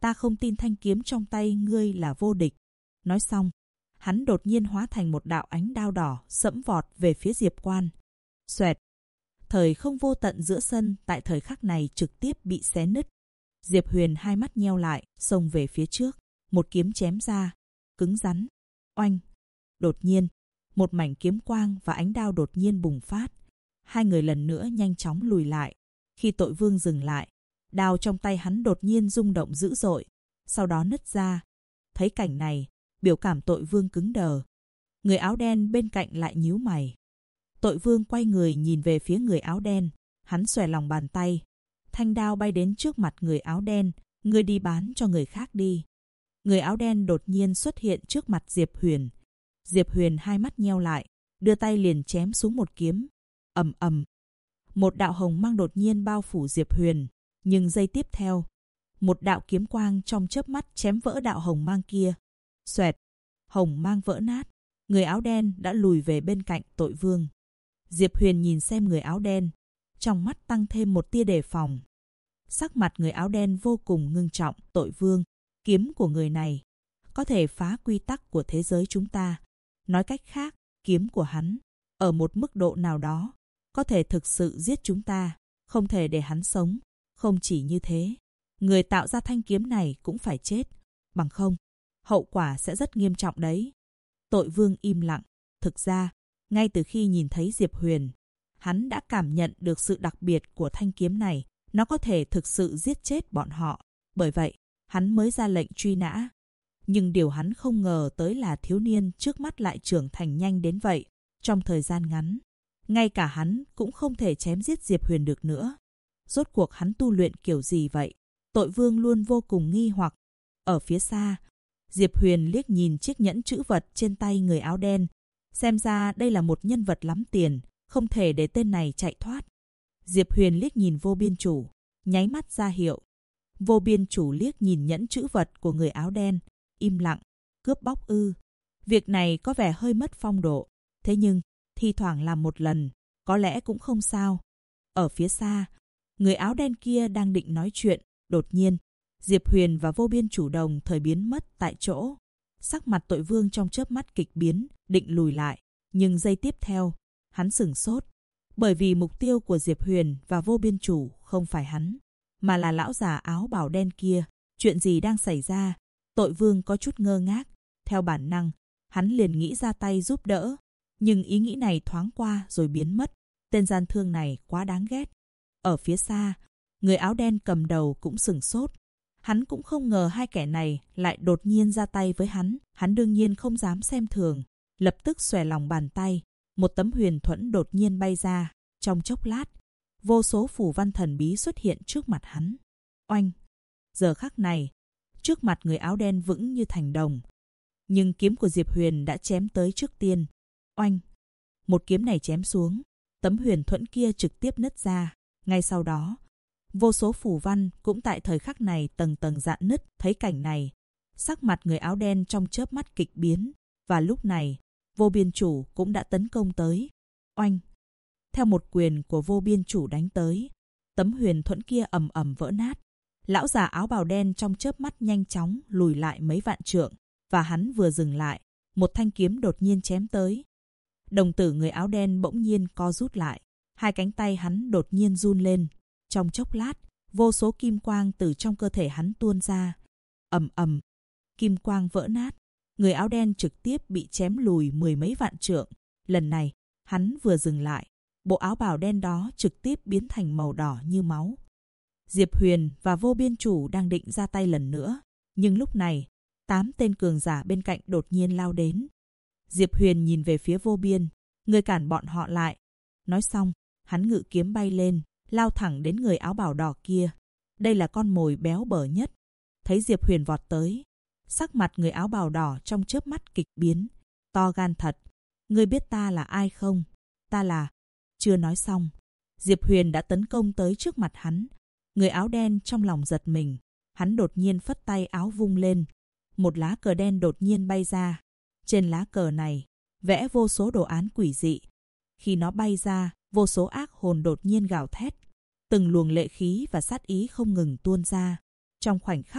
ta không tin thanh kiếm trong tay ngươi là vô địch. Nói xong, hắn đột nhiên hóa thành một đạo ánh đao đỏ sẫm vọt về phía Diệp Quan. Xoẹt. Thời không vô tận giữa sân tại thời khắc này trực tiếp bị xé nứt. Diệp Huyền hai mắt nheo lại, xông về phía trước, một kiếm chém ra, cứng rắn. Oanh. Đột nhiên, một mảnh kiếm quang và ánh đao đột nhiên bùng phát. Hai người lần nữa nhanh chóng lùi lại. Khi Tội Vương dừng lại, đao trong tay hắn đột nhiên rung động dữ dội, sau đó nứt ra. Thấy cảnh này, biểu cảm Tội Vương cứng đờ. Người áo đen bên cạnh lại nhíu mày. Tội Vương quay người nhìn về phía người áo đen, hắn xòe lòng bàn tay. Thanh đao bay đến trước mặt người áo đen, ngươi đi bán cho người khác đi. Người áo đen đột nhiên xuất hiện trước mặt Diệp Huyền. Diệp Huyền hai mắt nheo lại, đưa tay liền chém xuống một kiếm. Ầm ầm. Một đạo hồng mang đột nhiên bao phủ Diệp Huyền, nhưng giây tiếp theo, một đạo kiếm quang trong chớp mắt chém vỡ đạo hồng mang kia. Xoẹt, hồng mang vỡ nát, người áo đen đã lùi về bên cạnh Tội Vương. Diệp Huyền nhìn xem người áo đen, trong mắt tăng thêm một tia đề phòng. Sắc mặt người áo đen vô cùng ngưng trọng. Tội Vương, kiếm của người này có thể phá quy tắc của thế giới chúng ta. Nói cách khác, kiếm của hắn, ở một mức độ nào đó, có thể thực sự giết chúng ta, không thể để hắn sống. Không chỉ như thế, người tạo ra thanh kiếm này cũng phải chết, bằng không, hậu quả sẽ rất nghiêm trọng đấy. Tội Vương im lặng. Thực ra, ngay từ khi nhìn thấy Diệp Huyền, hắn đã cảm nhận được sự đặc biệt của thanh kiếm này. Nó có thể thực sự giết chết bọn họ. Bởi vậy, hắn mới ra lệnh truy nã. Nhưng điều hắn không ngờ tới là thiếu niên trước mắt lại trưởng thành nhanh đến vậy. Trong thời gian ngắn, ngay cả hắn cũng không thể chém giết Diệp Huyền được nữa. Rốt cuộc hắn tu luyện kiểu gì vậy? Tội Vương luôn vô cùng nghi hoặc. Ở phía xa, Diệp Huyền liếc nhìn chiếc nhẫn trữ vật trên tay người áo đen. Xem ra đây là một nhân vật lắm tiền, không thể để tên này chạy thoát. Diệp Huyền liếc nhìn Vô Biên Chủ, nháy mắt ra hiệu. Vô Biên Chủ liếc nhìn nhẫn trữ vật của người áo đen, im lặng. Cướp bóc ư? Việc này có vẻ hơi mất phong độ. Thế nhưng, thi thoảng làm một lần, có lẽ cũng không sao. Ở phía xa, người áo đen kia đang định nói chuyện. Đột nhiên, Diệp Huyền và Vô Biên Chủ đồng thời biến mất tại chỗ. Sắc mặt Tội Vương trong chớp mắt kịch biến, định lùi lại. Nhưng giây tiếp theo, hắn sửng sốt. Bởi vì mục tiêu của Diệp Huyền và Vô Biên Chủ không phải hắn, mà là lão già áo bào đen kia. Chuyện gì đang xảy ra? Tội Vương có chút ngơ ngác. Theo bản năng, hắn liền nghĩ ra tay giúp đỡ. Nhưng ý nghĩ này thoáng qua rồi biến mất. Tên gian thương này quá đáng ghét. Ở phía xa, người áo đen cầm đầu cũng sửng sốt. Hắn cũng không ngờ hai kẻ này lại đột nhiên ra tay với hắn. Hắn đương nhiên không dám xem thường. Lập tức xòe lòng bàn tay. Một tấm huyền thuẫn đột nhiên bay ra. Trong chốc lát, vô số phù văn thần bí xuất hiện trước mặt hắn. Oanh! Giờ khắc này, trước mặt người áo đen vững như thành đồng. Nhưng kiếm của Diệp Huyền đã chém tới trước tiên. Oanh! Một kiếm này chém xuống, tấm huyền thuẫn kia trực tiếp nứt ra. Ngay sau đó, vô số phù văn cũng tại thời khắc này tầng tầng rạn nứt. Thấy cảnh này, sắc mặt người áo đen trong chớp mắt kịch biến. Và lúc này, Vô Biên Chủ cũng đã tấn công tới. Oanh! Theo một quyền của Vô Biên Chủ đánh tới, tấm huyền thuẫn kia ầm ầm vỡ nát. Lão già áo bào đen trong chớp mắt nhanh chóng lùi lại mấy vạn trượng. Và hắn vừa dừng lại, một thanh kiếm đột nhiên chém tới. Đồng tử người áo đen bỗng nhiên co rút lại. Hai cánh tay hắn đột nhiên run lên. Trong chốc lát, vô số kim quang từ trong cơ thể hắn tuôn ra. Ầm ầm, kim quang vỡ nát. Người áo đen trực tiếp bị chém lùi mười mấy vạn trượng. Lần này, hắn vừa dừng lại, bộ áo bào đen đó trực tiếp biến thành màu đỏ như máu. Diệp Huyền và Vô Biên Chủ đang định ra tay lần nữa. Nhưng lúc này, 8 tên cường giả bên cạnh đột nhiên lao đến. Diệp Huyền nhìn về phía Vô Biên, người cản bọn họ lại. Nói xong, hắn ngự kiếm bay lên, lao thẳng đến người áo bào đỏ kia. Đây là con mồi béo bở nhất. Thấy Diệp Huyền vọt tới, sắc mặt người áo bào đỏ trong chớp mắt kịch biến. To gan thật. Ngươi biết ta là ai không? Ta là... Chưa nói xong, Diệp Huyền đã tấn công tới trước mặt hắn. Người áo đen trong lòng giật mình. Hắn đột nhiên phất tay áo vung lên. Một lá cờ đen đột nhiên bay ra. Trên lá cờ này, vẽ vô số đồ án quỷ dị. Khi nó bay ra, vô số ác hồn đột nhiên gào thét. Từng luồng lệ khí và sát ý không ngừng tuôn ra. Trong khoảnh khắc,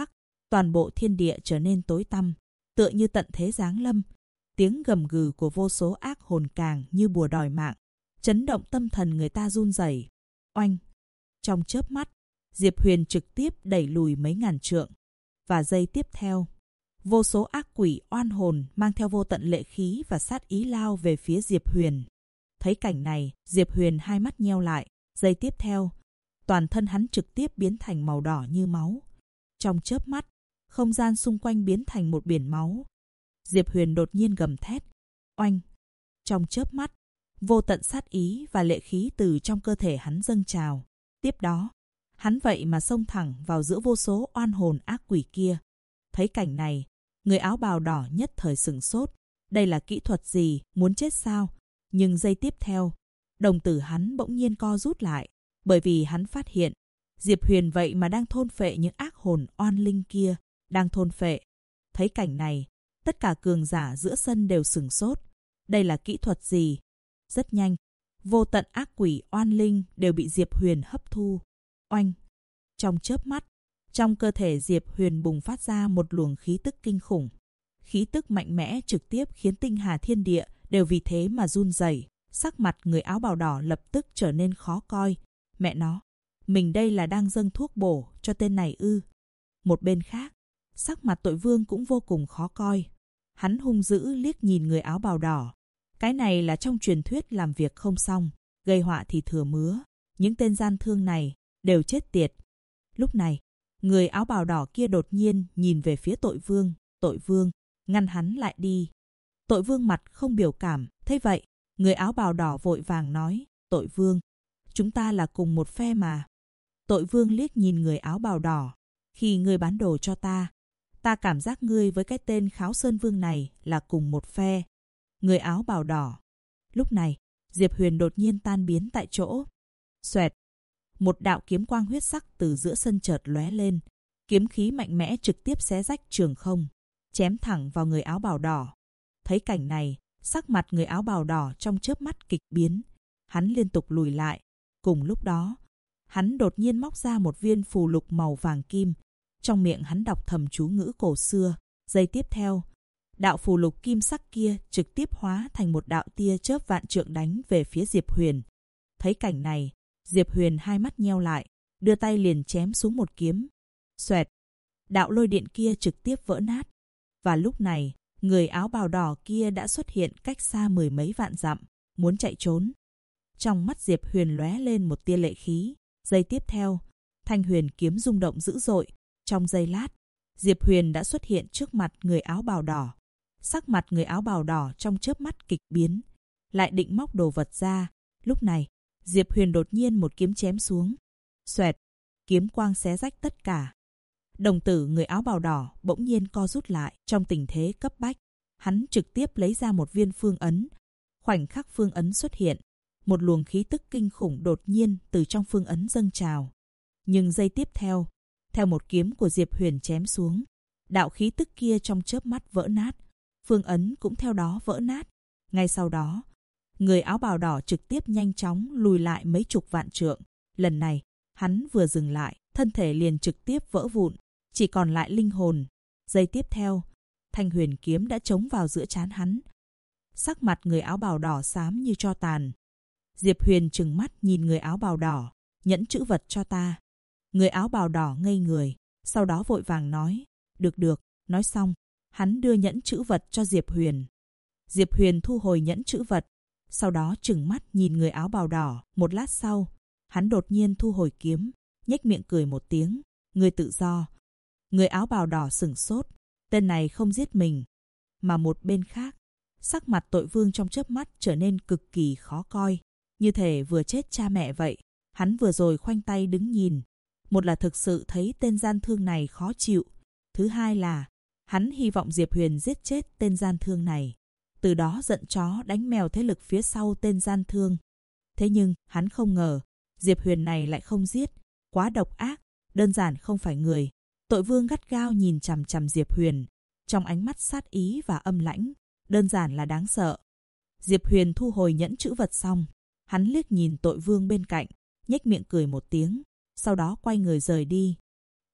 Toàn bộ thiên địa trở nên tối tăm, tựa như tận thế giáng lâm. Tiếng gầm gừ của vô số ác hồn càng như bùa đòi mạng, chấn động tâm thần người ta run rẩy. Oanh! Trong chớp mắt, Diệp Huyền trực tiếp đẩy lùi mấy ngàn trượng. Và giây tiếp theo, vô số ác quỷ oan hồn mang theo vô tận lệ khí và sát ý lao về phía Diệp Huyền. Thấy cảnh này, Diệp Huyền hai mắt nheo lại. Giây tiếp theo, toàn thân hắn trực tiếp biến thành màu đỏ như máu. Trong chớp mắt, không gian xung quanh biến thành một biển máu. Diệp Huyền đột nhiên gầm thét. Oanh! Trong chớp mắt, vô tận sát ý và lệ khí từ trong cơ thể hắn dâng trào. Tiếp đó, hắn vậy mà xông thẳng vào giữa vô số oan hồn ác quỷ kia. Thấy cảnh này, người áo bào đỏ nhất thời sửng sốt. Đây là kỹ thuật gì, muốn chết sao? Nhưng giây tiếp theo, đồng tử hắn bỗng nhiên co rút lại, bởi vì hắn phát hiện, Diệp Huyền vậy mà đang thôn phệ những ác hồn oan linh kia, đang thôn phệ. Thấy cảnh này, tất cả cường giả giữa sân đều sửng sốt. Đây là kỹ thuật gì? Rất nhanh, vô tận ác quỷ oan linh đều bị Diệp Huyền hấp thu. Oanh! Trong chớp mắt, trong cơ thể Diệp Huyền bùng phát ra một luồng khí tức kinh khủng. Khí tức mạnh mẽ trực tiếp khiến tinh hà thiên địa đều vì thế mà run rẩy. Sắc mặt người áo bào đỏ lập tức trở nên khó coi. Mẹ nó, mình đây là đang dâng thuốc bổ cho tên này ư? Một bên khác, sắc mặt Tội Vương cũng vô cùng khó coi. Hắn hung dữ liếc nhìn người áo bào đỏ. Cái này là trong truyền thuyết làm việc không xong, gây họa thì thừa mứa. Những tên gian thương này đều chết tiệt. Lúc này, người áo bào đỏ kia đột nhiên nhìn về phía Tội Vương. Tội Vương, ngăn hắn lại đi. Tội Vương mặt không biểu cảm. Thế vậy, người áo bào đỏ vội vàng nói. Tội Vương, chúng ta là cùng một phe mà. Tội Vương liếc nhìn người áo bào đỏ. Khi ngươi bán đồ cho ta cảm giác ngươi với cái tên Kháo Sơn Vương này là cùng một phe. Người áo bào đỏ. Lúc này, Diệp Huyền đột nhiên tan biến tại chỗ. Xoẹt! Một đạo kiếm quang huyết sắc từ giữa sân chợt lóe lên. Kiếm khí mạnh mẽ trực tiếp xé rách trường không, chém thẳng vào người áo bào đỏ. Thấy cảnh này, sắc mặt người áo bào đỏ trong chớp mắt kịch biến. Hắn liên tục lùi lại. Cùng lúc đó, hắn đột nhiên móc ra một viên phù lục màu vàng kim. Trong miệng hắn đọc thầm chú ngữ cổ xưa. Giây tiếp theo, đạo phù lục kim sắc kia trực tiếp hóa thành một đạo tia chớp vạn trượng đánh về phía Diệp Huyền. Thấy cảnh này, Diệp Huyền hai mắt nheo lại, đưa tay liền chém xuống một kiếm. Xoẹt! Đạo lôi điện kia trực tiếp vỡ nát. Và lúc này, người áo bào đỏ kia đã xuất hiện cách xa mười mấy vạn dặm, muốn chạy trốn. Trong mắt Diệp Huyền lóe lên một tia lệ khí. Giây tiếp theo, thanh huyền kiếm rung động dữ dội. Trong giây lát, Diệp Huyền đã xuất hiện trước mặt người áo bào đỏ. Sắc mặt người áo bào đỏ trong chớp mắt kịch biến, lại định móc đồ vật ra. Lúc này, Diệp Huyền đột nhiên một kiếm chém xuống. Xoẹt! Kiếm quang xé rách tất cả. Đồng tử người áo bào đỏ bỗng nhiên co rút lại. Trong tình thế cấp bách, hắn trực tiếp lấy ra một viên phương ấn. Khoảnh khắc phương ấn xuất hiện, một luồng khí tức kinh khủng đột nhiên từ trong phương ấn dâng trào. Nhưng giây tiếp theo, theo một kiếm của Diệp Huyền chém xuống, đạo khí tức kia trong chớp mắt vỡ nát. Phương ấn cũng theo đó vỡ nát. Ngay sau đó, người áo bào đỏ trực tiếp nhanh chóng lùi lại mấy chục vạn trượng. Lần này, hắn vừa dừng lại, thân thể liền trực tiếp vỡ vụn, chỉ còn lại linh hồn. Giây tiếp theo, thanh huyền kiếm đã chống vào giữa trán hắn. Sắc mặt người áo bào đỏ xám như tro tàn. Diệp Huyền trừng mắt nhìn người áo bào đỏ. Nhẫn chữ vật cho ta. Người áo bào đỏ ngây người, sau đó vội vàng nói. Được, nói xong, hắn đưa nhẫn chữ vật cho Diệp Huyền. Diệp Huyền thu hồi nhẫn chữ vật, sau đó trừng mắt nhìn người áo bào đỏ. Một lát sau, hắn đột nhiên thu hồi kiếm, nhếch miệng cười một tiếng. Ngươi tự do. Người áo bào đỏ sửng sốt, tên này không giết mình. Mà một bên khác, sắc mặt Tội Vương trong chớp mắt trở nên cực kỳ khó coi, như thể vừa chết cha mẹ vậy. Hắn vừa rồi khoanh tay đứng nhìn, một là thực sự thấy tên gian thương này khó chịu, thứ hai là hắn hy vọng Diệp Huyền giết chết tên gian thương này, từ đó giận chó đánh mèo thế lực phía sau tên gian thương. Thế nhưng hắn không ngờ Diệp Huyền này lại không giết, quá độc ác, đơn giản không phải người. Tội Vương gắt gao nhìn chằm chằm Diệp Huyền, trong ánh mắt sát ý và âm lãnh, đơn giản là đáng sợ. Diệp Huyền thu hồi nhẫn chữ vật xong, hắn liếc nhìn Tội Vương bên cạnh, nhếch miệng cười một tiếng, sau đó quay người rời đi.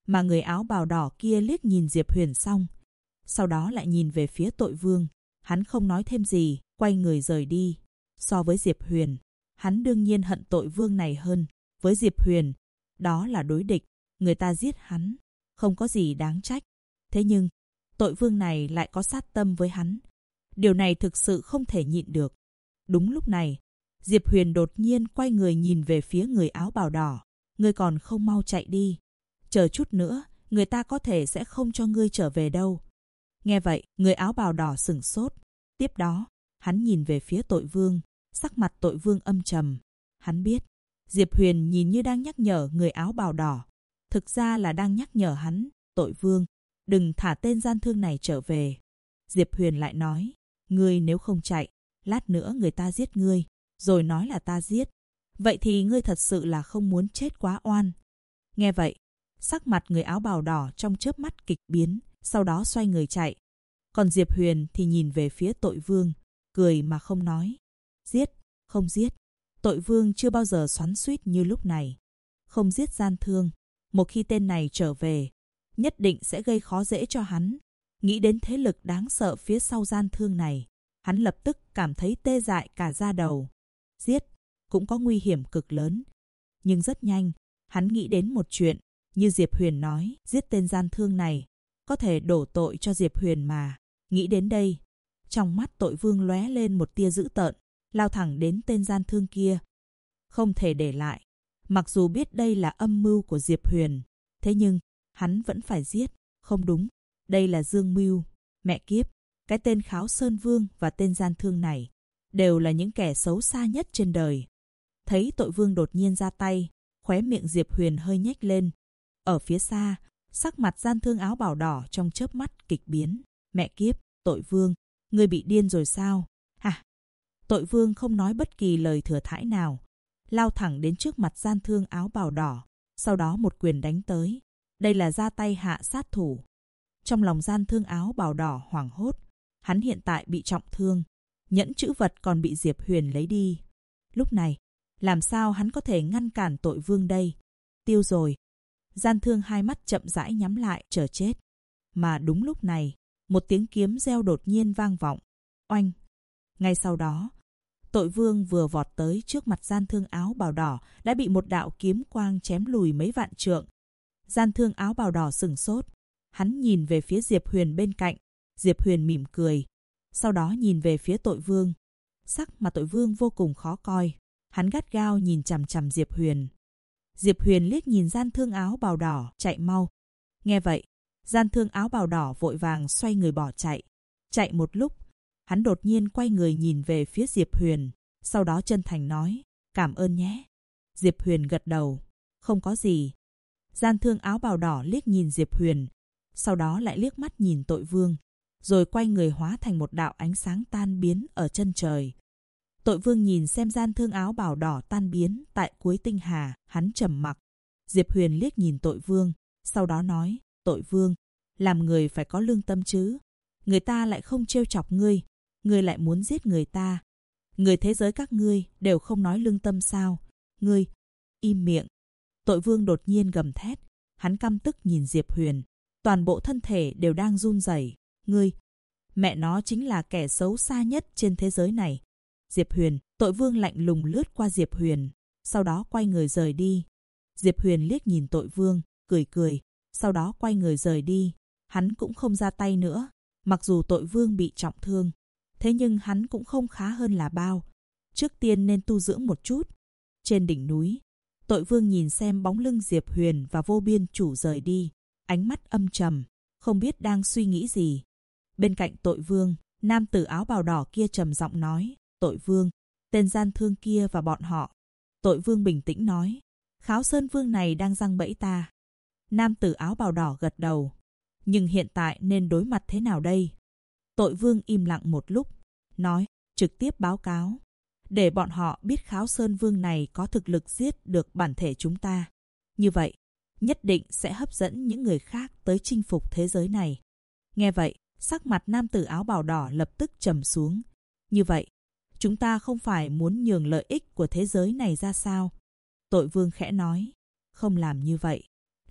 Mà người áo bào đỏ kia liếc nhìn Diệp Huyền xong, sau đó lại nhìn về phía Tội Vương. Hắn không nói thêm gì, quay người rời đi. So với Diệp Huyền, hắn đương nhiên hận Tội Vương này hơn. Với Diệp Huyền, đó là đối địch, người ta giết hắn, không có gì đáng trách. Thế nhưng, Tội Vương này lại có sát tâm với hắn. Điều này thực sự không thể nhịn được. Đúng lúc này, Diệp Huyền đột nhiên quay người nhìn về phía người áo bào đỏ. Ngươi còn không mau chạy đi. Chờ chút nữa, người ta có thể sẽ không cho ngươi trở về đâu. Nghe vậy, người áo bào đỏ sửng sốt. Tiếp đó, hắn nhìn về phía Tội Vương. Sắc mặt Tội Vương âm trầm. Hắn biết, Diệp Huyền nhìn như đang nhắc nhở người áo bào đỏ. Thực ra là đang nhắc nhở hắn, Tội Vương, đừng thả tên gian thương này trở về. Diệp Huyền lại nói, ngươi nếu không chạy, lát nữa người ta giết ngươi, rồi nói là ta giết. Vậy thì ngươi thật sự là không muốn chết quá oan. Nghe vậy, sắc mặt người áo bào đỏ trong chớp mắt kịch biến, sau đó xoay người chạy. Còn Diệp Huyền thì nhìn về phía Tội Vương, cười mà không nói. Giết, không giết. Tội Vương chưa bao giờ xoắn xuýt như lúc này. Không giết gian thương, một khi tên này trở về, nhất định sẽ gây khó dễ cho hắn. Nghĩ đến thế lực đáng sợ phía sau gian thương này, hắn lập tức cảm thấy tê dại cả da đầu. Giết, cũng có nguy hiểm cực lớn. Nhưng rất nhanh, hắn nghĩ đến một chuyện, như Diệp Huyền nói, giết tên gian thương này, có thể đổ tội cho Diệp Huyền mà. Nghĩ đến đây, trong mắt Tội Vương lóe lên một tia dữ tợn, lao thẳng đến tên gian thương kia. Không thể để lại. Mặc dù biết đây là âm mưu của Diệp Huyền, thế nhưng hắn vẫn phải giết. Không đúng, đây là dương mưu. Mẹ kiếp, cái tên Kháo Sơn Vương và tên gian thương này đều là những kẻ xấu xa nhất trên đời. Thấy Tội Vương đột nhiên ra tay, khóe miệng Diệp Huyền hơi nhếch lên. Ở phía xa, sắc mặt gian thương áo bào đỏ trong chớp mắt kịch biến. Mẹ kiếp, Tội Vương, ngươi bị điên rồi sao? Hả? Tội Vương không nói bất kỳ lời thừa thãi nào, lao thẳng đến trước mặt gian thương áo bào đỏ, sau đó một quyền đánh tới. Đây là ra tay hạ sát thủ. Trong lòng gian thương áo bào đỏ hoảng hốt, hắn hiện tại bị trọng thương, nhẫn chữ vật còn bị Diệp Huyền lấy đi. Lúc này, làm sao hắn có thể ngăn cản Tội Vương đây? Tiêu rồi. Gian thương hai mắt chậm rãi nhắm lại chờ chết. Mà đúng lúc này, một tiếng kiếm reo đột nhiên vang vọng. Oanh! Ngay sau đó, Tội Vương vừa vọt tới trước mặt gian thương áo bào đỏ đã bị một đạo kiếm quang chém lùi mấy vạn trượng. Gian thương áo bào đỏ sửng sốt. Hắn nhìn về phía Diệp Huyền bên cạnh. Diệp Huyền mỉm cười. Sau đó nhìn về phía Tội Vương. Sắc mặt Tội Vương vô cùng khó coi. Hắn gắt gao nhìn chằm chằm Diệp Huyền. Diệp Huyền liếc nhìn gian thương áo bào đỏ chạy mau. Nghe vậy, gian thương áo bào đỏ vội vàng xoay người bỏ chạy. Chạy một lúc, hắn đột nhiên quay người nhìn về phía Diệp Huyền. Sau đó chân thành nói, cảm ơn nhé. Diệp Huyền gật đầu. Không có gì. Gian thương áo bào đỏ liếc nhìn Diệp Huyền. Sau đó lại liếc mắt nhìn Tội Vương. Rồi quay người hóa thành một đạo ánh sáng tan biến ở chân trời. Tội Vương nhìn xem gian thương áo bào đỏ tan biến tại cuối tinh hà, hắn trầm mặc. Diệp Huyền liếc nhìn Tội Vương, sau đó nói, Tội Vương, làm người phải có lương tâm chứ. Người ta lại không trêu chọc ngươi lại muốn giết người ta. Người thế giới các ngươi đều không nói lương tâm sao? Ngươi, im miệng. Tội Vương đột nhiên gầm thét, hắn căm tức nhìn Diệp Huyền. Toàn bộ thân thể đều đang run rẩy. Ngươi, mẹ nó chính là kẻ xấu xa nhất trên thế giới này. Diệp Huyền, Tội Vương lạnh lùng lướt qua Diệp Huyền, sau đó quay người rời đi. Diệp Huyền liếc nhìn Tội Vương, cười cười, sau đó quay người rời đi. Hắn cũng không ra tay nữa, mặc dù Tội Vương bị trọng thương. Thế nhưng hắn cũng không khá hơn là bao. Trước tiên nên tu dưỡng một chút. Trên đỉnh núi, Tội Vương nhìn xem bóng lưng Diệp Huyền và Vô Biên Chủ rời đi. Ánh mắt âm trầm, không biết đang suy nghĩ gì. Bên cạnh Tội Vương, nam tử áo bào đỏ kia trầm giọng nói, Tội Vương, tên gian thương kia và bọn họ. Tội Vương bình tĩnh nói, Kháo Sơn Vương này đang giăng bẫy ta. Nam tử áo bào đỏ gật đầu. Nhưng hiện tại nên đối mặt thế nào đây? Tội Vương im lặng một lúc, nói, trực tiếp báo cáo. Để bọn họ biết Kháo Sơn Vương này có thực lực giết được bản thể chúng ta. Như vậy, nhất định sẽ hấp dẫn những người khác tới chinh phục thế giới này. Nghe vậy, sắc mặt nam tử áo bào đỏ lập tức trầm xuống. Như vậy, chúng ta không phải muốn nhường lợi ích của thế giới này ra sao? Tội Vương khẽ nói, không làm như vậy.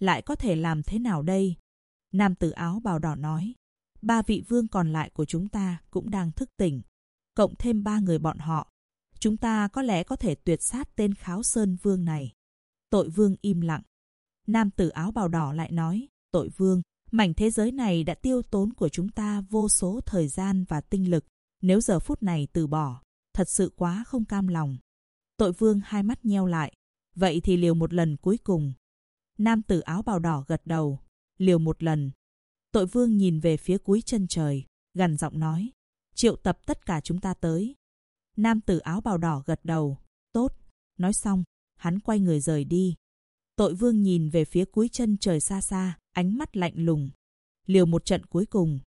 lại có thể làm thế nào đây? Nam tử áo bào đỏ nói. 3 vị vương còn lại của chúng ta cũng đang thức tỉnh. Cộng thêm 3 người bọn họ, chúng ta có lẽ có thể tuyệt sát tên Kháo Sơn Vương này. Tội Vương im lặng. Nam tử áo bào đỏ lại nói. Tội Vương, mảnh thế giới này đã tiêu tốn của chúng ta vô số thời gian và tinh lực. Nếu giờ phút này từ bỏ, thật sự quá không cam lòng. Tội Vương hai mắt nheo lại. Vậy thì liều một lần cuối cùng. Nam tử áo bào đỏ gật đầu. Liều một lần. Tội Vương nhìn về phía cuối chân trời, gằn giọng nói. Triệu tập tất cả chúng ta tới. Nam tử áo bào đỏ gật đầu. Tốt. Nói xong, hắn quay người rời đi. Tội Vương nhìn về phía cuối chân trời xa xa, ánh mắt lạnh lùng. Liều một trận cuối cùng.